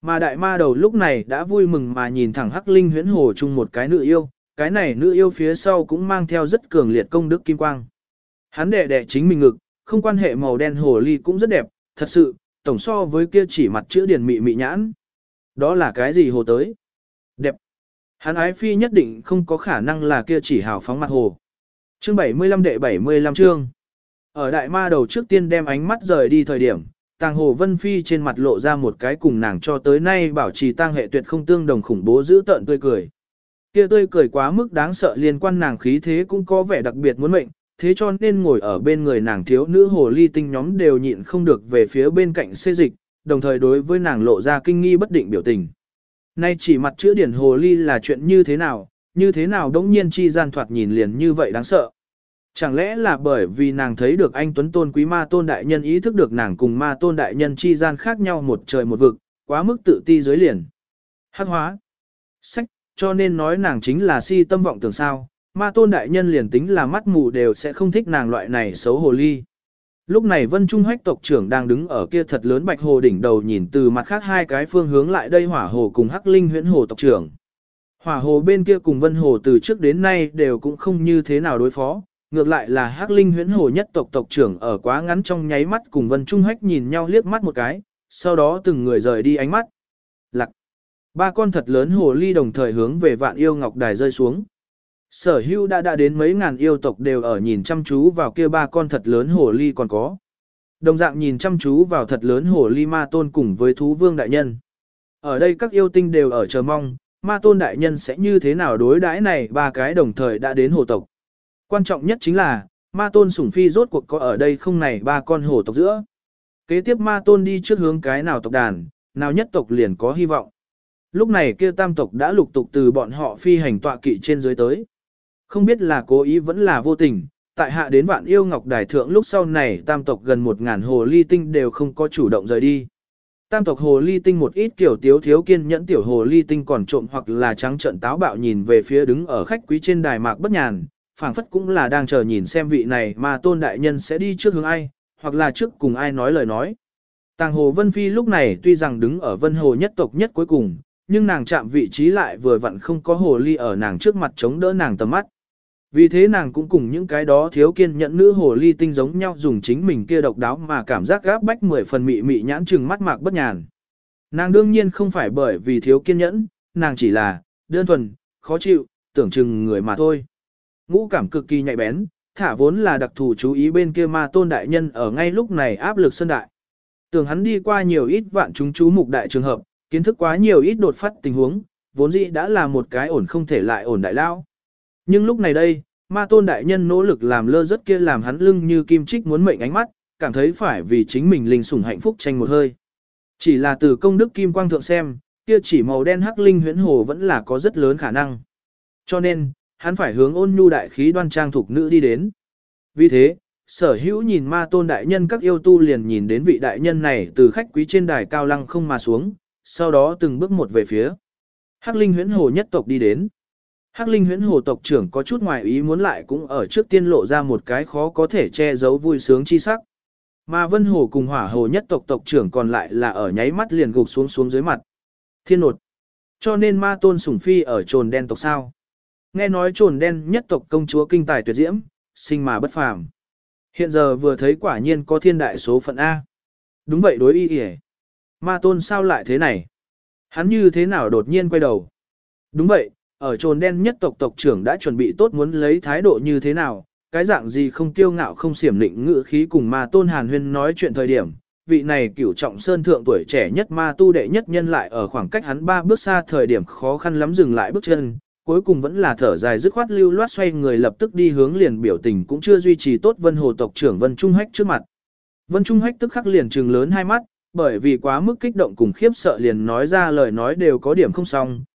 Mà đại ma đầu lúc này đã vui mừng mà nhìn thẳng Hắc Linh Huyễn Hồ chung một cái nữ yêu, cái này nữ yêu phía sau cũng mang theo rất cường liệt công đức kim quang. Hắn đẻ đẻ chính mình ngực, không quan hệ màu đen hồ ly cũng rất đẹp, thật sự, tổng so với kia chỉ mặt chữ điển mị mị nhãn. Đó là cái gì hồ tới? Đẹp. Hắn ái phi nhất định không có khả năng là kia chỉ hào phóng mặt hồ. Chương 75 đệ 75 chương. Ở đại ma đầu trước tiên đem ánh mắt rời đi thời điểm, Tàng Hồ Vân Phi trên mặt lộ ra một cái cùng nàng cho tới nay bảo trì tang hệ tuyệt không tương đồng khủng bố giữ tợn tươi cười. Kia tươi cười quá mức đáng sợ liên quan nàng khí thế cũng có vẻ đặc biệt muốn mệnh, thế cho nên ngồi ở bên người nàng thiếu nữ hồ ly tinh nhóm đều nhịn không được về phía bên cạnh xê dịch, đồng thời đối với nàng lộ ra kinh nghi bất định biểu tình. Nay chỉ mặt chữ điển hồ ly là chuyện như thế nào đống nhiên chi gian thoạt nhìn liền như vậy đáng sợ. Chẳng lẽ là bởi vì nàng thấy được anh Tuấn Tôn Quý Ma Tôn Đại Nhân ý thức được nàng cùng Ma Tôn Đại Nhân chi gian khác nhau một trời một vực, quá mức tự ti dưới liền. Hắc hóa. Sách, cho nên nói nàng chính là si tâm vọng tưởng sao, Ma Tôn Đại Nhân liền tính là mắt mù đều sẽ không thích nàng loại này xấu hồ ly. Lúc này Vân Trung Hách tộc trưởng đang đứng ở kia thật lớn bạch hồ đỉnh đầu nhìn từ mặt khác hai cái phương hướng lại đây hỏa hồ cùng Hắc Linh Huyễn Hồ tộc trưởng. Hỏa hồ bên kia cùng Vân Hồ từ trước đến nay đều cũng không như thế nào đối phó, ngược lại là Hắc Linh Huyễn Hồ nhất tộc tộc trưởng ở quá ngắn trong nháy mắt cùng Vân Trung Hách nhìn nhau liếc mắt một cái, sau đó từng người rời đi ánh mắt. Lặc. Ba con thật lớn hồ ly đồng thời hướng về Vạn Yêu Ngọc Đài rơi xuống. Sở hữu đã đến mấy ngàn yêu tộc đều ở nhìn chăm chú vào kia ba con thật lớn hồ ly còn có. Đồng dạng nhìn chăm chú vào thật lớn hồ ly Ma Tôn cùng với thú vương đại nhân. Ở đây các yêu tinh đều ở chờ mong, Ma Tôn đại nhân sẽ như thế nào đối đãi này ba cái đồng thời đã đến hồ tộc. Quan trọng nhất chính là, Ma Tôn sủng phi rốt cuộc có ở đây không này ba con hồ tộc giữa. Kế tiếp Ma Tôn đi trước hướng cái nào tộc đàn, nào nhất tộc liền có hy vọng. Lúc này kia tam tộc đã lục tục từ bọn họ phi hành tọa kỵ trên dưới tới. Không biết là cố ý vẫn là vô tình, tại hạ đến Vạn Yêu Ngọc Đài thượng lúc sau này tam tộc gần 1000 hồ ly tinh đều không có chủ động rời đi. Tam tộc hồ ly tinh một ít kiểu tiếu thiếu kiên nhẫn tiểu hồ ly tinh còn trộm hoặc là trắng trợn táo bạo nhìn về phía đứng ở khách quý trên đài Mạc Bất Nhàn, phảng phất cũng là đang chờ nhìn xem vị này Ma Tôn đại nhân sẽ đi trước hướng ai, hoặc là trước cùng ai nói lời nói. Tàng Hồ Vân Phi lúc này tuy rằng đứng ở Vân Hồ nhất tộc nhất cuối cùng, nhưng nàng chạm vị trí lại vừa vặn không có hồ ly ở nàng trước mặt chống đỡ nàng tầm mắt. Vì thế nàng cũng cùng những cái đó thiếu kiên nhẫn nữ hồ ly tinh giống nhau dùng chính mình kia độc đáo mà cảm giác gáp bách 10 phần mị mị nhãn trừng mắt Mạc Bất Nhàn. Nàng đương nhiên không phải bởi vì thiếu kiên nhẫn, nàng chỉ là đơn thuần, khó chịu, tưởng chừng người mà thôi. Ngũ cảm cực kỳ nhạy bén, thả vốn là đặc thù chú ý bên kia Ma Tôn đại nhân ở ngay lúc này áp lực sân đại. Tưởng hắn đi qua nhiều ít vạn chúng chú mục đại trường hợp, kiến thức quá nhiều ít đột phát tình huống, vốn dĩ đã là một cái ổn không thể lại ổn đại lao. Nhưng lúc này đây, Ma Tôn đại nhân nỗ lực làm lơ rất kia làm hắn lưng như kim chích muốn mệnh ánh mắt, cảm thấy phải vì chính mình linh sủng hạnh phúc tranh một hơi. Chỉ là từ công đức kim quang thượng xem, kia chỉ màu đen hắc linh huyễn hồ vẫn là có rất lớn khả năng. Cho nên, hắn phải hướng ôn nhu đại khí đoan trang thuộc nữ đi đến. Vì thế, sở hữu nhìn Ma Tôn đại nhân các yêu tu liền nhìn đến vị đại nhân này từ khách quý trên đài cao lăng không mà xuống, sau đó từng bước một về phía hắc linh huyễn hồ nhất tộc đi đến. Hắc Linh Huyễn Hồ tộc trưởng có chút ngoài ý muốn lại cũng ở trước tiên lộ ra một cái khó có thể che giấu vui sướng chi sắc. Mà Vân Hồ cùng Hỏa Hồ nhất tộc tộc trưởng còn lại là ở nháy mắt liền gục xuống dưới mặt. Thiên nột. Cho nên Ma Tôn sủng phi ở trồn đen tộc sao? Nghe nói trồn đen nhất tộc công chúa kinh tài tuyệt diễm, sinh mà bất phàm. Hiện giờ vừa thấy quả nhiên có thiên đại số phận A. Đúng vậy đối y y. Ma Tôn sao lại thế này? Hắn như thế nào đột nhiên quay đầu? Đúng vậy. Ở trồn đen nhất tộc tộc trưởng đã chuẩn bị tốt muốn lấy thái độ như thế nào, cái dạng gì không kiêu ngạo không xiểm lịnh ngữ khí cùng Ma Tôn Hàn Huyên nói chuyện thời điểm, vị này cửu trọng sơn thượng tuổi trẻ nhất ma tu đệ nhất nhân lại ở khoảng cách hắn 3 bước xa thời điểm khó khăn lắm dừng lại bước chân, cuối cùng vẫn là thở dài dứt khoát lưu loát xoay người lập tức đi hướng liền biểu tình cũng chưa duy trì tốt Vân Hồ tộc trưởng Vân Trung Hách trước mặt. Vân Trung Hách tức khắc liền trừng lớn hai mắt, bởi vì quá mức kích động cùng khiếp sợ liền nói ra lời nói đều có điểm không xong,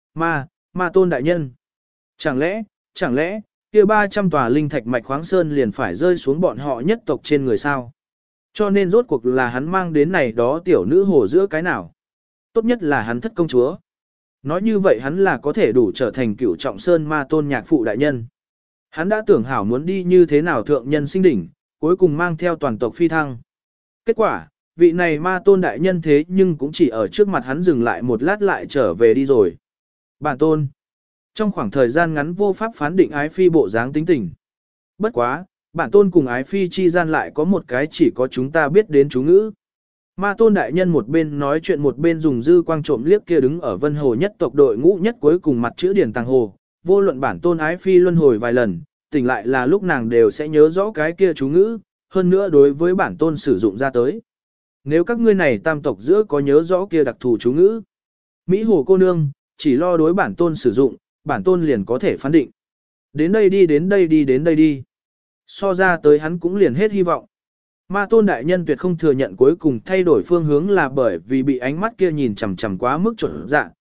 Ma Tôn đại nhân. Chẳng lẽ, kia 300 tòa linh thạch mạch khoáng sơn liền phải rơi xuống bọn họ nhất tộc trên người sao? Cho nên rốt cuộc là hắn mang đến này đó tiểu nữ hồ giữa cái nào? Tốt nhất là hắn thất công chúa. Nói như vậy hắn là có thể đủ trở thành cửu trọng sơn Ma Tôn nhạc phụ đại nhân. Hắn đã tưởng hảo muốn đi như thế nào thượng nhân sinh đỉnh, cuối cùng mang theo toàn tộc phi thăng. Kết quả, vị này ma tôn đại nhân thế nhưng cũng chỉ ở trước mặt hắn dừng lại một lát lại trở về đi rồi. Bản tôn, trong khoảng thời gian ngắn vô pháp phán định ái phi bộ dáng tính tình. Bất quá, bản tôn cùng ái phi chi gian lại có một cái chỉ có chúng ta biết đến chú ngữ. Ma tôn đại nhân một bên nói chuyện một bên dùng dư quang trộm liếc kia đứng ở vân hồ nhất tộc đội ngũ nhất cuối cùng mặt chữ điển tàng hồ, vô luận bản tôn ái phi luân hồi vài lần, tỉnh lại là lúc nàng đều sẽ nhớ rõ cái kia chú ngữ, hơn nữa đối với bản tôn sử dụng ra tới. Nếu các ngươi này tam tộc giữa có nhớ rõ kia đặc thù chú ngữ, Mỹ hồ cô nương, chỉ lo đối bản tôn sử dụng, bản tôn liền có thể phán định. Đến đây đi đến đây đi đến đây đi. So ra tới hắn cũng liền hết hy vọng. Ma tôn đại nhân tuyệt không thừa nhận cuối cùng thay đổi phương hướng là bởi vì bị ánh mắt kia nhìn chằm chằm quá mức trộn dạ.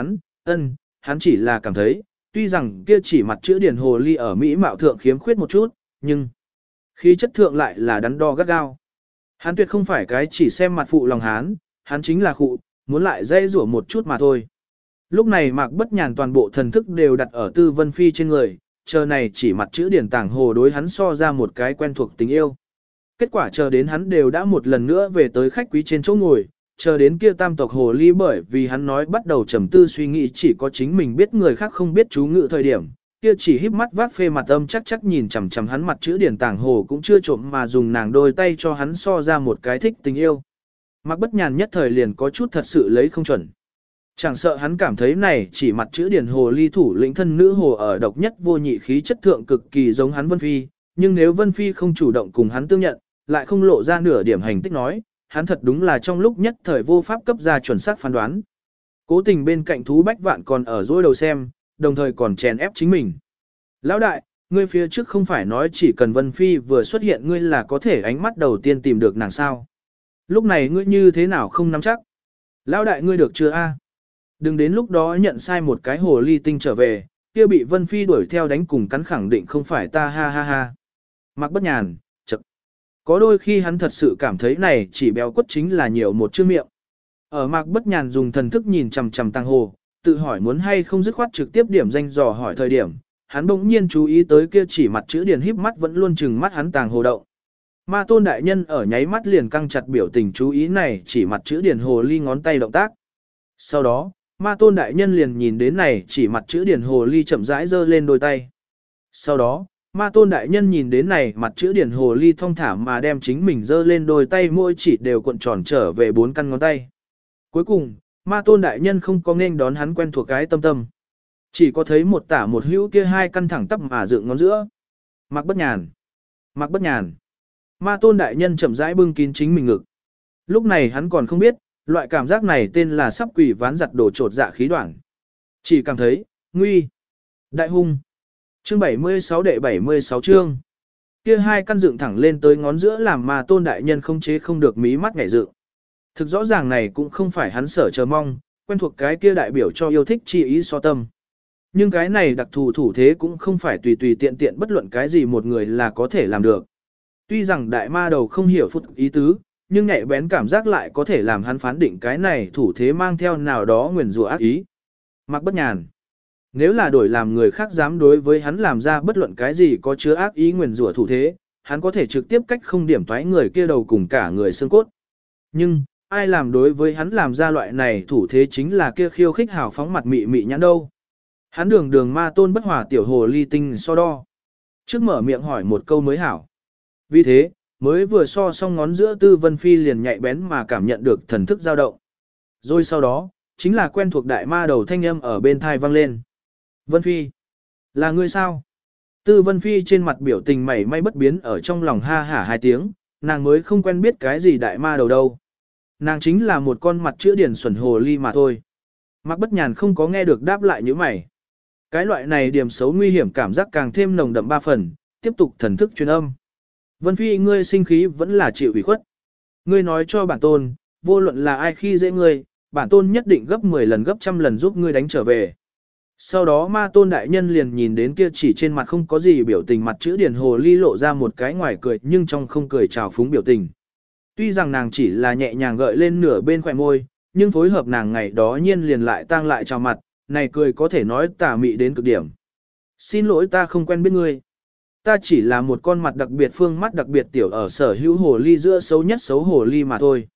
Hắn chỉ là cảm thấy, tuy rằng kia chỉ mặt chữ điển hồ ly ở Mỹ mạo thượng khiếm khuyết một chút, nhưng khí chất thượng lại là đắn đo gắt gao. Hắn tuyệt không phải cái chỉ xem mặt phụ lòng hắn chính là khụ, muốn lại dây rủa một chút mà thôi. Lúc này Mạc Bất Nhàn toàn bộ thần thức đều đặt ở Tư Vân Phi trên người, chờ này chỉ mặt chữ điển tàng hồ đối hắn so ra một cái quen thuộc tình yêu. Kết quả chờ đến hắn đều đã một lần nữa về tới khách quý trên chỗ ngồi, chờ đến kia tam tộc hồ ly bởi vì hắn nói bắt đầu trầm tư suy nghĩ chỉ có chính mình biết người khác không biết chú ngữ thời điểm, kia chỉ híp mắt vác phê mặt âm chắc nhìn chằm chằm hắn mặt chữ điển tàng hồ cũng chưa trộm mà dùng nàng đôi tay cho hắn so ra một cái thích tình yêu. Mạc Bất Nhàn nhất thời liền có chút thật sự lấy không chuẩn. Chẳng sợ hắn cảm thấy này chỉ mặt chữ điển hồ ly thủ lĩnh thân nữ hồ ở độc nhất vô nhị khí chất thượng cực kỳ giống hắn Vân Phi, nhưng nếu Vân Phi không chủ động cùng hắn tương nhận, lại không lộ ra nửa điểm hành tích nói, hắn thật đúng là trong lúc nhất thời vô pháp cấp ra chuẩn xác phán đoán. Cố tình bên cạnh thú bách vạn còn ở dối đầu xem, đồng thời còn chèn ép chính mình. Lão đại, ngươi phía trước không phải nói chỉ cần Vân Phi vừa xuất hiện ngươi là có thể ánh mắt đầu tiên tìm được nàng sao. Lúc này ngươi như thế nào không nắm chắc? Lão đại ngươi được chưa a? Đừng đến lúc đó nhận sai một cái hồ ly tinh trở về, kia bị Vân Phi đuổi theo đánh cùng cắn khẳng định không phải ta ha ha ha. Mạc Bất Nhàn, chậc. Có đôi khi hắn thật sự cảm thấy này chỉ béo quất chính là nhiều một chữ miệng. Ở Mạc Bất Nhàn dùng thần thức nhìn chằm chằm tàng hồ, tự hỏi muốn hay không dứt khoát trực tiếp điểm danh dò hỏi thời điểm, hắn bỗng nhiên chú ý tới kia chỉ mặt chữ điển híp mắt vẫn luôn chừng mắt hắn tàng hồ đậu. Ma tôn đại nhân ở nháy mắt liền căng chặt biểu tình chú ý này chỉ mặt chữ điển hồ ly ngón tay động tác. Sau đó, ma tôn đại nhân liền nhìn đến này chỉ mặt chữ điển hồ ly chậm rãi giơ lên đôi tay. Sau đó, ma tôn đại nhân nhìn đến này mặt chữ điển hồ ly thong thả mà đem chính mình giơ lên đôi tay mỗi chỉ đều cuộn tròn trở về 4 căn ngón tay. Cuối cùng, ma tôn đại nhân không có nên đón hắn quen thuộc cái tâm tâm. Chỉ có thấy một tả một hữu kia hai căn thẳng tắp mà dựng ngón giữa. Mạc Bất Nhàn. Mạc Bất Nhàn. Ma tôn đại nhân chậm rãi bưng kín chính mình ngực. Lúc này hắn còn không biết, loại cảm giác này tên là sắp quỷ ván giặt đổ trột dạ khí đoạn. Chỉ cảm thấy, nguy, đại hung. Chương 76 đệ 76 chương. Kia hai căn dựng thẳng lên tới ngón giữa làm ma tôn đại nhân không chế không được mí mắt nhảy dựng. Thực rõ ràng này cũng không phải hắn sở chờ mong, quen thuộc cái kia đại biểu cho yêu thích chi ý so tâm. Nhưng cái này đặc thù thủ thế cũng không phải tùy tùy tiện tiện bất luận cái gì một người là có thể làm được. Tuy rằng đại ma đầu không hiểu phút ý tứ, nhưng nhạy bén cảm giác lại có thể làm hắn phán định cái này thủ thế mang theo nào đó nguyền rủa ác ý. Mạc Bất Nhàn. Nếu là đổi làm người khác dám đối với hắn làm ra bất luận cái gì có chứa ác ý nguyền rủa thủ thế, hắn có thể trực tiếp cách không điểm toái người kia đầu cùng cả người xương cốt. Nhưng, ai làm đối với hắn làm ra loại này thủ thế chính là kia khiêu khích hào phóng mặt mị mị nhãn đâu. Hắn đường ma tôn bất hòa tiểu hồ ly tinh so đo. Trước mở miệng hỏi một câu mới hảo. Vì thế, mới vừa so xong ngón giữa Tư Vân Phi liền nhạy bén mà cảm nhận được thần thức dao động. Rồi sau đó, chính là quen thuộc đại ma đầu thanh âm ở bên thai vang lên. Vân Phi, là ngươi sao? Tư Vân Phi trên mặt biểu tình mảy may bất biến ở trong lòng ha hả hai tiếng, nàng mới không quen biết cái gì đại ma đầu đâu. Nàng chính là một con mặt chữa điển xuẩn hồ ly mà thôi. Mạc Bất Nhàn không có nghe được đáp lại như mày. Cái loại này điểm xấu nguy hiểm cảm giác càng thêm nồng đậm 3 phần, tiếp tục thần thức truyền âm. Vân Phi ngươi sinh khí vẫn là chịu ủy khuất. Ngươi nói cho bản tôn, vô luận là ai khi dễ ngươi, bản tôn nhất định gấp 10 lần gấp trăm lần giúp ngươi đánh trở về. Sau đó ma tôn đại nhân liền nhìn đến kia chỉ trên mặt không có gì biểu tình mặt chữ điển hồ ly lộ ra một cái ngoài cười nhưng trong không cười trào phúng biểu tình. Tuy rằng nàng chỉ là nhẹ nhàng gợi lên nửa bên khỏe môi, nhưng phối hợp nàng ngày đó nhiên liền lại tăng lại chào mặt, này cười có thể nói tà mị đến cực điểm. Xin lỗi ta không quen biết ngươi. Ta chỉ là một con mặt đặc biệt phương mắt đặc biệt tiểu ở sở hữu hồ ly giữa xấu nhất xấu hồ ly mà thôi.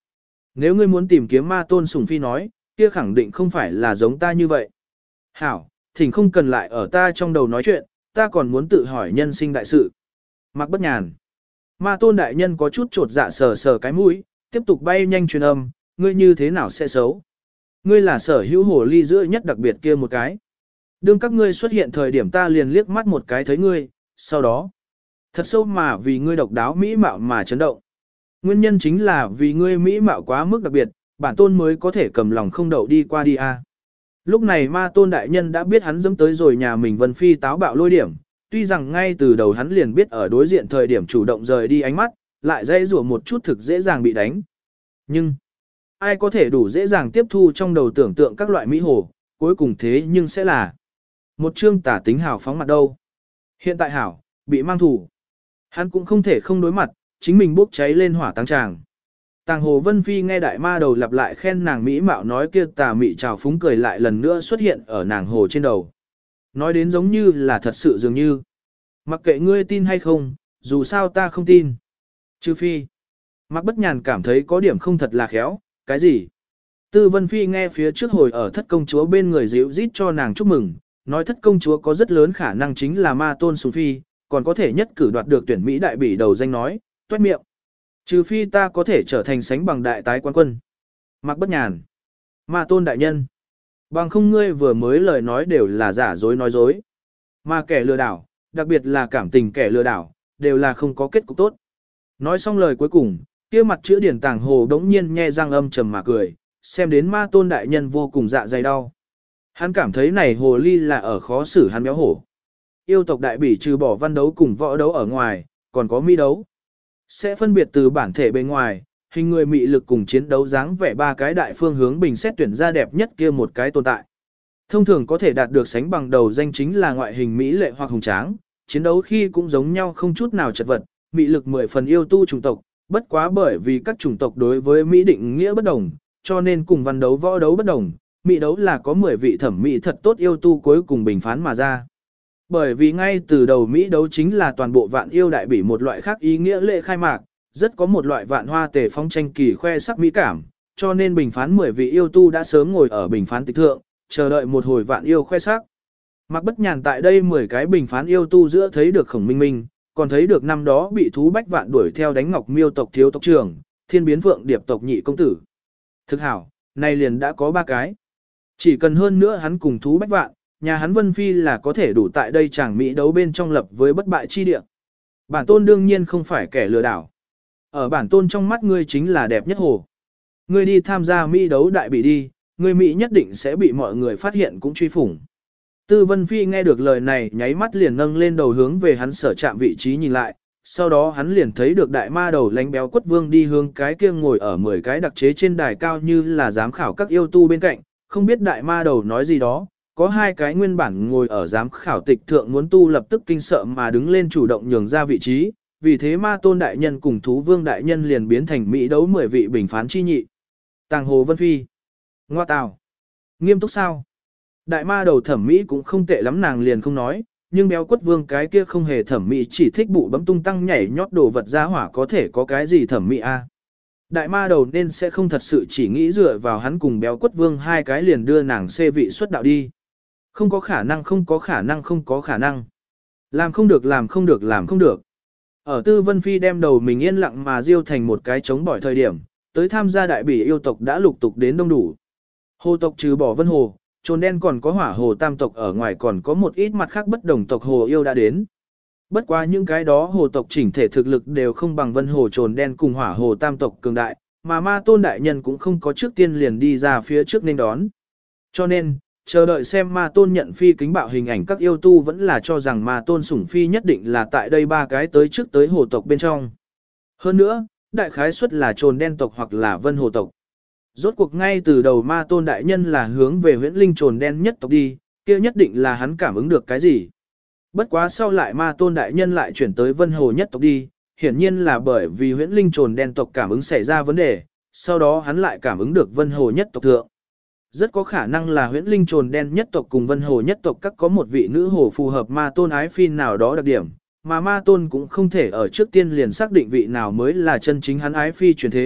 Nếu ngươi muốn tìm kiếm ma tôn sủng phi nói, kia khẳng định không phải là giống ta như vậy. Hảo, thỉnh không cần lại ở ta trong đầu nói chuyện, ta còn muốn tự hỏi nhân sinh đại sự. Mạc Bất Nhàn. Ma tôn đại nhân có chút trột dạ sờ sờ cái mũi, tiếp tục bay nhanh truyền âm, ngươi như thế nào sẽ xấu? Ngươi là sở hữu hồ ly giữa nhất đặc biệt kia một cái. Đương các ngươi xuất hiện thời điểm ta liền liếc mắt một cái thấy ngươi, sau đó, thật sâu mà vì ngươi độc đáo mỹ mạo mà chấn động. Nguyên nhân chính là vì ngươi mỹ mạo quá mức đặc biệt, bản tôn mới có thể cầm lòng không đậu đi qua đi a. Lúc này ma tôn đại nhân đã biết hắn dẫm tới rồi nhà mình Vân Phi táo bạo lôi điểm, tuy rằng ngay từ đầu hắn liền biết ở đối diện thời điểm chủ động rời đi ánh mắt, lại dễ rủa một chút thực dễ dàng bị đánh. Nhưng, ai có thể đủ dễ dàng tiếp thu trong đầu tưởng tượng các loại mỹ hồ, cuối cùng thế nhưng sẽ là một chương tả tính hào phóng mặt đâu. Hiện tại hảo, bị mang thủ. Hắn cũng không thể không đối mặt, chính mình bốc cháy lên hỏa táng tràng. Tàng Hồ Vân Phi nghe đại ma đầu lặp lại khen nàng mỹ mạo nói kia tà mị trào phúng cười lại lần nữa xuất hiện ở nàng hồ trên đầu. Nói đến giống như là thật sự dường như. Mặc kệ ngươi tin hay không, dù sao ta không tin. Trừ phi. Mạc Bất Nhàn cảm thấy có điểm không thật là khéo, cái gì? Tư Vân Phi nghe phía trước hồi ở thất công chúa bên người dịu rít cho nàng chúc mừng, nói thất công chúa có rất lớn khả năng chính là ma tôn Sùng Phi, còn có thể nhất cử đoạt được tuyển Mỹ đại bỉ đầu danh nói, toét miệng. Trừ phi ta có thể trở thành sánh bằng đại tái quán quân. Mạc Bất Nhàn. Ma tôn đại nhân. Bằng không ngươi vừa mới lời nói đều là giả dối nói dối. Mà kẻ lừa đảo, đặc biệt là cảm tình kẻ lừa đảo, đều là không có kết cục tốt. Nói xong lời cuối cùng, kia mặt chữ điển Tàng Hồ đống nhiên nhe răng âm trầm mà cười, xem đến ma tôn đại nhân vô cùng dạ dày đau. Hắn cảm thấy này hồ ly là ở khó xử hắn béo hổ. Yêu tộc đại bỉ trừ bỏ văn đấu cùng võ đấu ở ngoài, còn có mỹ đấu. Sẽ phân biệt từ bản thể bên ngoài, hình người mị lực cùng chiến đấu dáng vẻ ba cái đại phương hướng bình xét tuyển ra đẹp nhất kia một cái tồn tại. Thông thường có thể đạt được sánh bằng đầu danh chính là ngoại hình mỹ lệ hoặc hùng tráng, chiến đấu khi cũng giống nhau không chút nào chật vật, mị lực 10 phần yêu tu chủng tộc, bất quá bởi vì các chủng tộc đối với mỹ định nghĩa bất đồng, cho nên cùng văn đấu võ đấu bất đồng, mỹ đấu là có 10 vị thẩm mỹ thật tốt yêu tu cuối cùng bình phán mà ra. Bởi vì ngay từ đầu mỹ đấu chính là toàn bộ vạn yêu đại bỉ một loại khác ý nghĩa lễ khai mạc, rất có một loại vạn hoa tề phong tranh kỳ khoe sắc mỹ cảm, cho nên bình phán 10 vị yêu tu đã sớm ngồi ở bình phán tịch thượng, chờ đợi một hồi vạn yêu khoe sắc. Mạc Bất Nhàn tại đây 10 cái bình phán yêu tu giữa thấy được Khổng Minh Minh, còn thấy được năm đó bị thú bách vạn đuổi theo đánh Ngọc Miêu tộc thiếu tộc trưởng, Thiên biến vượng điệp tộc nhị công tử. Thực hảo, nay liền đã có 3 cái. Chỉ cần hơn nữa hắn cùng thú bách vạn, nhà hắn Vân Phi là có thể đủ tại đây chàng mỹ đấu bên trong lập với bất bại chi địa. Bản tôn đương nhiên không phải kẻ lừa đảo. Ở bản tôn trong mắt ngươi chính là đẹp nhất hồ. Ngươi đi tham gia mỹ đấu đại bỉ đi, ngươi mỹ nhất định sẽ bị mọi người phát hiện cũng truy phủng. Tư Vân Phi nghe được lời này nháy mắt liền nâng lên đầu hướng về hắn sở chạm vị trí nhìn lại, sau đó hắn liền thấy được đại ma đầu lánh béo quất vương đi hướng cái kia ngồi ở 10 cái đặc chế trên đài cao như là giám khảo các yêu tu bên cạnh, không biết đại ma đầu nói gì đó, có 2 cái nguyên bản ngồi ở giám khảo tịch thượng muốn tu lập tức kinh sợ mà đứng lên chủ động nhường ra vị trí, vì thế ma tôn đại nhân cùng thú vương đại nhân liền biến thành mỹ đấu 10 vị bình phán chi nhị. Tàng Hồ Vân Phi. Ngoa tào. Nghiêm túc sao? Đại ma đầu thẩm mỹ cũng không tệ lắm nàng liền không nói, nhưng béo quất vương cái kia không hề thẩm mỹ chỉ thích bụ bấm tung tăng nhảy nhót đồ vật ra hỏa có thể có cái gì thẩm mỹ a? Đại ma đầu nên sẽ không thật sự chỉ nghĩ dựa vào hắn cùng béo quất vương 2 cái liền đưa nàng xê vị xuất đạo đi. Không có khả năng không có khả năng không có khả năng. Làm không được làm không được làm không được. Ở Tư Vân Phi đem đầu mình yên lặng mà diêu thành một cái chống bỏi thời điểm, tới tham gia đại bỉ yêu tộc đã lục tục đến đông đủ. Hồ tộc trừ bỏ Vân Hồ, Trồn Đen còn có Hỏa Hồ Tam tộc ở ngoài còn có một ít mặt khác bất đồng tộc hồ yêu đã đến. Bất quá những cái đó hồ tộc chỉnh thể thực lực đều không bằng Vân Hồ Trồn Đen cùng Hỏa Hồ Tam tộc cường đại, mà Ma Tôn đại nhân cũng không có trước tiên liền đi ra phía trước nên đón. Cho nên, chờ đợi xem Ma Tôn nhận phi kính bạo hình ảnh các yêu tu vẫn là cho rằng Ma Tôn sủng phi nhất định là tại đây 3 cái tới trước tới hồ tộc bên trong. Hơn nữa, đại khái suất là Trồn Đen tộc hoặc là Vân Hồ tộc. Rốt cuộc ngay từ đầu Ma Tôn đại nhân là hướng về huyễn linh Trồn Đen nhất tộc đi, kia nhất định là hắn cảm ứng được cái gì. Bất quá sau lại Ma Tôn đại nhân lại chuyển tới Vân Hồ nhất tộc đi, hiển nhiên là bởi vì huyễn linh Trồn Đen tộc cảm ứng xảy ra vấn đề, sau đó hắn lại cảm ứng được Vân Hồ nhất tộc thượng. Rất có khả năng là huyễn linh Trồn Đen nhất tộc cùng Vân Hồ nhất tộc các có một vị nữ hồ phù hợp Ma Tôn ái phi nào đó đặc điểm, mà Ma Tôn cũng không thể ở trước tiên liền xác định vị nào mới là chân chính hắn ái phi chuyển thế,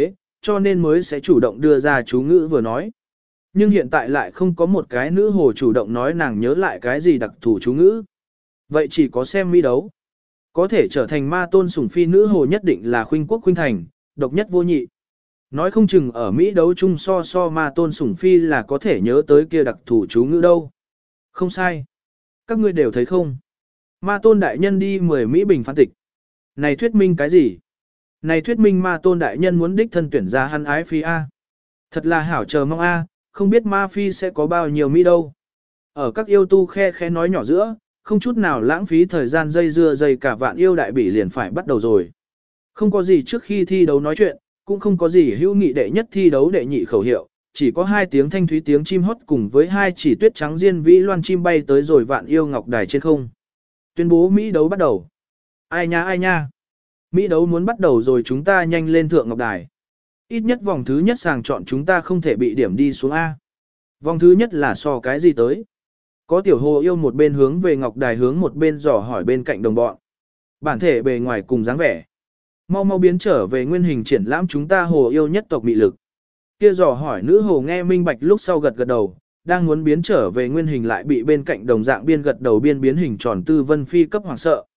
cho nên mới sẽ chủ động đưa ra chú ngữ vừa nói. Nhưng hiện tại lại không có một cái nữ hồ chủ động nói nàng nhớ lại cái gì đặc thù chú ngữ. Vậy chỉ có xem mỹ đấu. Có thể trở thành ma tôn sủng phi nữ hồ nhất định là khuynh quốc khuynh thành, độc nhất vô nhị. Nói không chừng ở Mỹ đấu chung so ma tôn sủng phi là có thể nhớ tới kia đặc thù chú ngữ đâu. Không sai. Các ngươi đều thấy không? Ma tôn đại nhân đi 10 Mỹ bình phán tịch. Này thuyết minh cái gì? Này thuyết minh ma tôn đại nhân muốn đích thân tuyển ra hắn ái phi A. Thật là hảo chờ mong A, không biết ma phi sẽ có bao nhiêu Mỹ đâu. Ở các yêu tu khe nói nhỏ giữa, không chút nào lãng phí thời gian dây dưa dây cả vạn yêu đại bỉ liền phải bắt đầu rồi. Không có gì trước khi thi đấu nói chuyện, cũng không có gì hữu nghị đệ nhất thi đấu đệ nhị khẩu hiệu, chỉ có 2 tiếng thanh thúy tiếng chim hót cùng với 2 chỉ tuyết trắng diên vĩ loan chim bay tới rồi vạn yêu ngọc đài trên không. Tuyên bố Mỹ đấu bắt đầu. Ai nha. Mỹ đấu muốn bắt đầu rồi, chúng ta nhanh lên thượng ngọc đài. Ít nhất vòng thứ nhất sàng chọn chúng ta không thể bị điểm đi xuống A. Vòng thứ nhất là so cái gì tới? Có tiểu hồ yêu một bên hướng về ngọc đài hướng một bên dò hỏi bên cạnh đồng bọn. Bản thể bề ngoài cùng dáng vẻ. Mau biến trở về nguyên hình triển lãm chúng ta hồ yêu nhất tộc mị lực. Kia dò hỏi nữ hồ nghe minh bạch lúc sau gật đầu, đang muốn biến trở về nguyên hình lại bị bên cạnh đồng dạng biên gật đầu biên biến hình tròn Tư Vân Phi cấp hoảng sợ.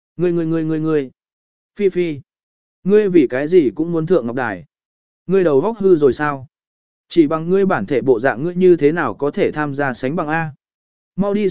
Ngươi. Phi. Ngươi vì cái gì cũng muốn thượng ngọc đài. Ngươi đầu góc hư rồi sao? Chỉ bằng ngươi bản thể bộ dạng ngươi như thế nào có thể tham gia sánh bằng A. Mau đi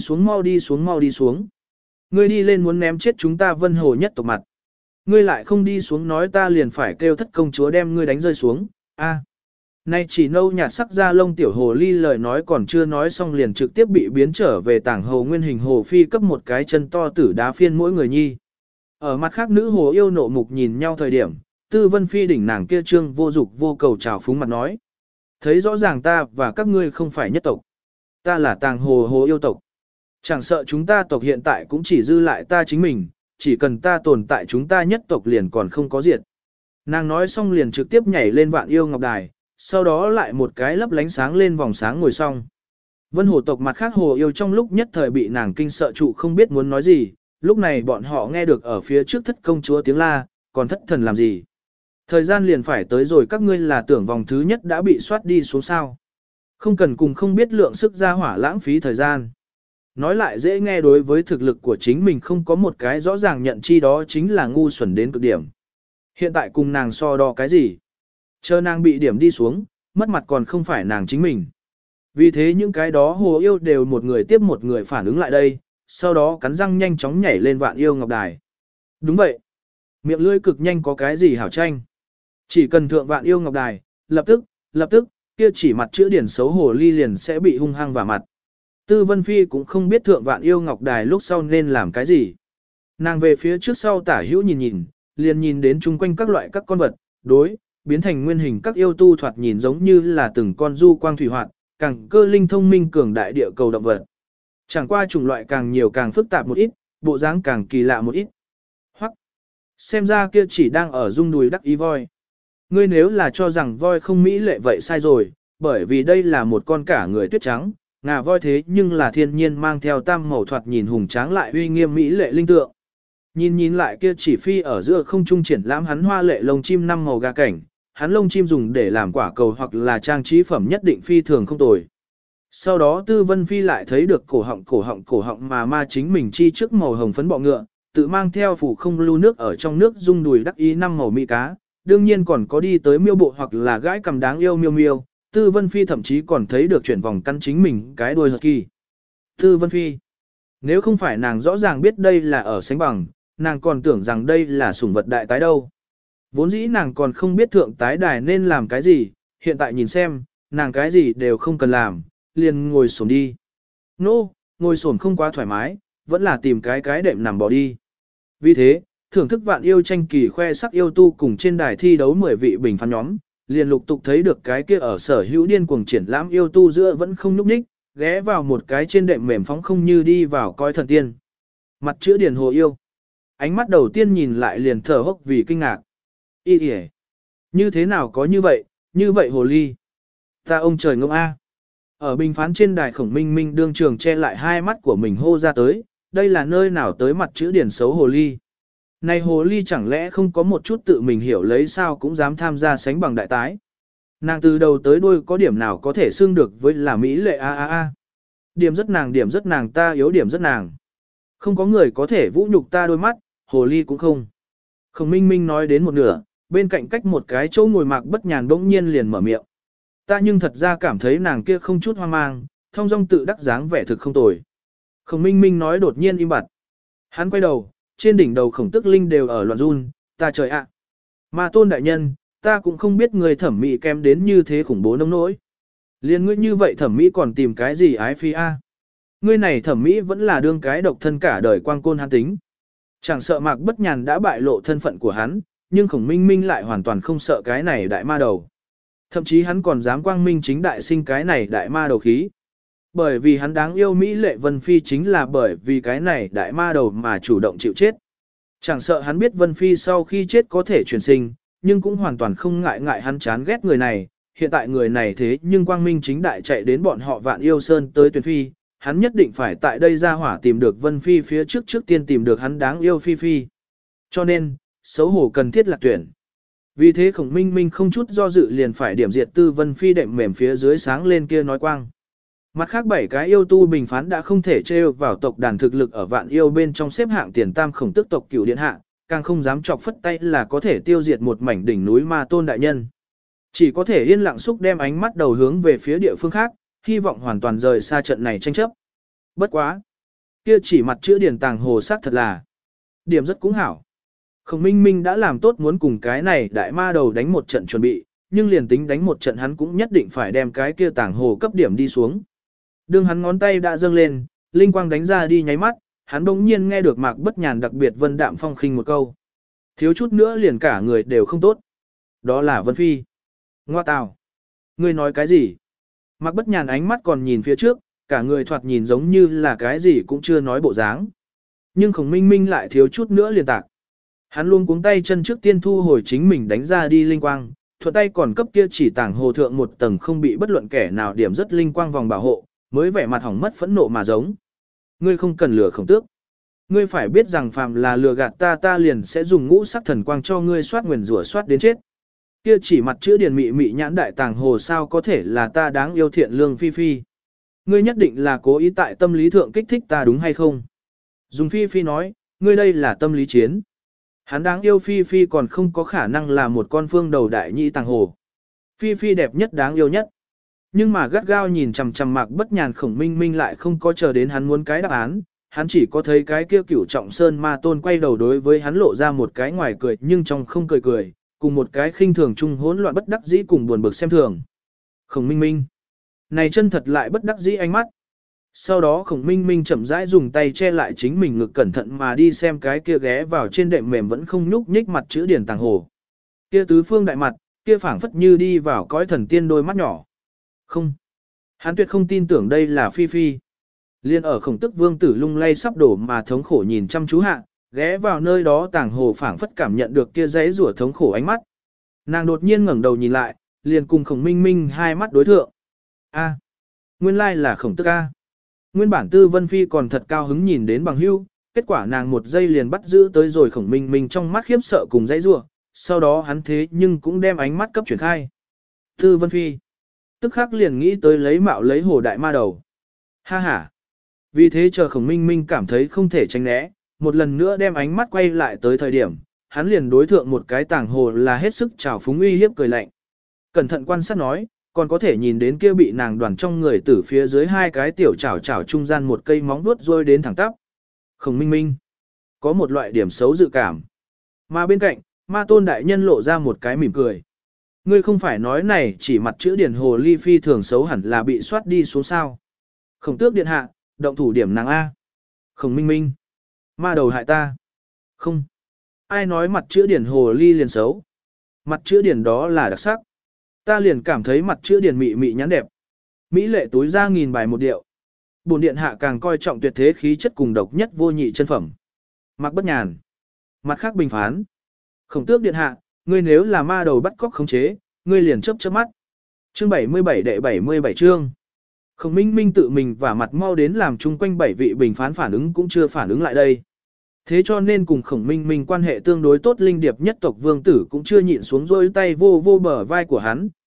xuống. Ngươi đi lên muốn ném chết chúng ta Vân Hồ nhất tộc mặt. Ngươi lại không đi xuống nói ta liền phải kêu thất công chúa đem ngươi đánh rơi xuống. A. Nay chỉ nâu nhạt sắc da lông tiểu hồ ly lời nói còn chưa nói xong liền trực tiếp bị biến trở về tảng hồ nguyên hình hồ phi cấp một cái chân to tử đá phiên mỗi người nhi. Ở mặt khác nữ hồ yêu nộ mục nhìn nhau thời điểm, Tư Vân Phi đỉnh nàng kia trương vô dục vô cầu trào phúng mặt nói. Thấy rõ ràng ta và các ngươi không phải nhất tộc. Ta là tàng hồ yêu tộc. Chẳng sợ chúng ta tộc hiện tại cũng chỉ dư lại ta chính mình, chỉ cần ta tồn tại chúng ta nhất tộc liền còn không có diệt. Nàng nói xong liền trực tiếp nhảy lên vạn yêu ngọc đài, sau đó lại một cái lấp lánh sáng lên vòng sáng ngồi xong. Vân hồ tộc mặt khác hồ yêu trong lúc nhất thời bị nàng kinh sợ trụ không biết muốn nói gì, lúc này bọn họ nghe được ở phía trước thất công chúa tiếng la, còn thất thần làm gì. Thời gian liền phải tới rồi các ngươi là tưởng vòng thứ nhất đã bị soát đi xuống sao. Không cần cùng không biết lượng sức ra hỏa lãng phí thời gian. Nói lại dễ nghe đối với thực lực của chính mình không có một cái rõ ràng nhận chi đó chính là ngu xuẩn đến cực điểm. Hiện tại cùng nàng so đo cái gì? Chờ nàng bị điểm đi xuống, mất mặt còn không phải nàng chính mình. Vì thế những cái đó hồ yêu đều một người tiếp một người phản ứng lại đây, sau đó cắn răng nhanh chóng nhảy lên vạn yêu ngọc đài. Đúng vậy. Miệng lưỡi cực nhanh có cái gì hảo tranh. Chỉ cần thượng vạn yêu ngọc đài, lập tức, kia chỉ mặt chữ điển xấu hồ ly liền sẽ bị hung hăng vào mặt. Tư Vân Phi cũng không biết thượng vạn yêu ngọc đài lúc sau nên làm cái gì. Nàng về phía trước sau tả hữu nhìn, liền nhìn đến chung quanh các loại các con vật, biến thành nguyên hình các yêu tu thoạt nhìn giống như là từng con du quang thủy hoạt, càng cơ linh thông minh cường đại địa cầu động vật. Chẳng qua chủng loại càng nhiều càng phức tạp một ít, bộ dáng càng kỳ lạ một ít. Hoặc, xem ra kia chỉ đang ở rung đùi đắc ý voi. Ngươi nếu là cho rằng voi không mỹ lệ vậy sai rồi, bởi vì đây là một con cả người tuyết trắng, ngà voi thế nhưng là thiên nhiên mang theo tam màu thoạt nhìn hùng tráng lại uy nghiêm mỹ lệ linh tượng. Nhìn lại kia chỉ phi ở giữa không trung triển lãm hắn hoa lệ lông chim 5 màu gà cảnh, hắn lông chim dùng để làm quả cầu hoặc là trang trí phẩm nhất định phi thường không tồi. Sau đó Tư Vân Phi lại thấy được cổ họng mà ma chính mình chi trước màu hồng phấn bọ ngựa, tự mang theo phủ không lưu nước ở trong nước rung đùi đắc ý 5 màu mỹ cá, đương nhiên còn có đi tới miêu bộ hoặc là gãi cầm đáng yêu miêu. Tư Vân Phi thậm chí còn thấy được chuyển vòng căn chính mình cái đuôi hợp kỳ. Tư Vân Phi, nếu không phải nàng rõ ràng biết đây là ở sánh bằng, nàng còn tưởng rằng đây là sủng vật đại tái đâu. Vốn dĩ nàng còn không biết thượng tái đài nên làm cái gì, hiện tại nhìn xem, nàng cái gì đều không cần làm, liền ngồi xổm đi. Ngồi xổm không quá thoải mái, vẫn là tìm cái đệm nằm bỏ đi. Vì thế, thưởng thức vạn yêu tranh kỳ khoe sắc yêu tu cùng trên đài thi đấu 10 vị bình phán nhóm, liền lục tục thấy được cái kia ở sở hữu điên cuồng triển lãm yêu tu giữa vẫn không nhúc nhích, ghé vào một cái trên đệm mềm phóng không như đi vào coi thần tiên. Mặt chữ điển hồ yêu. Ánh mắt đầu tiên nhìn lại liền thở hốc vì kinh ngạc. Như thế nào có như vậy hồ ly. Ta ông trời ngông a. Ở bình phán trên đài Khổng Minh Minh đương trường che lại hai mắt của mình hô ra tới, đây là nơi nào tới mặt chữ điển xấu hồ ly. Này hồ ly chẳng lẽ không có một chút tự mình hiểu lấy sao cũng dám tham gia sánh bằng đại tái. Nàng từ đầu tới đuôi có điểm nào có thể xưng được với là mỹ lệ a a a. Điểm rất nàng ta yếu điểm rất nàng. Không có người có thể vũ nhục ta đôi mắt, hồ ly cũng không. Khổng Minh Minh nói đến một nửa, bên cạnh cách một cái chỗ ngồi Mạc Bất Nhàn bỗng nhiên liền mở miệng. Ta nhưng thật ra cảm thấy nàng kia không chút hoang mang, thong dong tự đắc dáng vẻ thực không tồi. Khổng Minh Minh nói đột nhiên im bặt. Hắn quay đầu, trên đỉnh đầu Khổng Tức Linh đều ở loạn run, ta trời ạ. Ma Tôn đại nhân, ta cũng không biết người thẩm mỹ kém đến như thế khủng bố nông nỗi. Liên ngươi như vậy thẩm mỹ còn tìm cái gì ái phi a? Ngươi này thẩm mỹ vẫn là đương cái độc thân cả đời quang côn hắn tính. Chẳng sợ Mạc Bất Nhàn đã bại lộ thân phận của hắn, nhưng Khổng Minh Minh lại hoàn toàn không sợ cái này đại ma đầu. Thậm chí hắn còn dám quang minh chính đại sinh cái này đại ma đầu khí. Bởi vì hắn đáng yêu Mỹ Lệ Vân Phi chính là bởi vì cái này đại ma đầu mà chủ động chịu chết. Chẳng sợ hắn biết Vân Phi sau khi chết có thể chuyển sinh, nhưng cũng hoàn toàn không ngại hắn chán ghét người này. Hiện tại người này thế nhưng quang minh chính đại chạy đến bọn họ Vạn Yêu Sơn tới Tuyền Phi, hắn nhất định phải tại đây ra hỏa tìm được Vân Phi phía trước tiên tìm được hắn đáng yêu Phi Phi. Cho nên, xấu hổ cần thiết lạc tuyển. Vì thế Khổng Minh Minh không chút do dự liền phải điểm diệt Tư Vân Phi đệm mềm phía dưới sáng lên kia nói quang. Mặt khác 7 cái yêu tu bình phán đã không thể trêu vào tộc đàn thực lực ở Vạn Yêu bên trong xếp hạng tiền tam Khổng Tước tộc Cửu điện hạ, càng không dám chọc phất tay là có thể tiêu diệt một mảnh đỉnh núi Ma Tôn đại nhân. Chỉ có thể yên lặng xúc đem ánh mắt đầu hướng về phía địa phương khác, hy vọng hoàn toàn rời xa trận này tranh chấp. Bất quá, kia chỉ mặt chữ điển tàng hồ sắc thật là điểm rất cũng hảo. Khổng Minh Minh đã làm tốt muốn cùng cái này đại ma đầu đánh một trận chuẩn bị, nhưng liền tính đánh một trận hắn cũng nhất định phải đem cái kia tàng hồ cấp điểm đi xuống. Đương hắn ngón tay đã dâng lên, linh quang đánh ra đi nháy mắt, hắn bỗng nhiên nghe được Mạc Bất Nhàn đặc biệt vân đạm phong khinh một câu. Thiếu chút nữa liền cả người đều không tốt. Đó là Vân Phi. Ngoa tào. Ngươi nói cái gì? Mạc Bất Nhàn ánh mắt còn nhìn phía trước, cả người thoạt nhìn giống như là cái gì cũng chưa nói bộ dáng. Nhưng Khổng Minh Minh lại thiếu chút nữa liền tạc. Hắn luôn cuống tay chân trước tiên thu hồi chính mình đánh ra đi linh quang, thuận tay còn cấp kia chỉ tảng hồ thượng một tầng không bị bất luận kẻ nào điểm rất linh quang vòng bảo hộ, mới vẻ mặt hỏng mất phẫn nộ mà giống. Ngươi không cần lừa Khổng Tước. Ngươi phải biết rằng phàm là lừa gạt ta liền sẽ dùng ngũ sắc thần quang cho ngươi soát nguyền rủa soát đến chết. Kia chỉ mặt chữ điền mị mị nhãn đại tàng hồ sao có thể là ta đáng yêu thiện lương Phi Phi. Ngươi nhất định là cố ý tại tâm lý thượng kích thích ta đúng hay không? Dùng Phi Phi nói, ngươi đây là tâm lý chiến. Hắn đáng yêu Phi Phi còn không có khả năng là một con phương đầu đại nhị tàng hồ. Phi Phi đẹp nhất đáng yêu nhất. Nhưng mà gắt gao nhìn chằm chằm Mạc Bất Nhàn Khổng Minh Minh lại không có chờ đến hắn muốn cái đáp án. Hắn chỉ có thấy cái kia Cửu Trọng Sơn Ma Tôn quay đầu đối với hắn lộ ra một cái ngoài cười nhưng trong không cười cười, cùng một cái khinh thường chung hỗn loạn bất đắc dĩ cùng buồn bực xem thường. Khổng Minh Minh. Này chân thật lại bất đắc dĩ ánh mắt. Sau đó Khổng Minh Minh chậm rãi dùng tay che lại chính mình ngực cẩn thận mà đi xem cái kia ghé vào trên đệm mềm vẫn không nhúc nhích mặt chữ điển tàng hồ. Kia tứ phương đại mặt, kia phảng phất như đi vào cõi thần tiên đôi mắt nhỏ. Không. Hắn tuyệt không tin tưởng đây là Phi Phi. Liên ở Khổng Tức Vương tử lung lay sắp đổ mà thống khổ nhìn chăm chú hạ, ghé vào nơi đó tàng hồ phảng phất cảm nhận được kia giấy rủa thống khổ ánh mắt. Nàng đột nhiên ngẩng đầu nhìn lại, liền cùng Khổng Minh Minh hai mắt đối thượng. A, nguyên lai là Khổng Tức A. Nguyên bản Tư Vân Phi còn thật cao hứng nhìn đến bằng hưu, kết quả nàng một giây liền bắt giữ tới rồi Khổng Minh Minh trong mắt khiếp sợ cùng dãy rủa, sau đó hắn thế nhưng cũng đem ánh mắt cấp chuyển khai. Tư Vân Phi, tức khắc liền nghĩ tới lấy mạo lấy hồ đại ma đầu. Ha ha. Vì thế chờ Khổng Minh Minh cảm thấy không thể tránh né, một lần nữa đem ánh mắt quay lại tới thời điểm, hắn liền đối thượng một cái tàng hồ là hết sức trào phúng uy hiếp cười lạnh. Cẩn thận quan sát nói, còn có thể nhìn đến kia bị nàng đoàn trong người tử phía dưới hai cái tiểu chảo chảo trung gian một cây móng vuốt rôi đến thẳng tắp. Khổng Minh Minh có một loại điểm xấu dự cảm. Mà bên cạnh, Ma Tôn đại nhân lộ ra một cái mỉm cười. Ngươi không phải nói này chỉ mặt chữ điển hồ ly phi thường xấu hẳn là bị soát đi xuống sao. Khổng Tước điện hạ, động thủ điểm nàng A. Khổng Minh Minh. Ma đầu hại ta. Không. Ai nói mặt chữ điển hồ ly liền xấu. Mặt chữ điển đó là đặc sắc. Ta liền cảm thấy mặt chữ điển mị mị nhắn đẹp. Mỹ lệ túi ra nghìn bài một điệu. Bổn điện hạ càng coi trọng tuyệt thế khí chất cùng độc nhất vô nhị chân phẩm. Mạc Bất Nhàn. Mặt khác bình phán. Khổng Tước điện hạ, ngươi nếu là ma đầu bắt cóc khống chế, ngươi liền chớp chớp mắt. Chương 77 đệ 77 chương. Khổng Minh Minh tự mình và mặt mau đến làm chung quanh 7 vị bình phán phản ứng cũng chưa phản ứng lại đây. Thế cho nên cùng Khổng Minh Minh quan hệ tương đối tốt linh điệp nhất tộc vương tử cũng chưa nhịn xuống rôi tay vô vô bờ vai của hắn,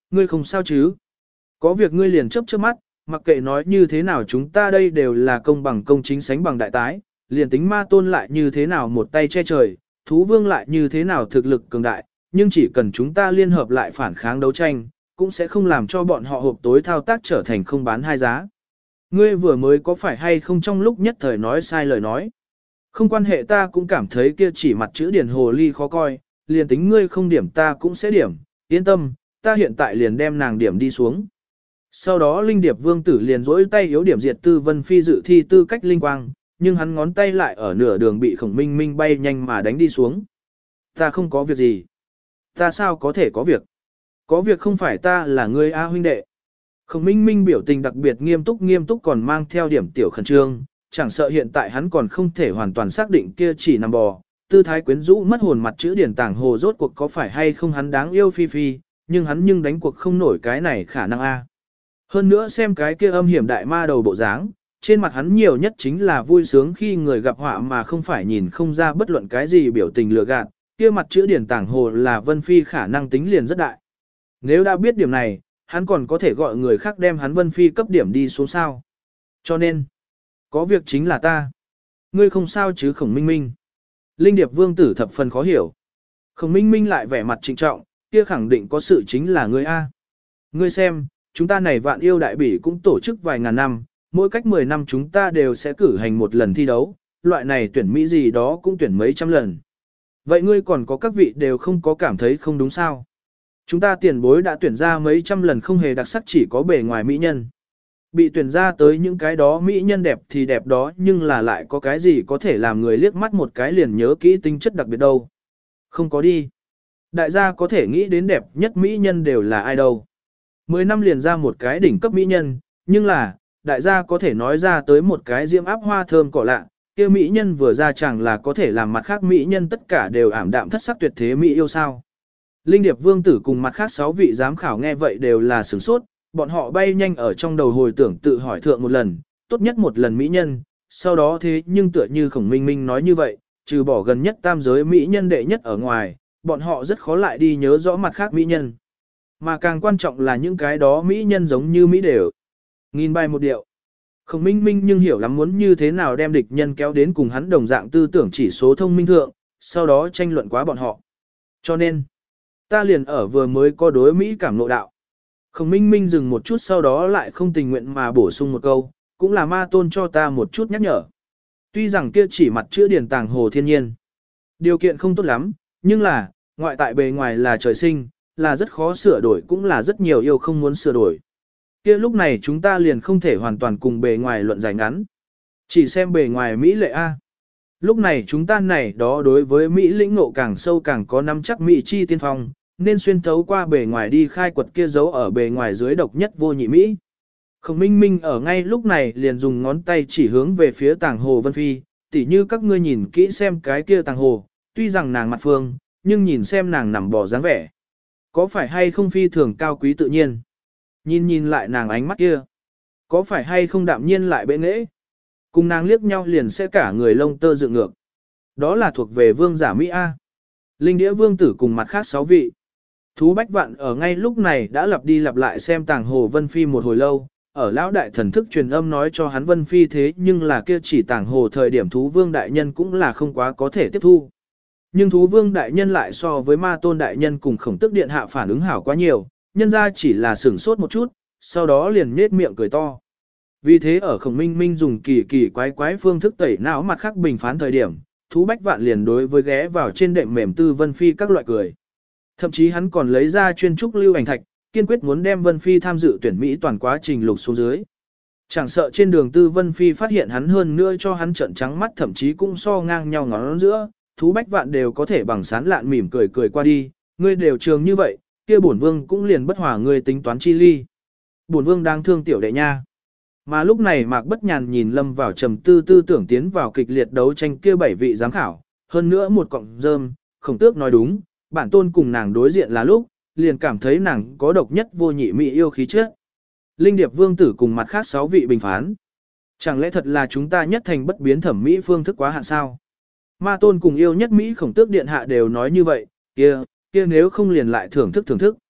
ngươi không sao chứ? Có việc ngươi liền chớp chớp mắt, mặc kệ nói như thế nào chúng ta đây đều là công bằng công chính sánh bằng đại tái, liền tính ma tôn lại như thế nào một tay che trời, thú vương lại như thế nào thực lực cường đại, nhưng chỉ cần chúng ta liên hợp lại phản kháng đấu tranh, cũng sẽ không làm cho bọn họ hộp tối thao tác trở thành không bán hai giá. Ngươi vừa mới có phải hay không trong lúc nhất thời nói sai lời nói? Không quan hệ, ta cũng cảm thấy kia chỉ mặt chữ điển hồ ly khó coi, liền tính ngươi không điểm ta cũng sẽ điểm, yên tâm, ta hiện tại liền đem nàng điểm đi xuống. Sau đó Linh Điệp Vương tử liền rỗi tay yếu điểm diệt Tư Vân Phi dự thi tư cách linh quang, nhưng hắn ngón tay lại ở nửa đường bị Khổng Minh Minh bay nhanh mà đánh đi xuống. Ta không có việc gì. Ta sao có thể có việc? Có việc không phải ta là ngươi A huynh đệ. Khổng Minh Minh biểu tình đặc biệt nghiêm túc còn mang theo điểm tiểu khẩn trương, chẳng sợ hiện tại hắn còn không thể hoàn toàn xác định kia chỉ nằm bò, tư thái quyến rũ mất hồn mặt chữ điển tảng hồ rốt cuộc có phải hay không hắn đáng yêu phi phi, nhưng hắn đánh cuộc không nổi cái này khả năng A. Hơn nữa xem cái kia âm hiểm đại ma đầu bộ dáng, trên mặt hắn nhiều nhất chính là vui sướng khi người gặp họa mà không phải nhìn không ra bất luận cái gì biểu tình lừa gạt, kia mặt chữ điển tảng hồ là Vân Phi khả năng tính liền rất đại. Nếu đã biết điểm này, hắn còn có thể gọi người khác đem hắn Vân Phi cấp điểm đi xuống sao. Cho nên, có việc chính là ta. Ngươi không sao chứ Khổng Minh Minh. Linh Điệp Vương tử thập phần khó hiểu. Khổng Minh Minh lại vẻ mặt trịnh trọng, kia khẳng định có sự chính là ngươi A. Ngươi xem, chúng ta này vạn yêu đại bỉ cũng tổ chức vài ngàn năm, mỗi cách 10 năm chúng ta đều sẽ cử hành một lần thi đấu, loại này tuyển Mỹ gì đó cũng tuyển mấy trăm lần. Vậy ngươi còn có các vị đều không có cảm thấy không đúng sao? Chúng ta tiền bối đã tuyển ra mấy trăm lần không hề đặc sắc, chỉ có bề ngoài mỹ nhân. Bị tuyển ra tới những cái đó mỹ nhân đẹp thì đẹp đó, nhưng là lại có cái gì có thể làm người liếc mắt một cái liền nhớ kỹ tính chất đặc biệt đâu. Không có đi. Đại gia có thể nghĩ đến đẹp nhất mỹ nhân đều là ai đâu. 10 năm liền ra một cái đỉnh cấp mỹ nhân, nhưng là, đại gia có thể nói ra tới một cái diễm áp hoa thơm cỏ lạ, kia mỹ nhân vừa ra chẳng là có thể làm mặt khác mỹ nhân tất cả đều ảm đạm thất sắc tuyệt thế mỹ yêu sao. Linh Điệp Vương tử cùng mặt khác 6 vị giám khảo nghe vậy đều là sửng sốt, bọn họ bay nhanh ở trong đầu hồi tưởng tự hỏi thượng một lần, tốt nhất một lần mỹ nhân, sau đó thế nhưng tựa như Khổng Minh Minh nói như vậy, trừ bỏ gần nhất tam giới mỹ nhân đệ nhất ở ngoài, bọn họ rất khó lại đi nhớ rõ mặt khác mỹ nhân. Mà càng quan trọng là những cái đó mỹ nhân giống như mỹ đều. Nghìn bài một điệu. Khổng Minh Minh nhưng hiểu lắm muốn như thế nào đem địch nhân kéo đến cùng hắn đồng dạng tư tưởng chỉ số thông minh thượng, sau đó tranh luận quá bọn họ. Cho nên, ta liền ở vừa mới có đối Mỹ cảm ngộ đạo. Khổng Minh Minh dừng một chút sau đó lại không tình nguyện mà bổ sung một câu, cũng là ma tôn cho ta một chút nhắc nhở. Tuy rằng kia chỉ mặt chữa điển tàng hồ thiên nhiên. Điều kiện không tốt lắm, nhưng là, ngoại tại bề ngoài là trời sinh, là rất khó sửa đổi cũng là rất nhiều yêu không muốn sửa đổi. Kia lúc này chúng ta liền không thể hoàn toàn cùng bề ngoài luận giải ngắn. Chỉ xem bề ngoài Mỹ lệ A. Lúc này chúng ta này đó đối với Mỹ lĩnh ngộ càng sâu càng có nắm chắc Mỹ chi tiên phong, nên xuyên thấu qua bề ngoài đi khai quật kia dấu ở bề ngoài dưới độc nhất vô nhị Mỹ. Khổng Minh Minh ở ngay lúc này liền dùng ngón tay chỉ hướng về phía tàng hồ Vân Phi, tỉ như các ngươi nhìn kỹ xem cái kia tàng hồ, tuy rằng nàng mặt phương, nhưng nhìn xem nàng nằm bò dáng vẻ. Có phải hay không phi thường cao quý tự nhiên? Nhìn lại nàng ánh mắt kia. Có phải hay không đạm nhiên lại bệ nghễ? Cùng nàng liếc nhau liền sẽ cả người lông tơ dựng ngược. Đó là thuộc về vương giả Mỹ A. Linh đĩa vương tử cùng mặt khác 6 vị. Thú Bách Vạn ở ngay lúc này đã lặp đi lặp lại xem tàng hồ Vân Phi một hồi lâu, ở lão đại thần thức truyền âm nói cho hắn Vân Phi thế nhưng là kia chỉ tàng hồ thời điểm thú vương đại nhân cũng là không quá có thể tiếp thu. Nhưng thú vương đại nhân lại so với ma tôn đại nhân cùng khổng tức điện hạ phản ứng hảo quá nhiều, nhân ra chỉ là sửng sốt một chút, sau đó liền nết miệng cười to. Vì thế ở Khổng Minh Minh dùng kỳ quái phương thức tẩy não mặt khác bình phán thời điểm, thú Bách Vạn liền đối với ghé vào trên đệm mềm Tư Vân Phi các loại cười. Thậm chí hắn còn lấy ra chuyên trúc lưu ảnh thạch, kiên quyết muốn đem Vân Phi tham dự tuyển Mỹ toàn quá trình lục xuống dưới. Chẳng sợ trên đường Tư Vân Phi phát hiện hắn hơn nữa cho hắn trợn trắng mắt thậm chí cũng so ngang nhau ngón giữa, thú Bách Vạn đều có thể bằng sán lạn mỉm cười qua đi, ngươi đều trường như vậy, kia bổn vương cũng liền bất hòa ngươi tính toán chi ly. Bổn vương đang thương tiểu đệ nha. Mà lúc này Mạc Bất Nhàn nhìn lâm vào trầm tư tưởng tiến vào kịch liệt đấu tranh kia 7 vị giám khảo, hơn nữa một cọng rơm, Khổng Tước nói đúng, bản tôn cùng nàng đối diện là lúc, liền cảm thấy nàng có độc nhất vô nhị mỹ yêu khí chất. Linh Điệp Vương tử cùng mặt khác 6 vị bình phán. Chẳng lẽ thật là chúng ta nhất thành bất biến thẩm mỹ phương thức quá hạn sao? Ma tôn cùng yêu nhất Mỹ Khổng Tước điện hạ đều nói như vậy, kia nếu không liền lại thưởng thức.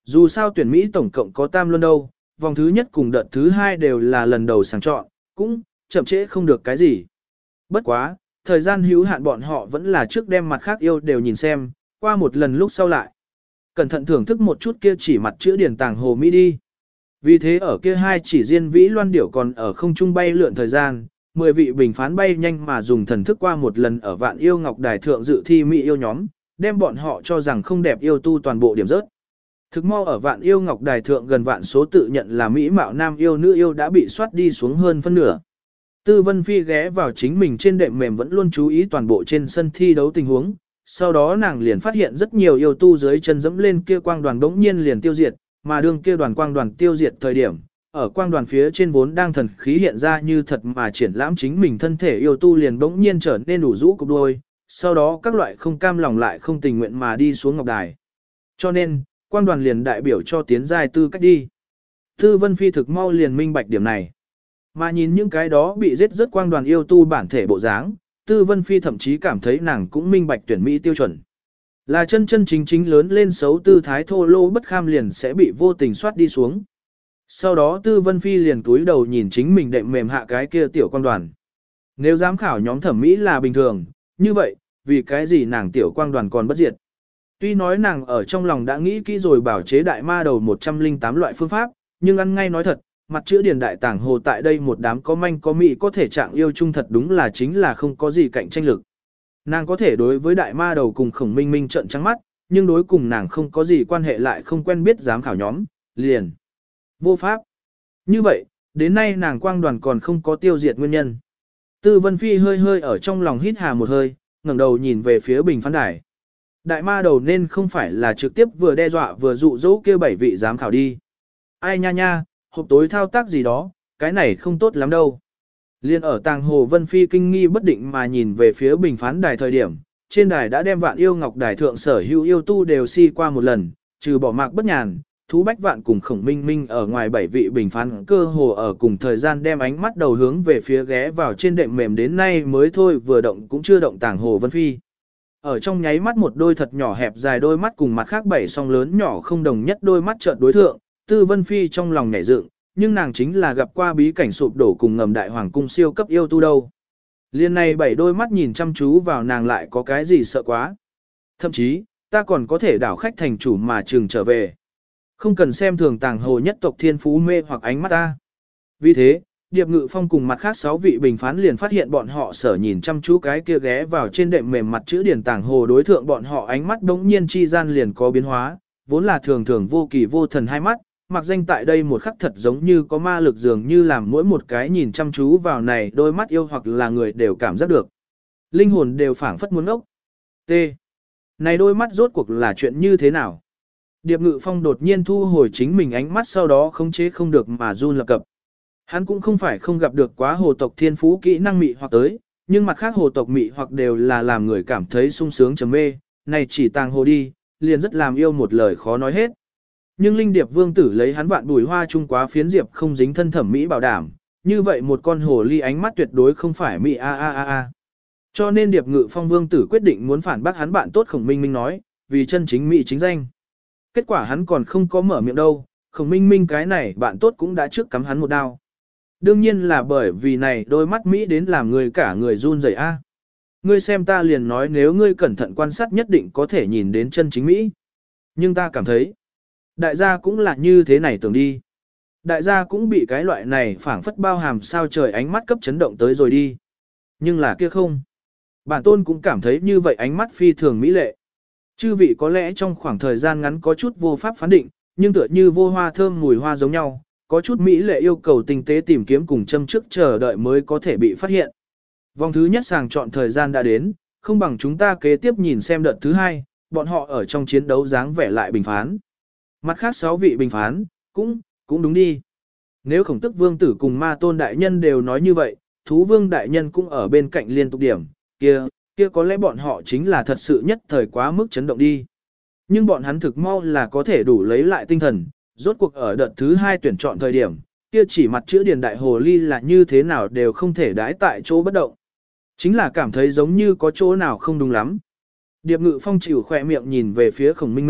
Dù sao tuyển Mỹ tổng cộng có tam luân đâu, vòng thứ nhất cùng đợt thứ hai đều là lần đầu sàng chọn, cũng chậm trễ không được cái gì. Bất quá, thời gian hữu hạn bọn họ vẫn là trước đem mặt khác yêu đều nhìn xem, qua một lần lúc sau lại. Cẩn thận thưởng thức một chút kia chỉ mặt chữ điển tàng hồ Mỹ đi. Vì thế ở kia hai chỉ riêng vĩ loan điểu còn ở không trung bay lượn thời gian, 10 vị bình phán bay nhanh mà dùng thần thức qua một lần ở vạn yêu ngọc đài thượng dự thi Mỹ yêu nhóm, đem bọn họ cho rằng không đẹp yêu tu toàn bộ điểm rớt. Thực mau ở vạn yêu ngọc đài thượng gần vạn số tự nhận là Mỹ mạo nam yêu nữ yêu đã bị soát đi xuống hơn phân nửa. Tư Vân Phi ghé vào chính mình trên đệm mềm vẫn luôn chú ý toàn bộ trên sân thi đấu tình huống, sau đó nàng liền phát hiện rất nhiều yêu tu dưới chân dẫm lên kia quang đoàn bỗng nhiên liền tiêu diệt, mà đương kia đoàn quang đoàn tiêu diệt thời điểm, ở quang đoàn phía trên vốn đang thần khí hiện ra như thật mà triển lãm chính mình thân thể yêu tu liền bỗng nhiên trở nên đủ rũ cục đôi, sau đó các loại không cam lòng lại không tình nguyện mà đi xuống ngọc đài. Cho nên, quang đoàn liền đại biểu cho tiến giai tư cách đi. Tư Vân Phi thực mau liền minh bạch điểm này. Mà nhìn những cái đó bị giết rất quang đoàn yêu tu bản thể bộ dáng, Tư Vân Phi thậm chí cảm thấy nàng cũng minh bạch tuyển Mỹ tiêu chuẩn. Là chân chân chính chính lớn lên xấu tư thái thô lô bất kham liền sẽ bị vô tình soát đi xuống. Sau đó Tư Vân Phi liền túi đầu nhìn chính mình đệm mềm hạ cái kia tiểu quang đoàn. Nếu giám khảo nhóm thẩm mỹ là bình thường, như vậy, vì cái gì nàng tiểu quang đoàn còn bất diệt. Tuy nói nàng ở trong lòng đã nghĩ kỹ rồi bảo chế đại ma đầu 108 loại phương pháp, nhưng ăn ngay nói thật, mặt chữ điển đại tàng hồ tại đây một đám có manh có mị có thể trạng yêu chung thật đúng là chính là không có gì cạnh tranh lực. Nàng có thể đối với đại ma đầu cùng Khổng Minh Minh trợn trắng mắt, nhưng đối cùng nàng không có gì quan hệ lại không quen biết giám khảo nhóm, liền. Vô pháp. Như vậy, đến nay nàng quang đoàn còn không có tiêu diệt nguyên nhân. Tư Vân Phi hơi hơi ở trong lòng hít hà một hơi, ngẩng đầu nhìn về phía bình phán đài. Đại ma đầu nên không phải là trực tiếp vừa đe dọa vừa dụ dỗ kêu 7 vị giám khảo đi. Ai nha nha, hộp tối thao tác gì đó, cái này không tốt lắm đâu. Liên ở tàng hồ Vân Phi kinh nghi bất định mà nhìn về phía bình phán đài thời điểm, trên đài đã đem vạn yêu ngọc đài thượng sở hữu yêu tu đều si qua một lần, trừ bỏ mạc bất nhàn, thú bách vạn cùng Khổng Minh Minh ở ngoài 7 vị bình phán cơ hồ ở cùng thời gian đem ánh mắt đầu hướng về phía ghé vào trên đệm mềm đến nay mới thôi vừa động cũng chưa động tàng hồ Vân Phi. Ở trong nháy mắt một đôi thật nhỏ hẹp dài đôi mắt cùng mặt khác 7 song lớn nhỏ không đồng nhất đôi mắt chợt đối thượng, Tư Vân Phi trong lòng nhảy dựng, nhưng nàng chính là gặp qua bí cảnh sụp đổ cùng ngầm đại hoàng cung siêu cấp yêu tu đâu. Liên này 7 đôi mắt nhìn chăm chú vào nàng lại có cái gì sợ quá. Thậm chí, ta còn có thể đảo khách thành chủ mà trường trở về. Không cần xem thường tàng hồ nhất tộc thiên phú mê hoặc ánh mắt ta. Vì thế, Điệp Ngự Phong cùng mặt khác 6 vị bình phán liền phát hiện bọn họ sở nhìn chăm chú cái kia ghé vào trên đệm mềm mặt chữ điển tàng hồ đối thượng bọn họ ánh mắt đống nhiên chi gian liền có biến hóa, vốn là thường thường vô kỳ vô thần hai mắt, mặc danh tại đây một khắc thật giống như có ma lực dường như làm mỗi một cái nhìn chăm chú vào này đôi mắt yêu hoặc là người đều cảm giác được. Linh hồn đều phảng phất muốn ốc. T. Này đôi mắt rốt cuộc là chuyện như thế nào? Điệp Ngự Phong đột nhiên thu hồi chính mình ánh mắt sau đó khống chế không được mà run lập cập. Hắn cũng không phải không gặp được quá hồ tộc thiên phú kỹ năng mị hoặc tới, nhưng mặt khác hồ tộc mị hoặc đều là làm người cảm thấy sung sướng trầm mê, này chỉ tàng hồ đi, liền rất làm yêu một lời khó nói hết. Nhưng Linh Điệp Vương tử lấy hắn vạn bùi hoa trung quá phiến diệp không dính thân thẩm mỹ bảo đảm, như vậy một con hồ ly ánh mắt tuyệt đối không phải mị a. Cho nên Điệp Ngự Phong Vương tử quyết định muốn phản bác hắn bạn tốt Khổng Minh Minh nói, vì chân chính mị chính danh. Kết quả hắn còn không có mở miệng đâu, Khổng Minh Minh cái này bạn tốt cũng đã trước cắm hắn một đao. Đương nhiên là bởi vì này đôi mắt Mỹ đến làm người cả người run rẩy a. Ngươi xem ta liền nói nếu ngươi cẩn thận quan sát nhất định có thể nhìn đến chân chính Mỹ. Nhưng ta cảm thấy, đại gia cũng là như thế này tưởng đi. Đại gia cũng bị cái loại này phảng phất bao hàm sao trời ánh mắt cấp chấn động tới rồi đi. Nhưng là kia không. Bản tôn cũng cảm thấy như vậy ánh mắt phi thường mỹ lệ. Chư vị có lẽ trong khoảng thời gian ngắn có chút vô pháp phán định, nhưng tựa như vô hoa thơm mùi hoa giống nhau, có chút mỹ lệ yêu cầu tinh tế tìm kiếm cùng châm trước chờ đợi mới có thể bị phát hiện. Vòng thứ nhất sàng chọn thời gian đã đến, không bằng chúng ta kế tiếp nhìn xem đợt thứ hai, bọn họ ở trong chiến đấu dáng vẻ lại bình phán. Mặt khác 6 vị bình phán, cũng đúng đi. Nếu Khổng Tức Vương tử cùng Ma Tôn đại nhân đều nói như vậy, Thú Vương đại nhân cũng ở bên cạnh liên tục điểm, kia có lẽ bọn họ chính là thật sự nhất thời quá mức chấn động đi. Nhưng bọn hắn thực mau là có thể đủ lấy lại tinh thần, rốt cuộc ở đợt thứ 2 tuyển chọn thời điểm, kia chỉ mặt chữ điền đại hồ ly là như thế nào đều không thể đái tại chỗ bất động. Chính là cảm thấy giống như có chỗ nào không đúng lắm. Điệp Ngự Phong chịu khỏe miệng nhìn về phía Khổng Minh Minh,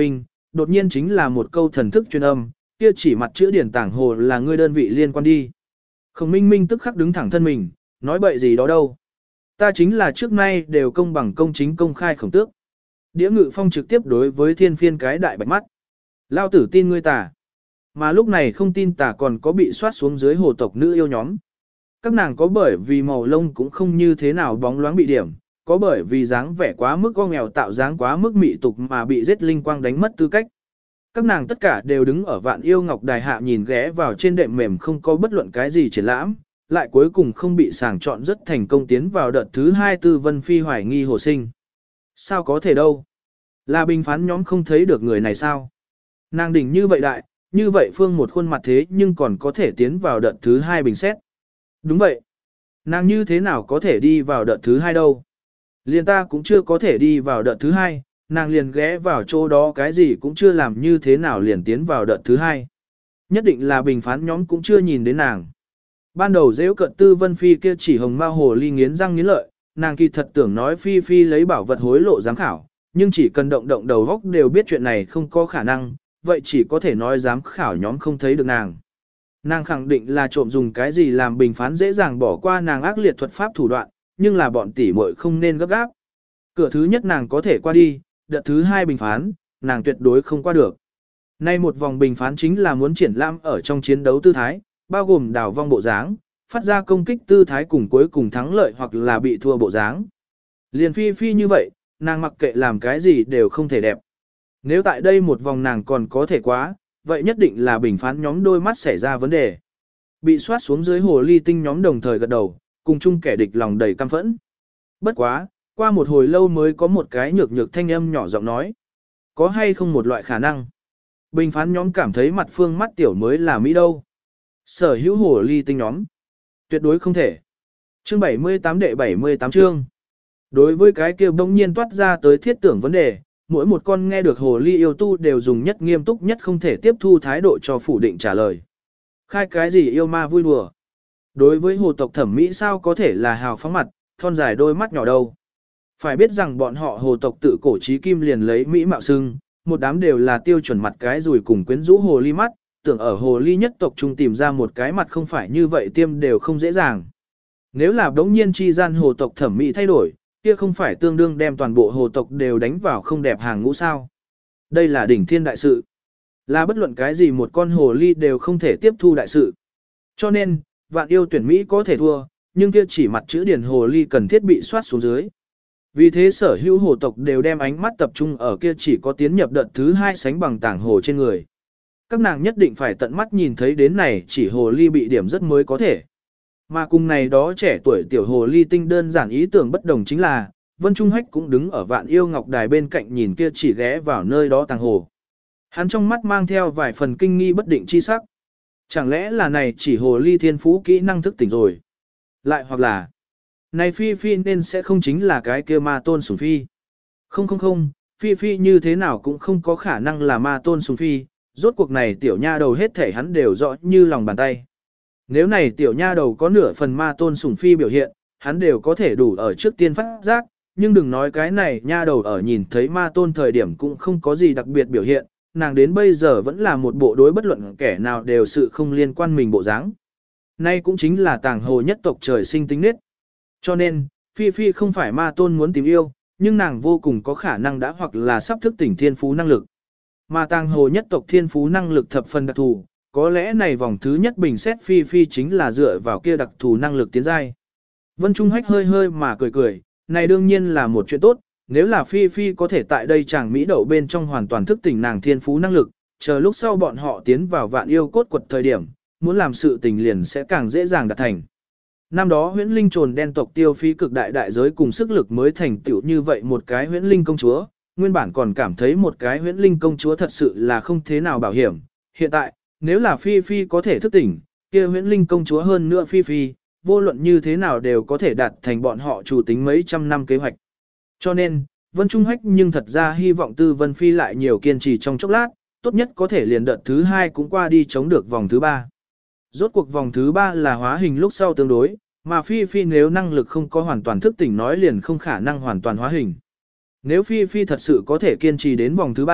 đột nhiên chính là một câu thần thức truyền âm, kia chỉ mặt chữ điển tảng hồ là ngươi đơn vị liên quan đi. Khổng Minh Minh tức khắc đứng thẳng thân mình, nói bậy gì đó đâu. Ta chính là trước nay đều công bằng công chính công khai khổng tước. Đĩa Ngự Phong trực tiếp đối với Thiên Phiên cái đại bạch mắt. Lao tử tin ngươi tà. Mà lúc này không tin tà còn có bị soát xuống dưới hồ tộc nữ yêu nhóm. Các nàng có bởi vì màu lông cũng không như thế nào bóng loáng bị điểm, có bởi vì dáng vẻ quá mức go nghèo tạo dáng quá mức mị tục mà bị giết linh quang đánh mất tư cách. Các nàng tất cả đều đứng ở Vạn Yêu Ngọc Đài hạ nhìn ghé vào trên đệm mềm không có bất luận cái gì triển lãm, lại cuối cùng không bị sàng chọn rất thành công tiến vào đợt thứ 2 Tư Vân Phi hoài nghi hồ sinh. Sao có thể đâu? Là bình phán nhóm không thấy được người này sao? Nàng đỉnh như vậy đại, như vậy phương một khuôn mặt thế nhưng còn có thể tiến vào đợt thứ 2 bình xét. Đúng vậy. Nàng như thế nào có thể đi vào đợt thứ 2 đâu? Liền ta cũng chưa có thể đi vào đợt thứ 2, nàng liền ghé vào chỗ đó cái gì cũng chưa làm như thế nào liền tiến vào đợt thứ 2. Nhất định là bình phán nhóm cũng chưa nhìn đến nàng. Ban đầu dễ cận Tư Vân Phi kia chỉ hồng ma hồ ly nghiến răng nghiến lợi, nàng kỳ thật tưởng nói Phi Phi lấy bảo vật hối lộ giám khảo, nhưng chỉ cần động động đầu góc đều biết chuyện này không có khả năng, vậy chỉ có thể nói giám khảo nhóm không thấy được nàng. Nàng khẳng định là trộm dùng cái gì làm bình phán dễ dàng bỏ qua nàng ác liệt thuật pháp thủ đoạn, nhưng là bọn tỷ muội không nên gấp gáp. Cửa thứ nhất nàng có thể qua đi, đợt thứ 2 bình phán, nàng tuyệt đối không qua được. Nay một vòng bình phán chính là muốn triển lãm ở trong chiến đấu tư thái, bao gồm đào vong bộ dáng, phát ra công kích tư thái cùng cuối cùng thắng lợi hoặc là bị thua bộ dáng. Liền Phi Phi như vậy, nàng mặc kệ làm cái gì đều không thể đẹp. Nếu tại đây một vòng nàng còn có thể quá, vậy nhất định là bình phán nhóm đôi mắt xảy ra vấn đề. Bị soát xuống dưới hồ ly tinh nhóm đồng thời gật đầu, cùng chung kẻ địch lòng đầy căm phẫn. Bất quá, qua một hồi lâu mới có một cái nhược nhược thanh âm nhỏ giọng nói. Có hay không một loại khả năng? Bình phán nhóm cảm thấy mặt phương mắt tiểu mới là Mỹ đâu. Sở hữu hồ ly tinh nhóm. Tuyệt đối không thể. Chương 78 đệ 78 chương. Đối với cái kia bỗng nhiên toát ra tới thiết tưởng vấn đề, mỗi một con nghe được hồ ly yêu tu đều dùng nhất nghiêm túc nhất không thể tiếp thu thái độ cho phủ định trả lời. Khai cái gì yêu ma vui đùa? Đối với hồ tộc thẩm mỹ sao có thể là hào phóng mặt, thon dài đôi mắt nhỏ đâu. Phải biết rằng bọn họ hồ tộc tự cổ trí kim liền lấy mỹ mạo xưng, một đám đều là tiêu chuẩn mặt cái rùi cùng quyến rũ hồ ly mắt, tưởng ở hồ ly nhất tộc trung tìm ra một cái mặt không phải như vậy tiêm đều không dễ dàng. Nếu là đống nhiên chi gian hồ tộc thẩm mỹ thay đổi, kia không phải tương đương đem toàn bộ hồ tộc đều đánh vào không đẹp hàng ngũ sao. Đây là đỉnh thiên đại sự. Là bất luận cái gì một con hồ ly đều không thể tiếp thu đại sự. Cho nên, Vạn Yêu tuyển Mỹ có thể thua, nhưng kia chỉ mặt chữ điển hồ ly cần thiết bị soát xuống dưới. Vì thế sở hữu hồ tộc đều đem ánh mắt tập trung ở kia chỉ có tiến nhập đợt thứ 2 sánh bằng tảng hồ trên người. Các nàng nhất định phải tận mắt nhìn thấy đến này chỉ hồ ly bị điểm rất mới có thể. Mà cùng này đó trẻ tuổi tiểu hồ ly tinh đơn giản ý tưởng bất đồng chính là, Vân Trung Hách cũng đứng ở Vạn Yêu Ngọc Đài bên cạnh nhìn kia chỉ ghé vào nơi đó tàng hồ. Hắn trong mắt mang theo vài phần kinh nghi bất định chi sắc. Chẳng lẽ là này chỉ hồ ly thiên phú kỹ năng thức tỉnh rồi? Lại hoặc là, này Phi Phi nên sẽ không chính là cái kia ma tôn sủng phi. Không, Phi Phi như thế nào cũng không có khả năng là ma tôn sủng phi, rốt cuộc này tiểu nha đầu hết thể hắn đều rõ như lòng bàn tay. Nếu này tiểu nha đầu có nửa phần ma tôn sủng phi biểu hiện, hắn đều có thể đủ ở trước tiên phát giác, nhưng đừng nói cái này nha đầu ở nhìn thấy ma tôn thời điểm cũng không có gì đặc biệt biểu hiện, nàng đến bây giờ vẫn là một bộ đối bất luận kẻ nào đều sự không liên quan mình bộ dáng. Nay cũng chính là tàng hồ nhất tộc trời sinh tính nết. Cho nên, Phi Phi không phải ma tôn muốn tìm yêu, nhưng nàng vô cùng có khả năng đã hoặc là sắp thức tỉnh thiên phú năng lực. Mà tàng hồ nhất tộc thiên phú năng lực thập phần đặc thù, có lẽ này vòng thứ nhất bình xét Phi Phi chính là dựa vào kia đặc thù năng lực tiến giai. Vân Trung Hách hơi mà cười, này đương nhiên là một chuyện tốt, nếu là Phi Phi có thể tại đây chàng Mỹ đậu bên trong hoàn toàn thức tỉnh nàng thiên phú năng lực, chờ lúc sau bọn họ tiến vào Vạn Yêu cốt quật thời điểm, muốn làm sự tình liền sẽ càng dễ dàng đạt thành. Năm đó huyễn linh trồn đen tộc tiêu phí cực đại đại giới cùng sức lực mới thành tựu như vậy một cái huyễn linh công chúa, nguyên bản còn cảm thấy một cái huyễn linh công chúa thật sự là không thế nào bảo hiểm. Hiện tại, nếu là Phi Phi có thể thức tỉnh, kia huyễn linh công chúa hơn nữa Phi Phi, vô luận như thế nào đều có thể đạt thành bọn họ chủ tính mấy trăm năm kế hoạch. Cho nên, Vân Trung Hách nhưng thật ra hy vọng Tư Vân Phi lại nhiều kiên trì trong chốc lát, tốt nhất có thể liền đợt thứ 2 cũng qua đi chống được vòng thứ 3. Rốt cuộc vòng thứ 3 là hóa hình lúc sau tương đối, mà Phi Phi nếu năng lực không có hoàn toàn thức tỉnh nói liền không khả năng hoàn toàn hóa hình. Nếu Phi Phi thật sự có thể kiên trì đến vòng thứ 3,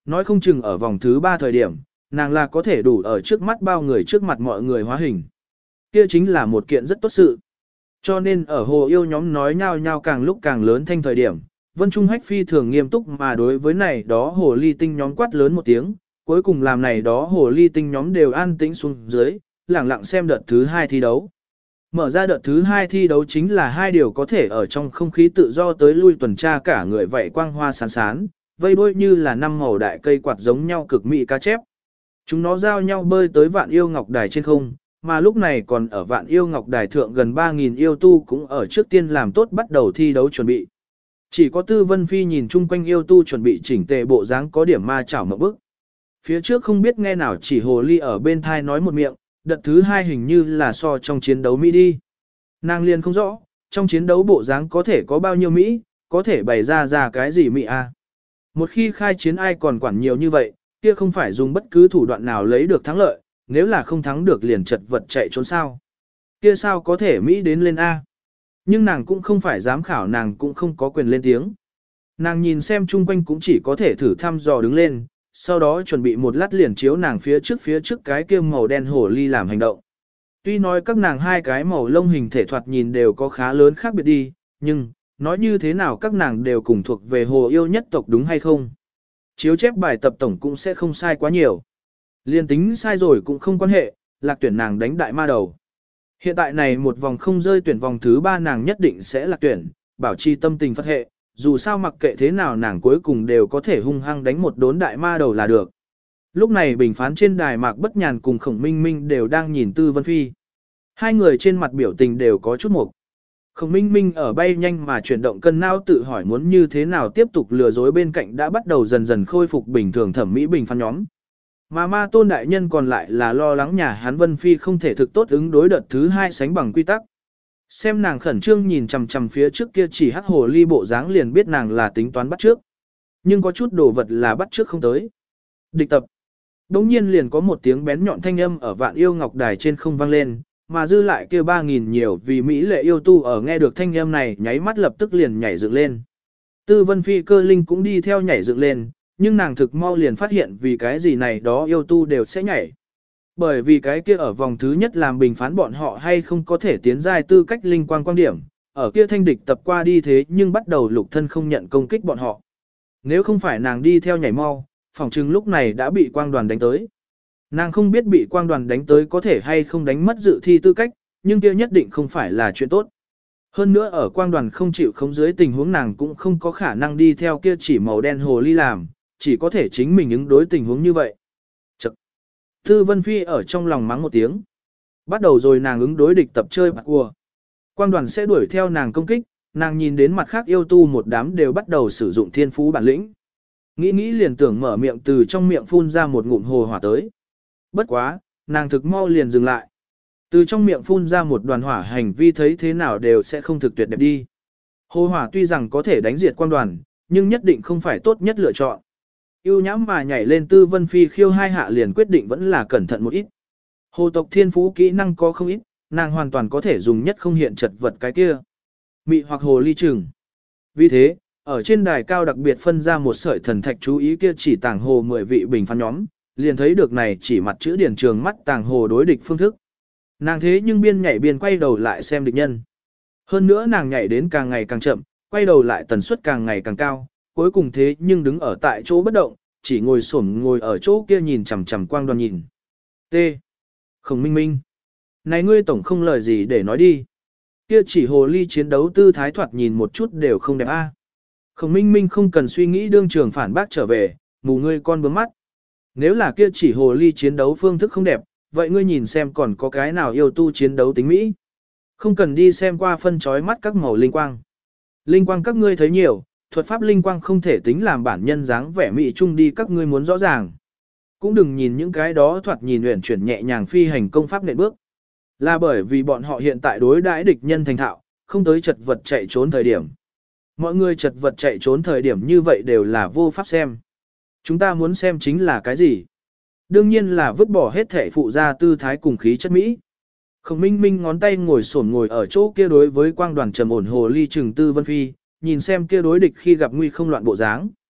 nói không chừng ở vòng thứ 3 thời điểm, nàng là có thể đủ ở trước mắt bao người trước mặt mọi người hóa hình. Kia chính là một kiện rất tốt sự. Cho nên ở hồ yêu nhóm nói nhau nhau càng lúc càng lớn thanh thời điểm, Vân Trung Hách phi thường nghiêm túc mà đối với này đó hồ ly tinh nhóm quát lớn một tiếng, cuối cùng làm này đó hồ ly tinh nhóm đều an tĩnh xuống dưới, lặng lặng xem đợt thứ 2 thi đấu. Mở ra đợt thứ 2 thi đấu chính là hai điều có thể ở trong không khí tự do tới lui tuần tra cả người vậy quang hoa sáng sán, vây đuôi như là năm màu đại cây quạt giống nhau cực mỹ cá chép. Chúng nó giao nhau bơi tới Vạn Yêu Ngọc Đài trên không, mà lúc này còn ở Vạn Yêu Ngọc Đài thượng gần 3.000 yêu tu cũng ở trước tiên làm tốt bắt đầu thi đấu chuẩn bị. Chỉ có Tư Vân Phi nhìn chung quanh yêu tu chuẩn bị chỉnh tề bộ dáng có điểm ma chảo một bức. Phía trước không biết nghe nào chỉ hồ ly ở bên thai nói một miệng, đợt thứ 2 hình như là so trong chiến đấu Mỹ đi. Nàng liền không rõ, trong chiến đấu bộ dáng có thể có bao nhiêu Mỹ, có thể bày ra cái gì Mỹ a? Một khi khai chiến ai còn quản nhiều như vậy, kia không phải dùng bất cứ thủ đoạn nào lấy được thắng lợi, nếu là không thắng được liền chật vật chạy trốn sao. Kia sao có thể Mỹ đến lên A. Nhưng nàng cũng không phải giám khảo, nàng cũng không có quyền lên tiếng. Nàng nhìn xem chung quanh cũng chỉ có thể thử thăm dò đứng lên, sau đó chuẩn bị một lát liền chiếu nàng phía trước cái kia màu đen hổ ly làm hành động. Tuy nói các nàng hai cái màu lông hình thể thoạt nhìn đều có khá lớn khác biệt đi, nhưng, nói như thế nào các nàng đều cùng thuộc về hồ yêu nhất tộc đúng hay không? Chiếu chép bài tập tổng cũng sẽ không sai quá nhiều. Liên tính sai rồi cũng không quan hệ, lạc tuyển nàng đánh đại ma đầu. Hiện tại này một vòng không rơi tuyển vòng thứ 3 nàng nhất định sẽ lạc tuyển, bảo trì tâm tình phất hệ, dù sao mặc kệ thế nào nàng cuối cùng đều có thể hung hăng đánh một đốn đại ma đầu là được. Lúc này bình phán trên đài Mạc Bất Nhàn cùng Khổng Minh Minh đều đang nhìn Tư Vân Phi. Hai người trên mặt biểu tình đều có chút mục. Khổng Minh Minh ở bay nhanh mà chuyển động cân não tự hỏi muốn như thế nào tiếp tục lừa dối bên cạnh đã bắt đầu dần dần khôi phục bình thường thẩm mỹ bình phán nhóm. Mà Ma Tôn đại nhân còn lại là lo lắng nhà hắn Vân Phi không thể thực tốt ứng đối đợt thứ 2 sánh bằng quy tắc. Xem nàng khẩn trương nhìn chằm chằm phía trước kia chỉ hắc hồ ly bộ dáng liền biết nàng là tính toán bắt trước. Nhưng có chút đồ vật là bắt trước không tới. Địch tập. Đống nhiên liền có một tiếng bén nhọn thanh âm ở Vạn Yêu Ngọc Đài trên không vang lên, mà dư lại kia 3.000 nhiều vì Mỹ lệ yêu tu ở nghe được thanh âm này nháy mắt lập tức liền nhảy dựng lên. Tư Vân Phi cơ linh cũng đi theo nhảy dựng lên, nhưng nàng thực mau liền phát hiện vì cái gì này đó yêu tu đều sẽ nhảy. Bởi vì cái kia ở vòng thứ nhất làm bình phán bọn họ hay không có thể tiến giai tư cách linh quang quan điểm, ở kia thanh địch tập qua đi thế nhưng bắt đầu lục thân không nhận công kích bọn họ. Nếu không phải nàng đi theo nhảy mau, phỏng chừng lúc này đã bị quang đoàn đánh tới. Nàng không biết bị quang đoàn đánh tới có thể hay không đánh mất dự thi tư cách, nhưng kia nhất định không phải là chuyện tốt. Hơn nữa ở quang đoàn không chịu khống dưới tình huống nàng cũng không có khả năng đi theo kia chỉ màu đen hồ ly làm, chỉ có thể chính mình ứng đối tình huống như vậy. Chậc. Tư Vân Phi ở trong lòng mắng một tiếng. Bắt đầu rồi nàng ứng đối địch tập chơi bạc cua. Quang đoàn sẽ đuổi theo nàng công kích, nàng nhìn đến mặt khác yêu tu một đám đều bắt đầu sử dụng thiên phú bản lĩnh. Nghĩ liền tưởng mở miệng từ trong miệng phun ra một ngụm hồ hỏa tới. Bất quá, nàng thực mau liền dừng lại. Từ trong miệng phun ra một đoàn hỏa hành vi thấy thế nào đều sẽ không thực tuyệt đẹp đi. Hồ hỏa tuy rằng có thể đánh diệt quang đoàn, nhưng nhất định không phải tốt nhất lựa chọn. Yêu nhãm mà nhảy lên Tư Vân Phi khiêu hai hạ liền quyết định vẫn là cẩn thận một ít. Hồ tộc thiên phú kỹ năng có không ít, nàng hoàn toàn có thể dùng nhất không hiện chật vật cái kia. Mị hoặc hồ ly trừng. Vì thế, ở trên đài cao đặc biệt phân ra một sợi thần thạch chú ý kia chỉ tàng hồ 10 vị bình phán nhóm, liền thấy được này chỉ mặt chữ điển trường mắt tàng hồ đối địch phương thức. Nàng thế nhưng biên nhảy biên quay đầu lại xem địch nhân. Hơn nữa nàng nhảy đến càng ngày càng chậm, quay đầu lại tần suất càng ngày càng cao, cuối cùng thế nhưng đứng ở tại chỗ bất động, chỉ ngồi xổm ngồi ở chỗ kia nhìn chằm chằm quang đoàn nhìn. T. Khổng Minh Minh. Này ngươi tổng không lời gì để nói đi. Kia chỉ hồ ly chiến đấu tư thái thoạt nhìn một chút đều không đẹp a. Khổng Minh Minh không cần suy nghĩ đương trường phản bác trở về, mù ngươi con bướm mắt. Nếu là kia chỉ hồ ly chiến đấu phương thức không đẹp, vậy ngươi nhìn xem còn có cái nào yêu tu chiến đấu tính mỹ. Không cần đi xem qua phân chói mắt các màu linh quang. Linh quang các ngươi thấy nhiều, thuật pháp linh quang không thể tính làm bản nhân dáng vẻ mỹ chung đi các ngươi muốn rõ ràng. Cũng đừng nhìn những cái đó thoạt nhìn uyển chuyển nhẹ nhàng phi hành công pháp nện bước. Là bởi vì bọn họ hiện tại đối đãi địch nhân thành thạo, không tới chật vật chạy trốn thời điểm. Mọi người chật vật chạy trốn thời điểm như vậy đều là vô pháp xem. Chúng ta muốn xem chính là cái gì? Đương nhiên là vứt bỏ hết thể phụ gia tư thái cùng khí chất mỹ. Khổng Minh Minh ngón tay ngồi xổm ngồi ở chỗ kia đối với quang đoàn trầm ổn hồ ly trừng Tư Vân Phi, nhìn xem kia đối địch khi gặp nguy không loạn bộ dáng.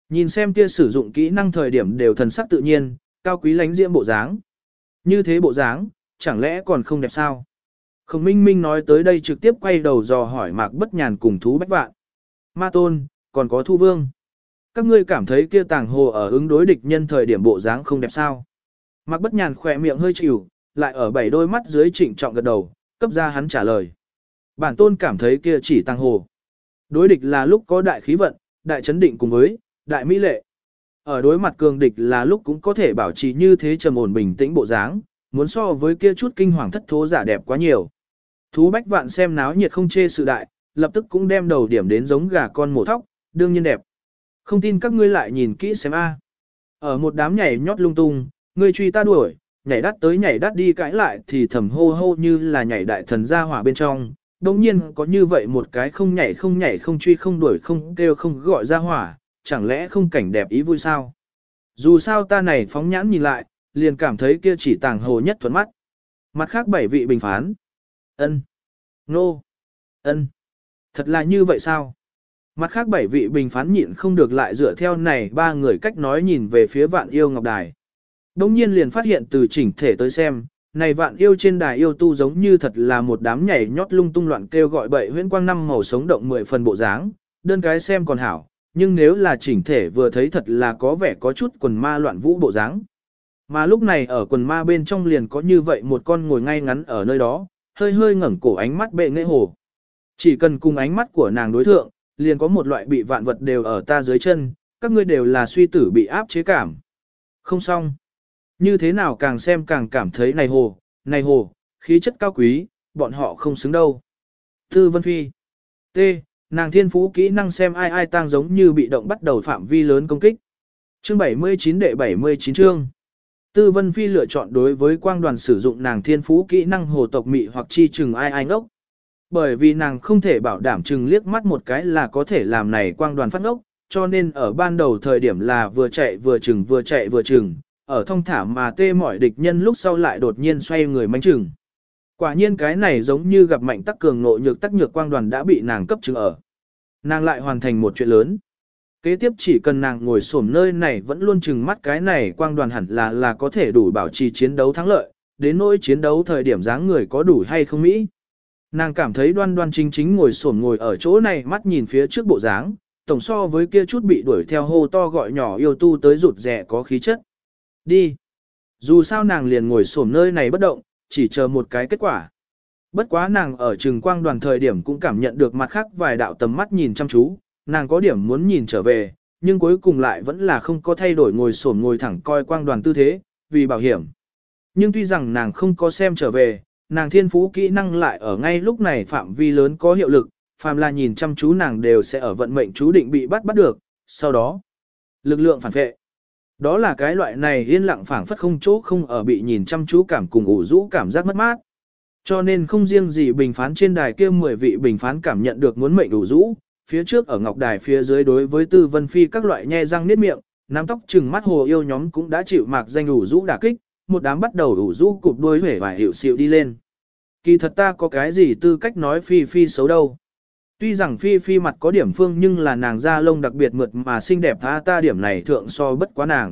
Nhìn xem kia sử dụng kỹ năng thời điểm đều thần sắc tự nhiên, cao quý lánh diễm bộ dáng. Như thế bộ dáng, chẳng lẽ còn không đẹp sao? Khổng Minh Minh nói tới đây trực tiếp quay đầu dò hỏi Mạc Bất Nhàn cùng Thú Bách Vạn. Ma Tôn, còn có Thu Vương. Các ngươi cảm thấy kia tàng hồ ở ứng đối địch nhân thời điểm bộ dáng không đẹp sao? Mạc Bất Nhàn khỏe miệng hơi chịu, lại ở bảy đôi mắt dưới trịnh trọng gật đầu, cấp ra hắn trả lời. Bản Tôn cảm thấy kia chỉ tàng hồ. Đối địch là lúc có đại khí vận, đại chấn định cùng với đại mỹ lệ. Ở đối mặt cường địch là lúc cũng có thể bảo trì như thế trầm ổn bình tĩnh bộ dáng, muốn so với kia chút kinh hoàng thất thố giả đẹp quá nhiều. Thú Bách Vạn xem náo nhiệt không chê sự đại, lập tức cũng đem đầu điểm đến giống gà con mổ thóc, đương nhiên đẹp. Không tin các ngươi lại nhìn kỹ xem a. Ở một đám nhảy nhót lung tung, ngươi truy ta đuổi, nhảy đắt tới nhảy đắt đi cãi lại thì thầm hô hô như là nhảy đại thần gia hỏa bên trong. Đồng nhiên có như vậy một cái không nhảy không truy không đuổi không kêu không gọi ra hỏa, chẳng lẽ không cảnh đẹp ý vui sao? Dù sao ta này phóng nhãn nhìn lại, liền cảm thấy kia chỉ tàng hồ nhất thuận mắt. Mặt khác 7 vị bình phán. Ân, nô, ân, thật là như vậy sao? Mặt khác 7 vị bình phán nhịn không được lại dựa theo này 3 người cách nói nhìn về phía Vạn Yêu Ngọc Đài. Đông nhiên liền phát hiện từ chỉnh thể tới xem, này Vạn Yêu trên đài yêu tu giống như thật là một đám nhảy nhót lung tung loạn kêu gọi bậy huyễn quang năm màu sống động 10 phần bộ dáng, đơn cái xem còn hảo, nhưng nếu là chỉnh thể vừa thấy thật là có vẻ có chút quần ma loạn vũ bộ dáng. Mà lúc này ở quần ma bên trong liền có như vậy một con ngồi ngay ngắn ở nơi đó, hơi hơi ngẩng cổ ánh mắt bệ nghệ hồ. Chỉ cần cùng ánh mắt của nàng đối thượng, liền có một loại bị vạn vật đều ở ta dưới chân, các ngươi đều là suy tử bị áp chế cảm. Không xong. Như thế nào càng xem càng cảm thấy này hồ, khí chất cao quý, bọn họ không xứng đâu. Tư Vân Phi. T. Nàng thiên phú kỹ năng xem ai tăng giống như bị động bắt đầu phạm vi lớn công kích. Chương 79 đệ 79 chương. Tư Vân Phi lựa chọn đối với quang đoàn sử dụng nàng thiên phú kỹ năng hồ tộc mị hoặc chi chừng ai ngốc. Bởi vì nàng không thể bảo đảm chừng liếc mắt một cái là có thể làm này quang đoàn phát ngốc, cho nên ở ban đầu thời điểm là vừa chạy vừa chừng, ở thông thả mà tê mỏi địch nhân lúc sau lại đột nhiên xoay người mánh chừng. Quả nhiên cái này giống như gặp mạnh tắc cường nộ nhược tắc nhược quang đoàn đã bị nàng cấp chừng ở. Nàng lại hoàn thành một chuyện lớn. Kế tiếp chỉ cần nàng ngồi xổm nơi này vẫn luôn chừng mắt cái này quang đoàn hẳn là có thể đủ bảo trì chiến đấu thắng lợi, đến nỗi chiến đấu thời điểm dáng người có đủ hay không mỹ. Nàng cảm thấy đoan đoan chính chính ngồi xổm ngồi ở chỗ này mắt nhìn phía trước bộ dáng, tổng so với kia chút bị đuổi theo hô to gọi nhỏ yêu tu tới rụt rẻ có khí chất. Đi. Dù sao nàng liền ngồi xổm nơi này bất động, chỉ chờ một cái kết quả. Bất quá nàng ở trừng quang đoàn thời điểm cũng cảm nhận được mặt khác vài đạo tầm mắt nhìn chăm chú, nàng có điểm muốn nhìn trở về, nhưng cuối cùng lại vẫn là không có thay đổi ngồi xổm ngồi thẳng coi quang đoàn tư thế, vì bảo hiểm. Nhưng tuy rằng nàng không có xem trở về, nàng thiên phú kỹ năng lại ở ngay lúc này phạm vi lớn có hiệu lực, phàm là nhìn chăm chú nàng đều sẽ ở vận mệnh chú định bị bắt được, sau đó, lực lượng phản vệ. Đó là cái loại này yên lặng phảng phất không chỗ không ở bị nhìn chăm chú cảm cùng ủ rũ cảm giác mất mát. Cho nên không riêng gì bình phán trên đài kia 10 vị bình phán cảm nhận được muốn mệnh ủ rũ, phía trước ở ngọc đài phía dưới đối với Tư Vân Phi các loại nhe răng niết miệng, nắm tóc trừng mắt hồ yêu nhóm cũng đã chịu mạc danh ủ rũ đả kích, một đám bắt đầu ủ rũ cụp đuôi hể và hiệu xịu đi lên. Kỳ thật ta có cái gì tư cách nói Phi Phi xấu đâu. Tuy rằng Phi Phi mặt có điểm phương nhưng là nàng da lông đặc biệt mượt mà xinh đẹp ta điểm này thượng so bất quá nàng.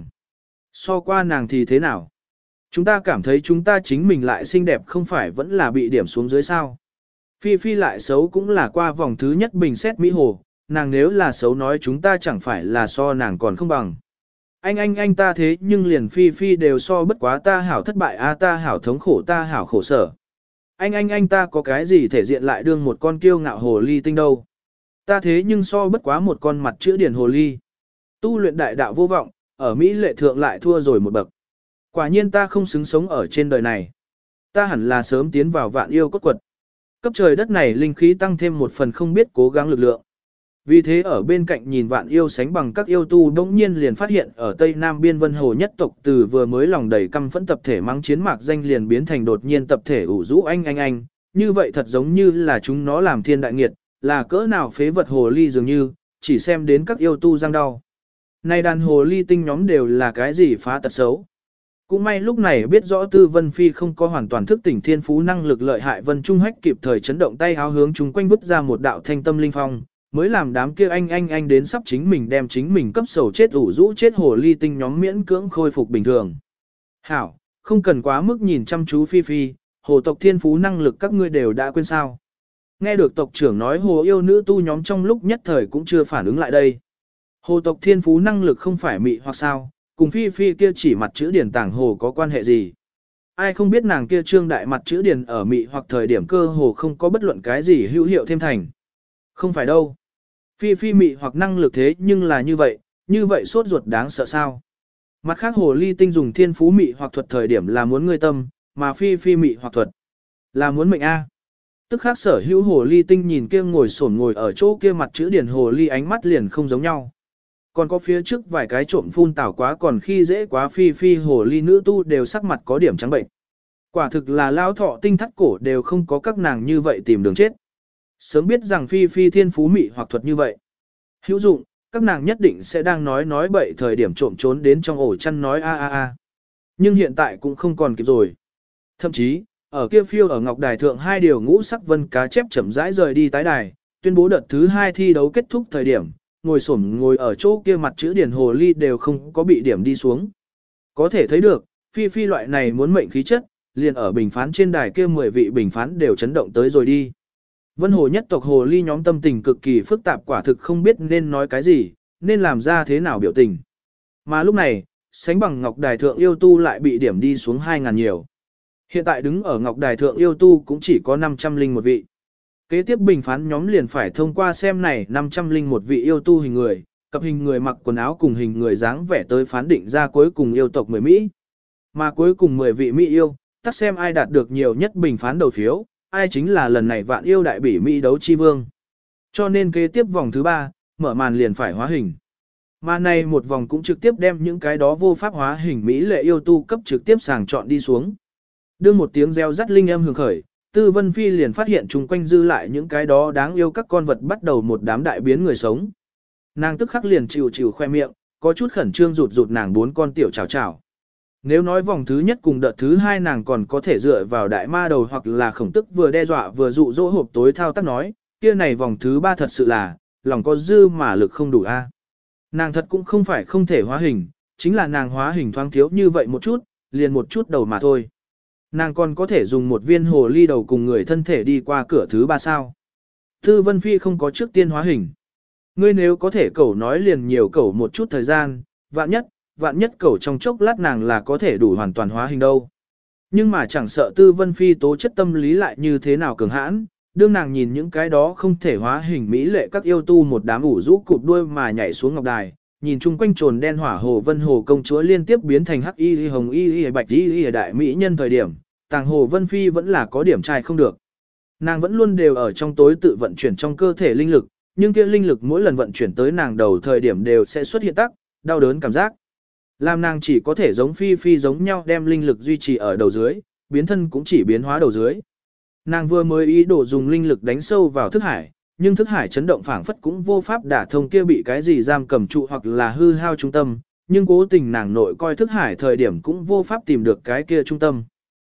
So qua nàng thì thế nào? Chúng ta cảm thấy chúng ta chính mình lại xinh đẹp không phải vẫn là bị điểm xuống dưới sao. Phi Phi lại xấu cũng là qua vòng thứ nhất bình xét Mỹ Hồ, nàng nếu là xấu nói chúng ta chẳng phải là so nàng còn không bằng. Anh ta thế nhưng liền Phi Phi đều so bất quá ta hảo thất bại ta hảo thống khổ ta hảo khổ sở. Anh ta có cái gì thể diện lại đương một con kiêu ngạo hồ ly tinh đâu. Ta thế nhưng so bất quá một con mặt chữ điển hồ ly. Tu luyện đại đạo vô vọng, ở Mỹ lệ thượng lại thua rồi một bậc. Quả nhiên ta không xứng sống ở trên đời này. Ta hẳn là sớm tiến vào vạn yêu cốt quật. Cấp trời đất này linh khí tăng thêm một phần không biết cố gắng lực lượng. Vì thế ở bên cạnh nhìn vạn yêu sánh bằng các yêu tu đống nhiên liền phát hiện ở Tây Nam Biên Vân Hồ nhất tộc từ vừa mới lòng đầy căm phẫn tập thể mang chiến mạc danh liền biến thành đột nhiên tập thể ủ rũ anh. Như vậy thật giống như là chúng nó làm thiên đại nghiệt, là cỡ nào phế vật hồ ly dường như, chỉ xem đến các yêu tu răng đau. Này đàn hồ ly tinh nhóm đều là cái gì phá tật xấu. Cũng may lúc này biết rõ Tư Vân Phi không có hoàn toàn thức tỉnh thiên phú năng lực lợi hại Vân Trung Hách kịp thời chấn động tay háo hướng chúng quanh vứt ra một đạo thanh tâm linh phong, mới làm đám kia anh đến sắp chính mình đem chính mình cấp sầu chết ủ rũ chết hồ ly tinh nhóm miễn cưỡng khôi phục bình thường. Hảo, không cần quá mức nhìn chăm chú Phi Phi, hồ tộc thiên phú năng lực các ngươi đều đã quên sao. Nghe được tộc trưởng nói hồ yêu nữ tu nhóm trong lúc nhất thời cũng chưa phản ứng lại đây. Hồ tộc thiên phú năng lực không phải mị hoặc sao, cùng Phi Phi kia chỉ mặt chữ điển tảng hồ có quan hệ gì. Ai không biết nàng kia trương đại mặt chữ điển ở mị hoặc thời điểm cơ hồ không có bất luận cái gì hữu hiệu thêm thành. Không phải đâu. Phi Phi mị hoặc năng lực thế nhưng là như vậy sốt ruột đáng sợ sao. Mặt khác hồ ly tinh dùng thiên phú mị hoặc thuật thời điểm là muốn ngươi tâm, mà Phi Phi mị hoặc thuật là muốn mệnh A. Tức khác sở hữu hồ ly tinh nhìn kia ngồi ở chỗ kia mặt chữ điển hồ ly ánh mắt liền không giống nhau. Còn có phía trước vài cái trộm phun tảo quá còn khi dễ quá Phi Phi hồ ly nữ tu đều sắc mặt có điểm trắng bệnh. Quả thực là lao thọ tinh thắt cổ đều không có các nàng như vậy tìm đường chết. Sớm biết rằng Phi Phi thiên phú mị hoặc thuật như vậy. Hữu dụng, các nàng nhất định sẽ đang nói bậy thời điểm trộm trốn đến trong ổ chăn nói a. Nhưng hiện tại cũng không còn kịp rồi. Thậm chí, ở kia phiêu ở ngọc đài thượng hai điều ngũ sắc vân cá chép chậm rãi rời đi tái đài, tuyên bố đợt thứ 2 thi đấu kết thúc thời điểm, ngồi ở chỗ kia mặt chữ điển hồ ly đều không có bị điểm đi xuống. Có thể thấy được, Phi Phi loại này muốn mệnh khí chất, liền ở bình phán trên đài kia 10 vị bình phán đều chấn động tới rồi đi. Vân hồ nhất tộc hồ ly nhóm tâm tình cực kỳ phức tạp quả thực không biết nên nói cái gì, nên làm ra thế nào biểu tình. Mà lúc này, sánh bằng ngọc đài thượng yêu tu lại bị điểm đi xuống 2.000 nhiều. Hiện tại đứng ở ngọc đài thượng yêu tu cũng chỉ có 501 vị. Kế tiếp bình phán nhóm liền phải thông qua xem này 501 vị yêu tu hình người, cặp hình người mặc quần áo cùng hình người dáng vẻ tới phán định ra cuối cùng yêu tộc 10 Mỹ. Mà cuối cùng 10 vị Mỹ yêu, tắt xem ai đạt được nhiều nhất bình phán đầu phiếu, ai chính là lần này vạn yêu đại bỉ Mỹ đấu chi vương. Cho nên kế tiếp vòng thứ 3, mở màn liền phải hóa hình. Mà này một vòng cũng trực tiếp đem những cái đó vô pháp hóa hình Mỹ lệ yêu tu cấp trực tiếp sàng chọn đi xuống. Đương một tiếng reo rắt linh âm hưởng khởi, Tư Vân Phi liền phát hiện chung quanh dư lại những cái đó đáng yêu các con vật bắt đầu một đám đại biến người sống. Nàng tức khắc liền chịu khoe miệng, có chút khẩn trương rụt nàng 4 con tiểu chào chào. Nếu nói vòng thứ nhất cùng đợt thứ 2 nàng còn có thể dựa vào đại ma đầu hoặc là khổng tức vừa đe dọa vừa dụ dỗ hộp tối thao tác nói, kia này vòng thứ 3 thật sự là, lòng có dư mà lực không đủ a. Nàng thật cũng không phải không thể hóa hình, chính là nàng hóa hình thoáng thiếu như vậy một chút, liền một chút đầu mà thôi. Nàng còn có thể dùng một viên hồ ly đầu cùng người thân thể đi qua cửa thứ 3 sao. Tư Vân Phi không có trước tiên hóa hình. Ngươi nếu có thể cẩu nói liền nhiều cẩu một chút thời gian, vạn nhất cẩu trong chốc lát nàng là có thể đủ hoàn toàn hóa hình đâu. Nhưng mà chẳng sợ Tư Vân Phi tố chất tâm lý lại như thế nào cường hãn, đương nàng nhìn những cái đó không thể hóa hình mỹ lệ các yêu tu một đám ủ rũ cụp đuôi mà nhảy xuống ngọc đài, nhìn chung quanh trồn đen hỏa hồ vân hồ công chúa liên tiếp biến thành hắc y hồng y bạch y đại mỹ nhân thời điểm, tàng hồ vân phi vẫn là có điểm trai không được. Nàng vẫn luôn đều ở trong tối tự vận chuyển trong cơ thể linh lực, nhưng kia linh lực mỗi lần vận chuyển tới nàng đầu thời điểm đều sẽ xuất hiện tắc, đau đớn cảm giác. Làm nàng chỉ có thể giống phi phi giống nhau đem linh lực duy trì ở đầu dưới, biến thân cũng chỉ biến hóa đầu dưới. Nàng vừa mới ý đồ dùng linh lực đánh sâu vào thức hải, nhưng thức hải chấn động phảng phất cũng vô pháp đả thông kia bị cái gì giam cầm trụ hoặc là hư hao trung tâm, nhưng cố tình nàng nội coi thức hải thời điểm cũng vô pháp tìm được cái kia trung tâm.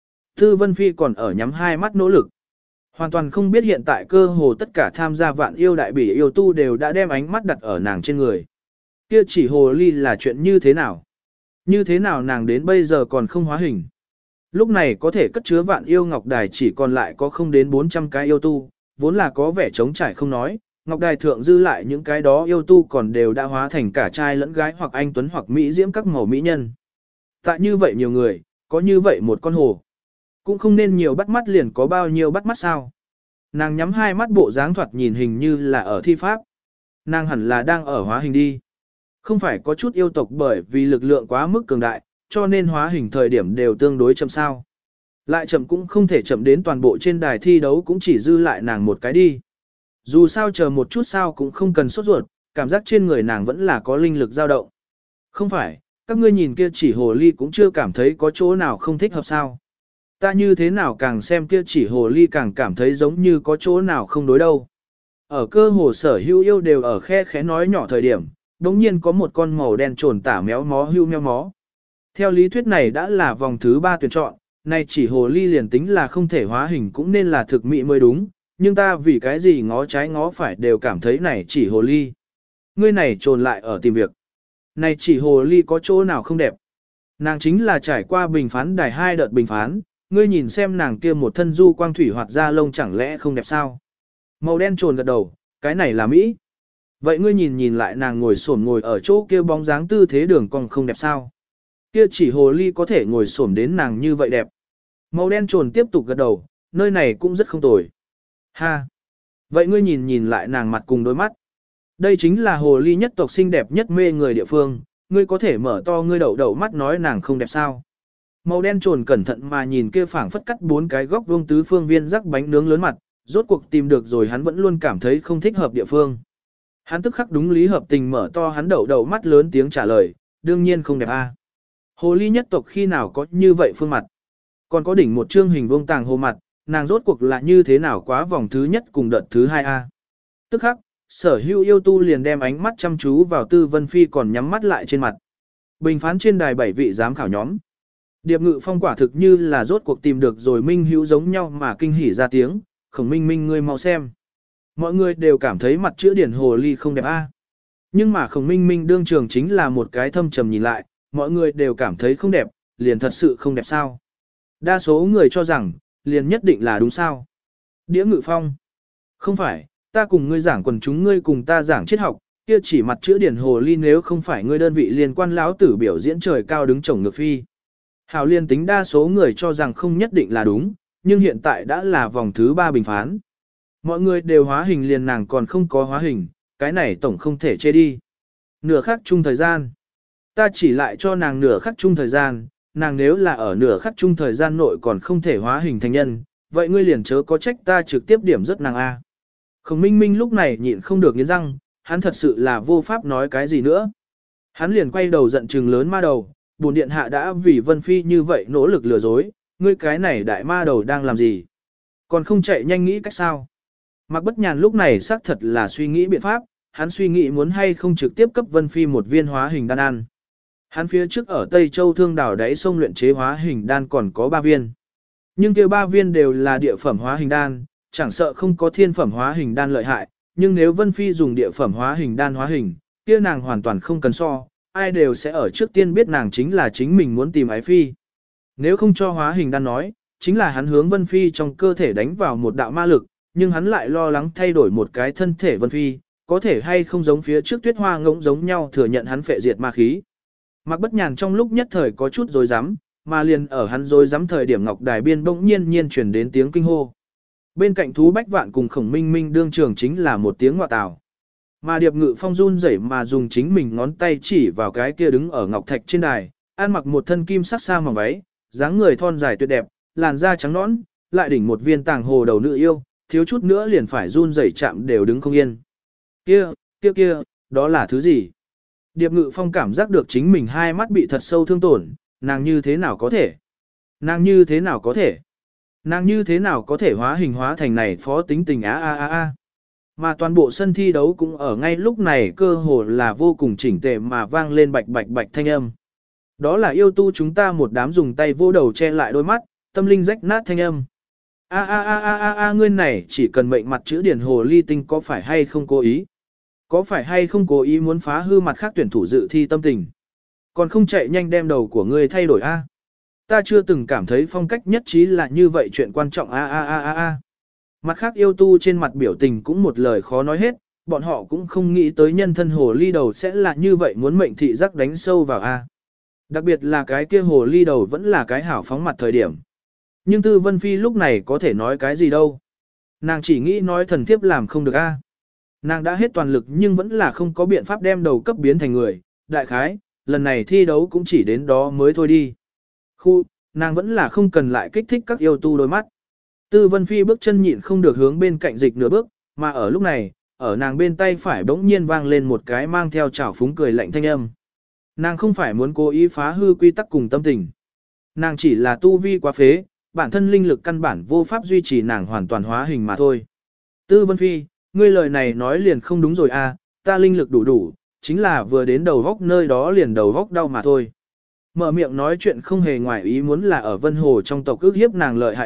Tư Vân Phi còn ở nhắm hai mắt nỗ lực. Hoàn toàn không biết hiện tại cơ hồ tất cả tham gia vạn yêu đại bỉ yêu tu đều đã đem ánh mắt đặt ở nàng trên người. Kia chỉ hồ ly là chuyện như thế nào? Như thế nào nàng đến bây giờ còn không hóa hình? Lúc này có thể cất chứa vạn yêu ngọc đài chỉ còn lại có không đến 400 cái yêu tu, vốn là có vẻ trống trải không nói, ngọc đài thượng dư lại những cái đó yêu tu còn đều đã hóa thành cả trai lẫn gái hoặc anh tuấn hoặc mỹ diễm các màu mỹ nhân. Tại như vậy nhiều người, có như vậy một con hồ. Cũng không nên nhiều bắt mắt liền có bao nhiêu bắt mắt sao. Nàng nhắm hai mắt bộ dáng thoạt nhìn hình như là ở thi pháp. Nàng hẳn là đang ở hóa hình đi. Không phải có chút yêu tộc bởi vì lực lượng quá mức cường đại, cho nên hóa hình thời điểm đều tương đối chậm sao. Lại chậm cũng không thể chậm đến toàn bộ trên đài thi đấu cũng chỉ dư lại nàng một cái đi. Dù sao chờ một chút sao cũng không cần sốt ruột, cảm giác trên người nàng vẫn là có linh lực dao động. Không phải, các ngươi nhìn kia chỉ hồ ly cũng chưa cảm thấy có chỗ nào không thích hợp sao. Ta như thế nào càng xem kia chỉ hồ ly càng cảm thấy giống như có chỗ nào không đối đâu. Ở cơ hồ sở hữu yêu đều ở khe khẽ nói nhỏ thời điểm, đống nhiên có một con màu đen trồn tả méo mó hưu meo mó. Theo lý thuyết này đã là vòng thứ 3 tuyển chọn, nay chỉ hồ ly liền tính là không thể hóa hình cũng nên là thực mỹ mới đúng, nhưng ta vì cái gì ngó trái ngó phải đều cảm thấy này chỉ hồ ly. Ngươi này trồn lại ở tìm việc. Này chỉ hồ ly có chỗ nào không đẹp. Nàng chính là trải qua bình phán đài 2 đợt bình phán, ngươi nhìn xem nàng kia một thân du quang thủy hoạt da lông chẳng lẽ không đẹp sao. Màu đen trồn gật đầu, cái này là Mỹ. Vậy ngươi nhìn lại nàng ngồi xổm ngồi ở chỗ kia bóng dáng tư thế đường cong không đẹp sao. Kia chỉ hồ ly có thể ngồi xổm đến nàng như vậy đẹp. Màu đen trồn tiếp tục gật đầu, nơi này cũng rất không tồi. Ha! Vậy ngươi nhìn lại nàng mặt cùng đôi mắt. Đây chính là hồ ly nhất tộc xinh đẹp nhất mê người địa phương, ngươi có thể mở to ngươi đậu mắt nói nàng không đẹp sao. Màu đen trồn cẩn thận mà nhìn kia phảng phất cắt 4 cái góc vuông tứ phương viên rắc bánh nướng lớn mặt, rốt cuộc tìm được rồi hắn vẫn luôn cảm thấy không thích hợp địa phương. Hắn tức khắc đúng lý hợp tình mở to hắn đậu mắt lớn tiếng trả lời, đương nhiên không đẹp a. Hồ ly nhất tộc khi nào có như vậy phương mặt. Còn có đỉnh một chương hình vuông tàng hồ mặt, nàng rốt cuộc là như thế nào quá vòng thứ nhất cùng đợt thứ 2A. Tức khắc, sở hữu yêu tu liền đem ánh mắt chăm chú vào Tư Vân Phi còn nhắm mắt lại trên mặt. Bình phán trên đài 7 vị giám khảo nhóm. Điệp Ngự Phong quả thực như là rốt cuộc tìm được rồi minh hữu giống nhau mà kinh hỉ ra tiếng, Khổng Minh Minh ngươi mau xem. Mọi người đều cảm thấy mặt chữa điển hồ ly không đẹp a. Nhưng mà Khổng Minh Minh đương trường chính là một cái thâm trầm nhìn lại, mọi người đều cảm thấy không đẹp, liền thật sự không đẹp sao. Đa số người cho rằng, liền nhất định là đúng sao. Đĩa Ngự Phong. Không phải, ta cùng ngươi giảng quần chúng ngươi cùng ta giảng triết học, kia chỉ mặt chữa điển hồ ly nếu không phải ngươi đơn vị liên quan lão tử biểu diễn trời cao đứng chổng ngược phi. Hào liên tính đa số người cho rằng không nhất định là đúng, nhưng hiện tại đã là vòng thứ 3 bình phán. Mọi người đều hóa hình liền nàng còn không có hóa hình, cái này tổng không thể chê đi. Nửa khắc chung thời gian. Ta chỉ lại cho nàng nửa khắc chung thời gian, nàng nếu là ở nửa khắc chung thời gian nội còn không thể hóa hình thành nhân, vậy ngươi liền chớ có trách ta trực tiếp điểm rất nàng A. Khổng Minh Minh lúc này nhịn không được nghiến răng, hắn thật sự là vô pháp nói cái gì nữa. Hắn liền quay đầu giận trừng lớn ma đầu, bổn điện hạ đã vì Vân Phi như vậy nỗ lực lừa dối, ngươi cái này đại ma đầu đang làm gì? Còn không chạy nhanh nghĩ cách sao? Mạc Bất Nhàn lúc này xác thật là suy nghĩ biện pháp, hắn suy nghĩ muốn hay không trực tiếp cấp Vân Phi một viên hóa hình đan ăn. Hắn phía trước ở Tây Châu Thương Đảo đáy sông luyện chế hóa hình đan còn có 3 viên. Nhưng kia 3 viên đều là địa phẩm hóa hình đan, chẳng sợ không có thiên phẩm hóa hình đan lợi hại, nhưng nếu Vân Phi dùng địa phẩm hóa hình đan hóa hình, kia nàng hoàn toàn không cần so, ai đều sẽ ở trước tiên biết nàng chính là chính mình muốn tìm ái phi. Nếu không cho hóa hình đan nói, chính là hắn hướng Vân Phi trong cơ thể đánh vào một đạo ma lực, nhưng hắn lại lo lắng thay đổi một cái thân thể Vân Phi, có thể hay không giống phía trước Tuyết Hoa ngỗng giống nhau thừa nhận hắn phệ diệt ma khí. Mạc Bất Nhàn trong lúc nhất thời có chút rối rắm, mà liền ở hắn rối rắm thời điểm Ngọc Đài biên bỗng nhiên truyền đến tiếng kinh hô. Bên cạnh Thú Bách Vạn cùng Khổng Minh Minh đương trường chính là một tiếng ngọa tào. Mà Điệp Ngự Phong run rẩy mà dùng chính mình ngón tay chỉ vào cái kia đứng ở ngọc thạch trên đài, ăn mặc một thân kim sắc sa mỏng váy, dáng người thon dài tuyệt đẹp, làn da trắng nõn, lại đỉnh một viên tàng hồ đầu nữ yêu, thiếu chút nữa liền phải run rẩy chạm đều đứng không yên. Kia, đó là thứ gì? Điệp Ngự Phong cảm giác được chính mình hai mắt bị thật sâu thương tổn, nàng như thế nào có thể? Nàng như thế nào có thể? Nàng như thế nào có thể hóa hình hóa thành này phó tính tình a. Mà toàn bộ sân thi đấu cũng ở ngay lúc này cơ hồ là vô cùng chỉnh tề mà vang lên bạch bạch bạch thanh âm. Đó là yêu tu chúng ta một đám dùng tay vô đầu che lại đôi mắt, tâm linh rách nát thanh âm. Ngươi này chỉ cần mệnh mặt chữ điển hồ ly tinh có phải hay không cố ý? Có phải hay không cố ý muốn phá hư mặt khác tuyển thủ dự thi tâm tình? Còn không chạy nhanh đem đầu của ngươi thay đổi a? Ta chưa từng cảm thấy phong cách nhất trí là như vậy chuyện quan trọng a. Mặt khác yêu tu trên mặt biểu tình cũng một lời khó nói hết, bọn họ cũng không nghĩ tới nhân thân hồ ly đầu sẽ là như vậy muốn mệnh thị giác đánh sâu vào a. Đặc biệt là cái kia hồ ly đầu vẫn là cái hảo phóng mặt thời điểm. Nhưng Tư Vân Phi lúc này có thể nói cái gì đâu. Nàng chỉ nghĩ nói thần thiếp làm không được a. Nàng đã hết toàn lực nhưng vẫn là không có biện pháp đem đầu cấp biến thành người, đại khái, lần này thi đấu cũng chỉ đến đó mới thôi đi. Nàng vẫn là không cần lại kích thích các yêu tu đôi mắt. Tư Vân Phi bước chân nhịn không được hướng bên cạnh dịch nửa bước, mà ở lúc này, ở nàng bên tay phải bỗng nhiên vang lên một cái mang theo trào phúng cười lạnh thanh âm. Nàng không phải muốn cố ý phá hư quy tắc cùng tâm tình. Nàng chỉ là tu vi quá phế, bản thân linh lực căn bản vô pháp duy trì nàng hoàn toàn hóa hình mà thôi. Tư Vân Phi, ngươi lời này nói liền không đúng rồi a, ta linh lực đủ, chính là vừa đến đầu góc nơi đó liền đầu góc đau mà thôi. Mở miệng nói chuyện không hề ngoài ý muốn là ở Vân Hồ trong tộc ước hiếp nàng lợi hại nhất,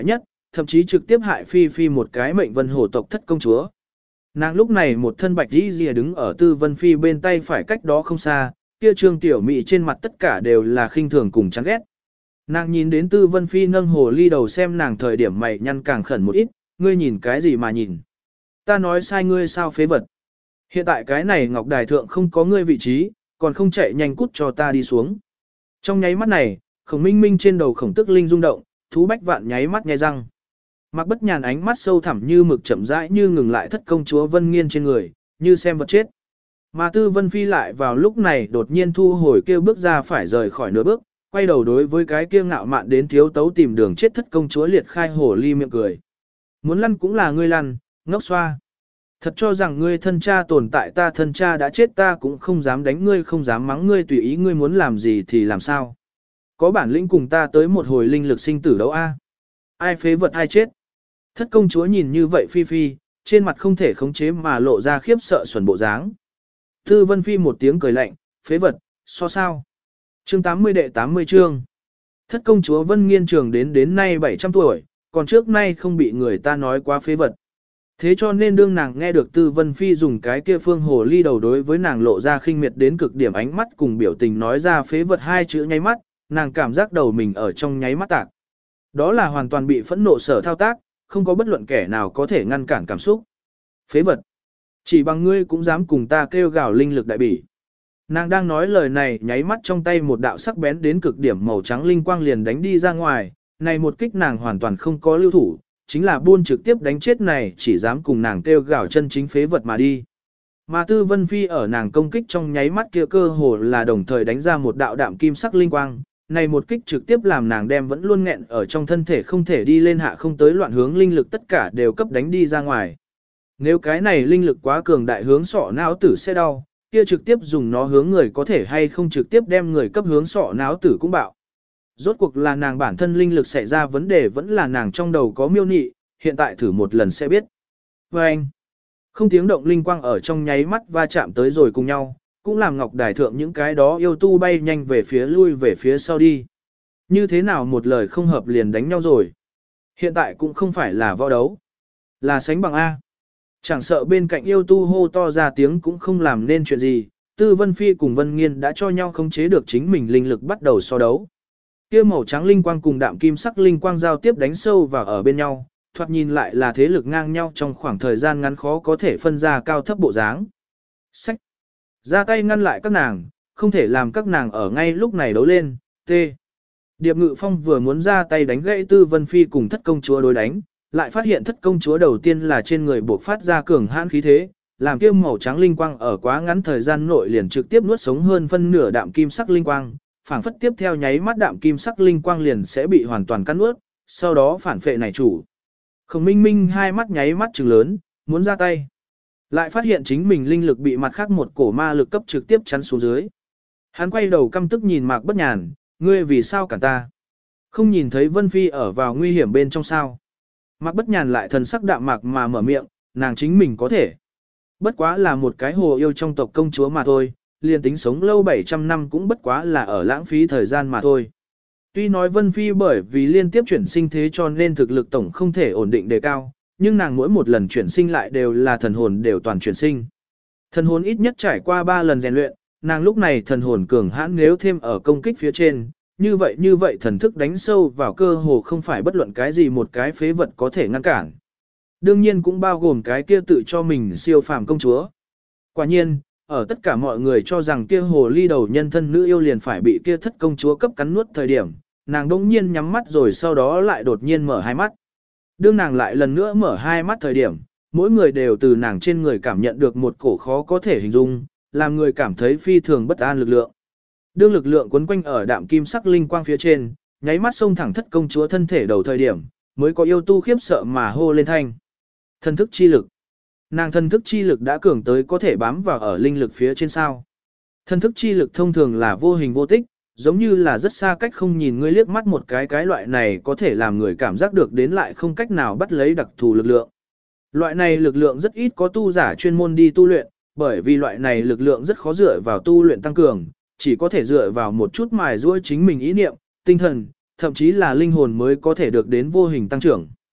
thậm chí trực tiếp hại Phi Phi một cái mệnh vân hổ tộc thất công chúa. Nàng lúc này một thân bạch y rìa đứng ở Tư Vân Phi bên tay phải cách đó không xa, kia trương tiểu mị trên mặt tất cả đều là khinh thường cùng chán ghét. Nàng nhìn đến Tư Vân Phi nâng hồ ly đầu xem nàng thời điểm mày nhăn càng khẩn một ít, ngươi nhìn cái gì mà nhìn. Ta nói sai ngươi sao phế vật. Hiện tại cái này ngọc đài thượng không có ngươi vị trí, còn không chạy nhanh cút cho ta đi xuống. Trong nháy mắt này, Khổng Minh Minh trên đầu Khổng Tức Linh rung động, Thú Bách Vạn nháy mắt nghe răng. Mạc Bất Nhàn ánh mắt sâu thẳm như mực chậm rãi như ngừng lại thất công chúa Vân Nghiên trên người, như xem vật chết. Mà Tư Vân Phi lại vào lúc này đột nhiên thu hồi kêu bước ra phải rời khỏi nửa bước, quay đầu đối với cái kia ngạo mạn đến thiếu tấu tìm đường chết thất công chúa liệt khai hồ ly miệng cười. Muốn lăn cũng là ngươi lăn, ngốc xoa. Thật cho rằng ngươi thân cha tồn tại ta thân cha đã chết ta cũng không dám đánh ngươi không dám mắng ngươi tùy ý ngươi muốn làm gì thì làm sao. Có bản lĩnh cùng ta tới một hồi linh lực sinh tử đấu a. Ai phế vật ai chết. Thất công chúa nhìn như vậy Phi Phi, trên mặt không thể khống chế mà lộ ra khiếp sợ xuẩn bộ dáng. Tư Vân Phi một tiếng cười lạnh, phế vật, so sao. Chương 80 đệ 80 chương. Thất công chúa Vân Nghiên trường đến nay 700 tuổi, còn trước nay không bị người ta nói quá phế vật. Thế cho nên đương nàng nghe được Tư Vân Phi dùng cái kia phương hồ ly đầu đối với nàng lộ ra khinh miệt đến cực điểm ánh mắt cùng biểu tình nói ra phế vật hai chữ nháy mắt, nàng cảm giác đầu mình ở trong nháy mắt tạc. Đó là hoàn toàn bị phẫn nộ sở thao tác, không có bất luận kẻ nào có thể ngăn cản cảm xúc. Phế vật. Chỉ bằng ngươi cũng dám cùng ta kêu gào linh lực đại bỉ. Nàng đang nói lời này nháy mắt trong tay một đạo sắc bén đến cực điểm màu trắng linh quang liền đánh đi ra ngoài, này một kích nàng hoàn toàn không có lưu thủ, chính là buôn trực tiếp đánh chết này chỉ dám cùng nàng kêu gào chân chính phế vật mà đi. Mà Tư Vân Phi ở nàng công kích trong nháy mắt kia cơ hồ là đồng thời đánh ra một đạo đạm kim sắc linh quang, này một kích trực tiếp làm nàng đem vẫn luôn nghẹn ở trong thân thể không thể đi lên hạ không tới loạn hướng linh lực tất cả đều cấp đánh đi ra ngoài. Nếu cái này linh lực quá cường đại hướng sọ não tử sẽ đau, kia trực tiếp dùng nó hướng người có thể hay không trực tiếp đem người cấp hướng sọ não tử cũng bạo. Rốt cuộc là nàng bản thân linh lực xảy ra vấn đề vẫn là nàng trong đầu có miêu nị, hiện tại thử một lần sẽ biết. Và anh, không tiếng động linh quang ở trong nháy mắt va chạm tới rồi cùng nhau, cũng làm ngọc đài thượng những cái đó yêu tu bay nhanh về phía lui về phía sau đi. Như thế nào một lời không hợp liền đánh nhau rồi. Hiện tại cũng không phải là võ đấu, là sánh bằng A. Chẳng sợ bên cạnh yêu tu hô to ra tiếng cũng không làm nên chuyện gì, Tư Vân Phi cùng Vân Nghiên đã cho nhau khống chế được chính mình linh lực bắt đầu so đấu. Kia màu trắng linh quang cùng đạm kim sắc linh quang giao tiếp đánh sâu vào ở bên nhau, thoạt nhìn lại là thế lực ngang nhau trong khoảng thời gian ngắn khó có thể phân ra cao thấp bộ dáng. Sách! Ra tay ngăn lại các nàng, không thể làm các nàng ở ngay lúc này đấu lên, t. Điệp Ngự Phong vừa muốn ra tay đánh gãy Tư Vân Phi cùng thất công chúa đối đánh, lại phát hiện thất công chúa đầu tiên là trên người buộc phát ra cường hãn khí thế, làm kia màu trắng linh quang ở quá ngắn thời gian nội liền trực tiếp nuốt sống hơn phân nửa đạm kim sắc linh quang, phảng phất tiếp theo nháy mắt đạm kim sắc linh quang liền sẽ bị hoàn toàn cắn nuốt, sau đó phản phệ này chủ. Khổng Minh Minh hai mắt nháy mắt trừng lớn, muốn ra tay. Lại phát hiện chính mình linh lực bị mặt khác một cổ ma lực cấp trực tiếp chắn xuống dưới. Hắn quay đầu căm tức nhìn Mạc Bất Nhàn, ngươi vì sao cản ta? Không nhìn thấy Vân Phi ở vào nguy hiểm bên trong sao? Mạc Bất Nhàn lại thần sắc đạm mạc mà mở miệng, nàng chính mình có thể. Bất quá là một cái hồ yêu trong tộc công chúa mà thôi, liền tính sống lâu 700 năm cũng bất quá là ở lãng phí thời gian mà thôi. Tuy nói Vân Phi bởi vì liên tiếp chuyển sinh thế cho nên thực lực tổng không thể ổn định đề cao, nhưng nàng mỗi một lần chuyển sinh lại đều là thần hồn đều toàn chuyển sinh. Thần hồn ít nhất trải qua 3 lần rèn luyện, nàng lúc này thần hồn cường hãn nếu thêm ở công kích phía trên, như vậy thần thức đánh sâu vào cơ hồ không phải bất luận cái gì một cái phế vật có thể ngăn cản. Đương nhiên cũng bao gồm cái kia tự cho mình siêu phàm công chúa. Quả nhiên, ở tất cả mọi người cho rằng kia hồ ly đầu nhân thân nữ yêu liền phải bị kia thất công chúa cấp cắn nuốt thời điểm, nàng đỗng nhiên nhắm mắt rồi sau đó lại đột nhiên mở hai mắt. Đương nàng lại lần nữa mở hai mắt thời điểm, mỗi người đều từ nàng trên người cảm nhận được một cổ khó có thể hình dung, làm người cảm thấy phi thường bất an lực lượng. Đương lực lượng quấn quanh ở đạm kim sắc linh quang phía trên, nháy mắt xông thẳng thất công chúa thân thể đầu thời điểm, mới có yêu tu khiếp sợ mà hô lên thanh. Thần thức chi lực. Nàng thần thức chi lực đã cường tới có thể bám vào ở linh lực phía trên sao. Thần thức chi lực thông thường là vô hình vô tích, giống như là rất xa cách không nhìn ngươi liếc mắt một cái loại này có thể làm người cảm giác được đến lại không cách nào bắt lấy đặc thù lực lượng. Loại này lực lượng rất ít có tu giả chuyên môn đi tu luyện, bởi vì loại này lực lượng rất khó dựa vào tu luyện tăng cường, chỉ có thể dựa vào một chút mài giũa chính mình ý niệm, tinh thần, thậm chí là linh hồn mới có thể được đến vô hình tăng trưởng.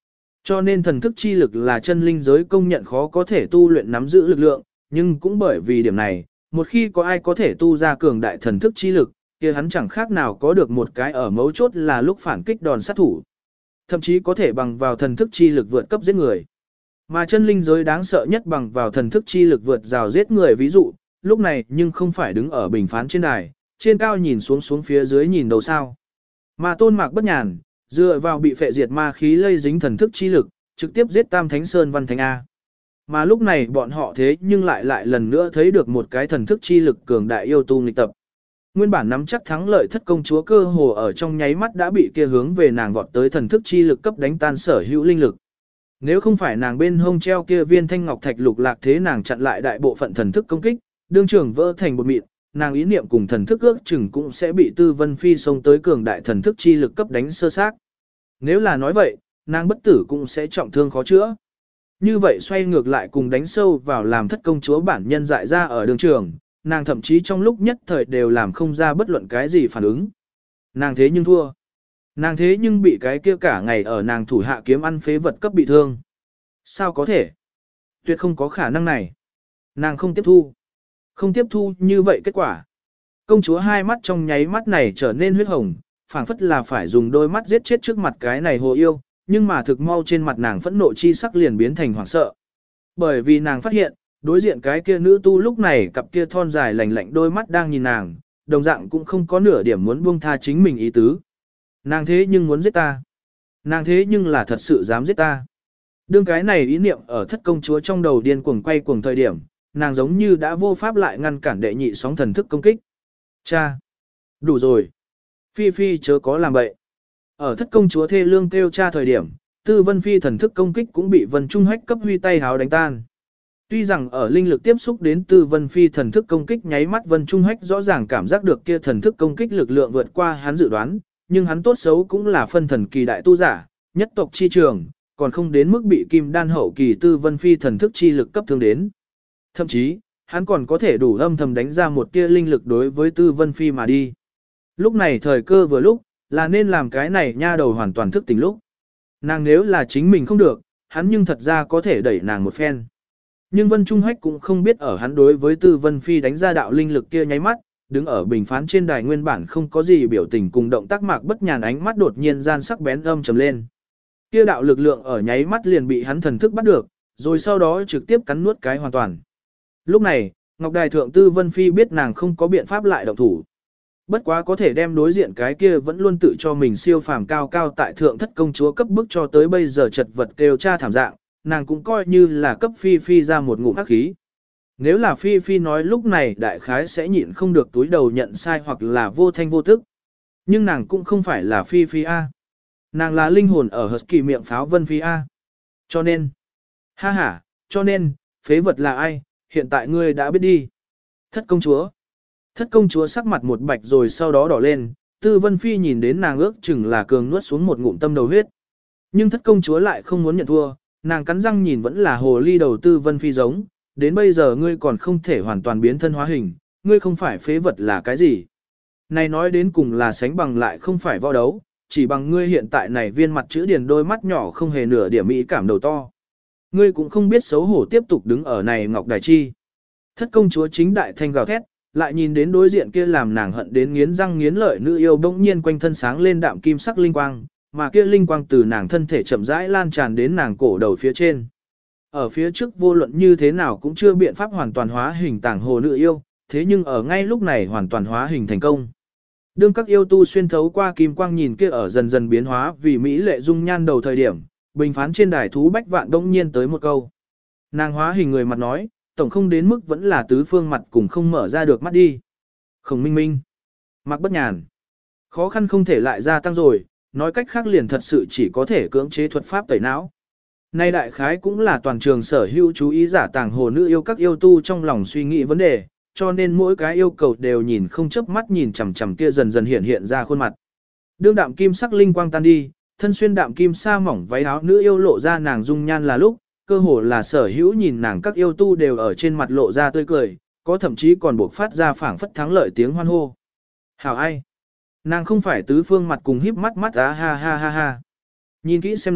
Cho nên thần thức chi lực là chân linh giới công nhận khó có thể tu luyện nắm giữ lực lượng, nhưng cũng bởi vì điểm này, một khi có ai có thể tu ra cường đại thần thức chi lực, kia hắn chẳng khác nào có được một cái ở mấu chốt là lúc phản kích đòn sát thủ. Thậm chí có thể bằng vào thần thức chi lực vượt cấp giết người. Mà chân linh giới đáng sợ nhất bằng vào thần thức chi lực vượt rào giết người, ví dụ, lúc này nhưng không phải đứng ở bình phán trên đài, trên cao nhìn xuống phía dưới nhìn đầu sao. Mà Tôn Mạc Bất Nhàn, dựa vào bị phệ diệt ma khí lây dính thần thức chi lực, trực tiếp giết Tam Thánh Sơn Văn Thánh A. Mà lúc này bọn họ thế nhưng lại lần nữa thấy được một cái thần thức chi lực cường đại yêu tu nghịch tập. Nguyên bản nắm chắc thắng lợi thất công chúa cơ hồ ở trong nháy mắt đã bị kia hướng về nàng vọt tới thần thức chi lực cấp đánh tan sở hữu linh lực. Nếu không phải nàng bên hông treo kia viên thanh ngọc thạch lục lạc thế nàng chặn lại đại bộ phận thần thức công kích, đương trường vỡ thành bột mịn, nàng ý niệm cùng thần thức ước chừng cũng sẽ bị Tư Vân Phi xông tới cường đại thần thức chi lực cấp đánh sơ xác. Nếu là nói vậy, nàng bất tử cũng sẽ trọng thương khó chữa. Như vậy xoay ngược lại cùng đánh sâu vào làm thất công chúa bản nhân dại ra ở đường trường, nàng thậm chí trong lúc nhất thời đều làm không ra bất luận cái gì phản ứng. Nàng thế nhưng thua. Nàng thế nhưng bị cái kia cả ngày ở nàng thủ hạ kiếm ăn phế vật cấp bị thương. Sao có thể? Tuyệt không có khả năng này. Nàng không tiếp thu. Không tiếp thu như vậy kết quả. Công chúa hai mắt trong nháy mắt này trở nên huyết hồng, phảng phất là phải dùng đôi mắt giết chết trước mặt cái này hồ yêu, nhưng mà thực mau trên mặt nàng phẫn nộ chi sắc liền biến thành hoảng sợ. Bởi vì nàng phát hiện, đối diện cái kia nữ tu lúc này cặp kia thon dài lạnh lạnh đôi mắt đang nhìn nàng, đồng dạng cũng không có nửa điểm muốn buông tha chính mình ý tứ. Nàng thế nhưng muốn giết ta. Nàng thế nhưng là thật sự dám giết ta. Đương cái này ý niệm ở thất công chúa trong đầu điên cuồng quay cuồng thời điểm, nàng giống như đã vô pháp lại ngăn cản đệ nhị sóng thần thức công kích. Cha! Đủ rồi! Phi Phi chớ có làm bậy. Ở thất công chúa thê lương kêu cha thời điểm, Tư Vân Phi thần thức công kích cũng bị Vân Trung Hách cấp huy tay háo đánh tan. Tuy rằng ở linh lực tiếp xúc đến Tư Vân Phi thần thức công kích nháy mắt Vân Trung Hách rõ ràng cảm giác được kia thần thức công kích lực lượng vượt qua hắn dự đoán, nhưng hắn tốt xấu cũng là phân thần kỳ đại tu giả, nhất tộc chi trường, còn không đến mức bị kim đan hậu kỳ Tư Vân Phi thần thức chi lực cấp thương đến. Thậm chí, hắn còn có thể đủ âm thầm đánh ra một tia linh lực đối với Tư Vân Phi mà đi. Lúc này thời cơ vừa lúc, là nên làm cái này nha đầu hoàn toàn thức tỉnh lúc. Nàng nếu là chính mình không được, hắn nhưng thật ra có thể đẩy nàng một phen. Nhưng Vân Trung Hách cũng không biết ở hắn đối với Tư Vân Phi đánh ra đạo linh lực kia nháy mắt, đứng ở bình phán trên đài nguyên bản không có gì biểu tình cùng động tác Mạc Bất Nhàn ánh mắt đột nhiên gian sắc bén âm trầm lên. Kia đạo lực lượng ở nháy mắt liền bị hắn thần thức bắt được, rồi sau đó trực tiếp cắn nuốt cái hoàn toàn. Lúc này, Ngọc Đài thượng Tư Vân Phi biết nàng không có biện pháp lại động thủ. Bất quá có thể đem đối diện cái kia vẫn luôn tự cho mình siêu phàm cao cao tại thượng thất công chúa cấp bức cho tới bây giờ chật vật kêu cha thảm dạng, nàng cũng coi như là cấp Phi Phi ra một ngụm ác khí. Nếu là Phi Phi nói lúc này đại khái sẽ nhịn không được túi đầu nhận sai hoặc là vô thanh vô tức. Nhưng nàng cũng không phải là Phi Phi A. Nàng là linh hồn ở Husky miệng pháo Vân Phi A. Cho nên, ha ha, cho nên, phế vật là ai, hiện tại ngươi đã biết đi. Thất công chúa. Thất công chúa sắc mặt một bạch rồi sau đó đỏ lên, Tư Vân Phi nhìn đến nàng ước chừng là cường nuốt xuống một ngụm tâm đầu huyết. Nhưng thất công chúa lại không muốn nhận thua, nàng cắn răng nhìn vẫn là hồ ly đầu Tư Vân Phi giống, đến bây giờ ngươi còn không thể hoàn toàn biến thân hóa hình, ngươi không phải phế vật là cái gì. Này nói đến cùng là sánh bằng lại không phải võ đấu, chỉ bằng ngươi hiện tại này viên mặt chữ điền đôi mắt nhỏ không hề nửa điểm mỹ cảm đầu to. Ngươi cũng không biết xấu hổ tiếp tục đứng ở này ngọc đài chi. Thất công chúa chính đại thanh gào thét, lại nhìn đến đối diện kia làm nàng hận đến nghiến răng nghiến lợi nữ yêu bỗng nhiên quanh thân sáng lên đạm kim sắc linh quang, mà kia linh quang từ nàng thân thể chậm rãi lan tràn đến nàng cổ đầu phía trên. Ở phía trước vô luận như thế nào cũng chưa biện pháp hoàn toàn hóa hình tàng hồ nữ yêu, thế nhưng ở ngay lúc này hoàn toàn hóa hình thành công. Đương các yêu tu xuyên thấu qua kim quang nhìn kia ở dần dần biến hóa vì mỹ lệ dung nhan đầu thời điểm, bình phán trên đài thú bách vạn đông nhiên tới một câu. Nàng hóa hình người mặt nói, tổng không đến mức vẫn là tứ phương mặt cùng không mở ra được mắt đi. Khổng Minh Minh, Mạc Bất Nhàn, khó khăn không thể lại gia tăng rồi, nói cách khác liền thật sự chỉ có thể cưỡng chế thuật pháp tẩy não. Nay đại khái cũng là toàn trường sở hữu chú ý giả tàng hồ nữ yêu các yêu tu trong lòng suy nghĩ vấn đề, cho nên mỗi cái yêu cầu đều nhìn không chớp mắt nhìn chằm chằm kia dần dần hiện ra khuôn mặt. Đương đạm kim sắc linh quang tan đi, thân xuyên đạm kim sa mỏng váy áo nữ yêu lộ ra nàng dung nhan là lúc, cơ hồ là sở hữu nhìn nàng các yêu tu đều ở trên mặt lộ ra tươi cười, có thậm chí còn buộc phát ra phảng phất thắng lợi tiếng hoan hô. Hảo ai? Nàng không phải tứ phương mặt cùng híp mắt mắt á ha ha ha ha. Nhìn kỹ xem nói,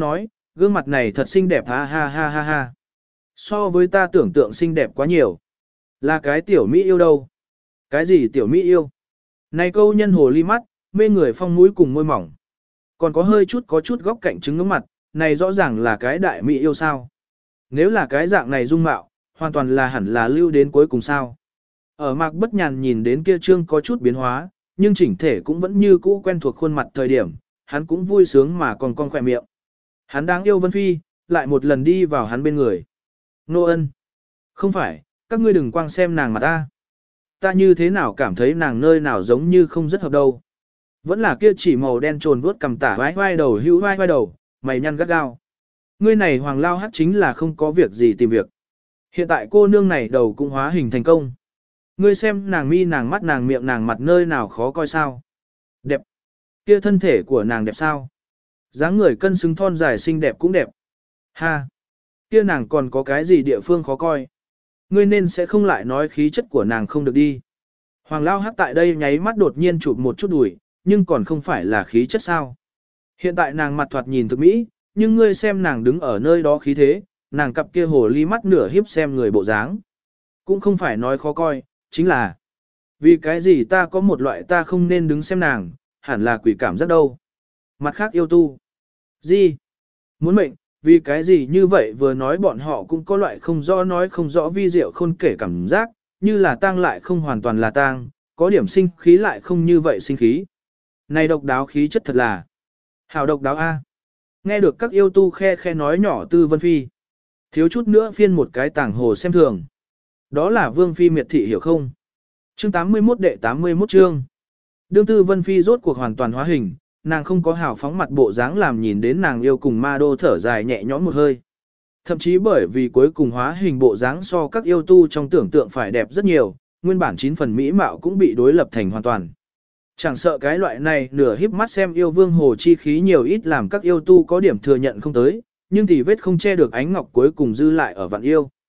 gương mặt này thật xinh đẹp ha ha ha ha ha. So với ta tưởng tượng xinh đẹp quá nhiều. Là cái tiểu Mỹ yêu đâu? Cái gì tiểu Mỹ yêu? Này câu nhân hồ ly mắt, mê người phong mũi cùng môi mỏng. Còn có chút góc cạnh trứng ngưỡng mặt, này rõ ràng là cái đại Mỹ yêu sao. Nếu là cái dạng này dung mạo, hoàn toàn là hẳn là lưu đến cuối cùng sao. Ở Mạc Bất Nhàn nhìn đến kia trương có chút biến hóa, nhưng chỉnh thể cũng vẫn như cũ quen thuộc khuôn mặt thời điểm, hắn cũng vui sướng mà còn con khỏe miệng. Hắn đáng yêu Vân Phi, lại một lần đi vào hắn bên người. Nô Ân. Không phải, các ngươi đừng quang xem nàng mặt ta. Ta như thế nào cảm thấy nàng nơi nào giống như không rất hợp đâu. Vẫn là kia chỉ màu đen trồn vuốt cầm tả vai vai đầu hữu vai vai đầu, mày nhăn gắt gao. Ngươi này hoàng lao hát chính là không có việc gì tìm việc. Hiện tại cô nương này đầu cũng hóa hình thành công. Ngươi xem nàng mi nàng mắt nàng miệng nàng mặt nơi nào khó coi sao. Đẹp. Kia thân thể của nàng đẹp sao. Dáng người cân xứng thon dài xinh đẹp cũng đẹp. Ha. Kia nàng còn có cái gì địa phương khó coi. Ngươi nên sẽ không lại nói khí chất của nàng không được đi. Hoàng lao hát tại đây nháy mắt đột nhiên chụp một chút đùi, nhưng còn không phải là khí chất sao. Hiện tại nàng mặt thoạt nhìn thực mỹ, nhưng ngươi xem nàng đứng ở nơi đó khí thế, nàng cặp kia hồ ly mắt nửa hiếp xem người bộ dáng. Cũng không phải nói khó coi, chính là vì cái gì ta có một loại ta không nên đứng xem nàng, hẳn là quỷ cảm giác đâu. Mặt khác yêu tu. Gì? Muốn mệnh, vì cái gì như vậy vừa nói bọn họ cũng có loại không rõ nói không rõ vi diệu khôn kể cảm giác, như là tang lại không hoàn toàn là tang, có điểm sinh khí lại không như vậy sinh khí. Này độc đáo khí chất thật là hào độc đáo a. Nghe được các yêu tu khe khe nói nhỏ Tư Vân Phi. Thiếu chút nữa phiên một cái tảng hồ xem thường. Đó là Vương Phi miệt thị hiểu không? Chương 81 đệ 81 chương. Đương Tư Vân Phi rốt cuộc hoàn toàn hóa hình, nàng không có hào phóng mặt bộ dáng làm nhìn đến nàng yêu cùng ma đô thở dài nhẹ nhõm một hơi. Thậm chí bởi vì cuối cùng hóa hình bộ dáng so các yêu tu trong tưởng tượng phải đẹp rất nhiều, nguyên bản 9 phần mỹ mạo cũng bị đối lập thành hoàn toàn. Chẳng sợ cái loại này nửa híp mắt xem yêu vương hồ chi khí nhiều ít làm các yêu tu có điểm thừa nhận không tới, nhưng thì vết không che được ánh ngọc cuối cùng dư lại ở vạn yêu.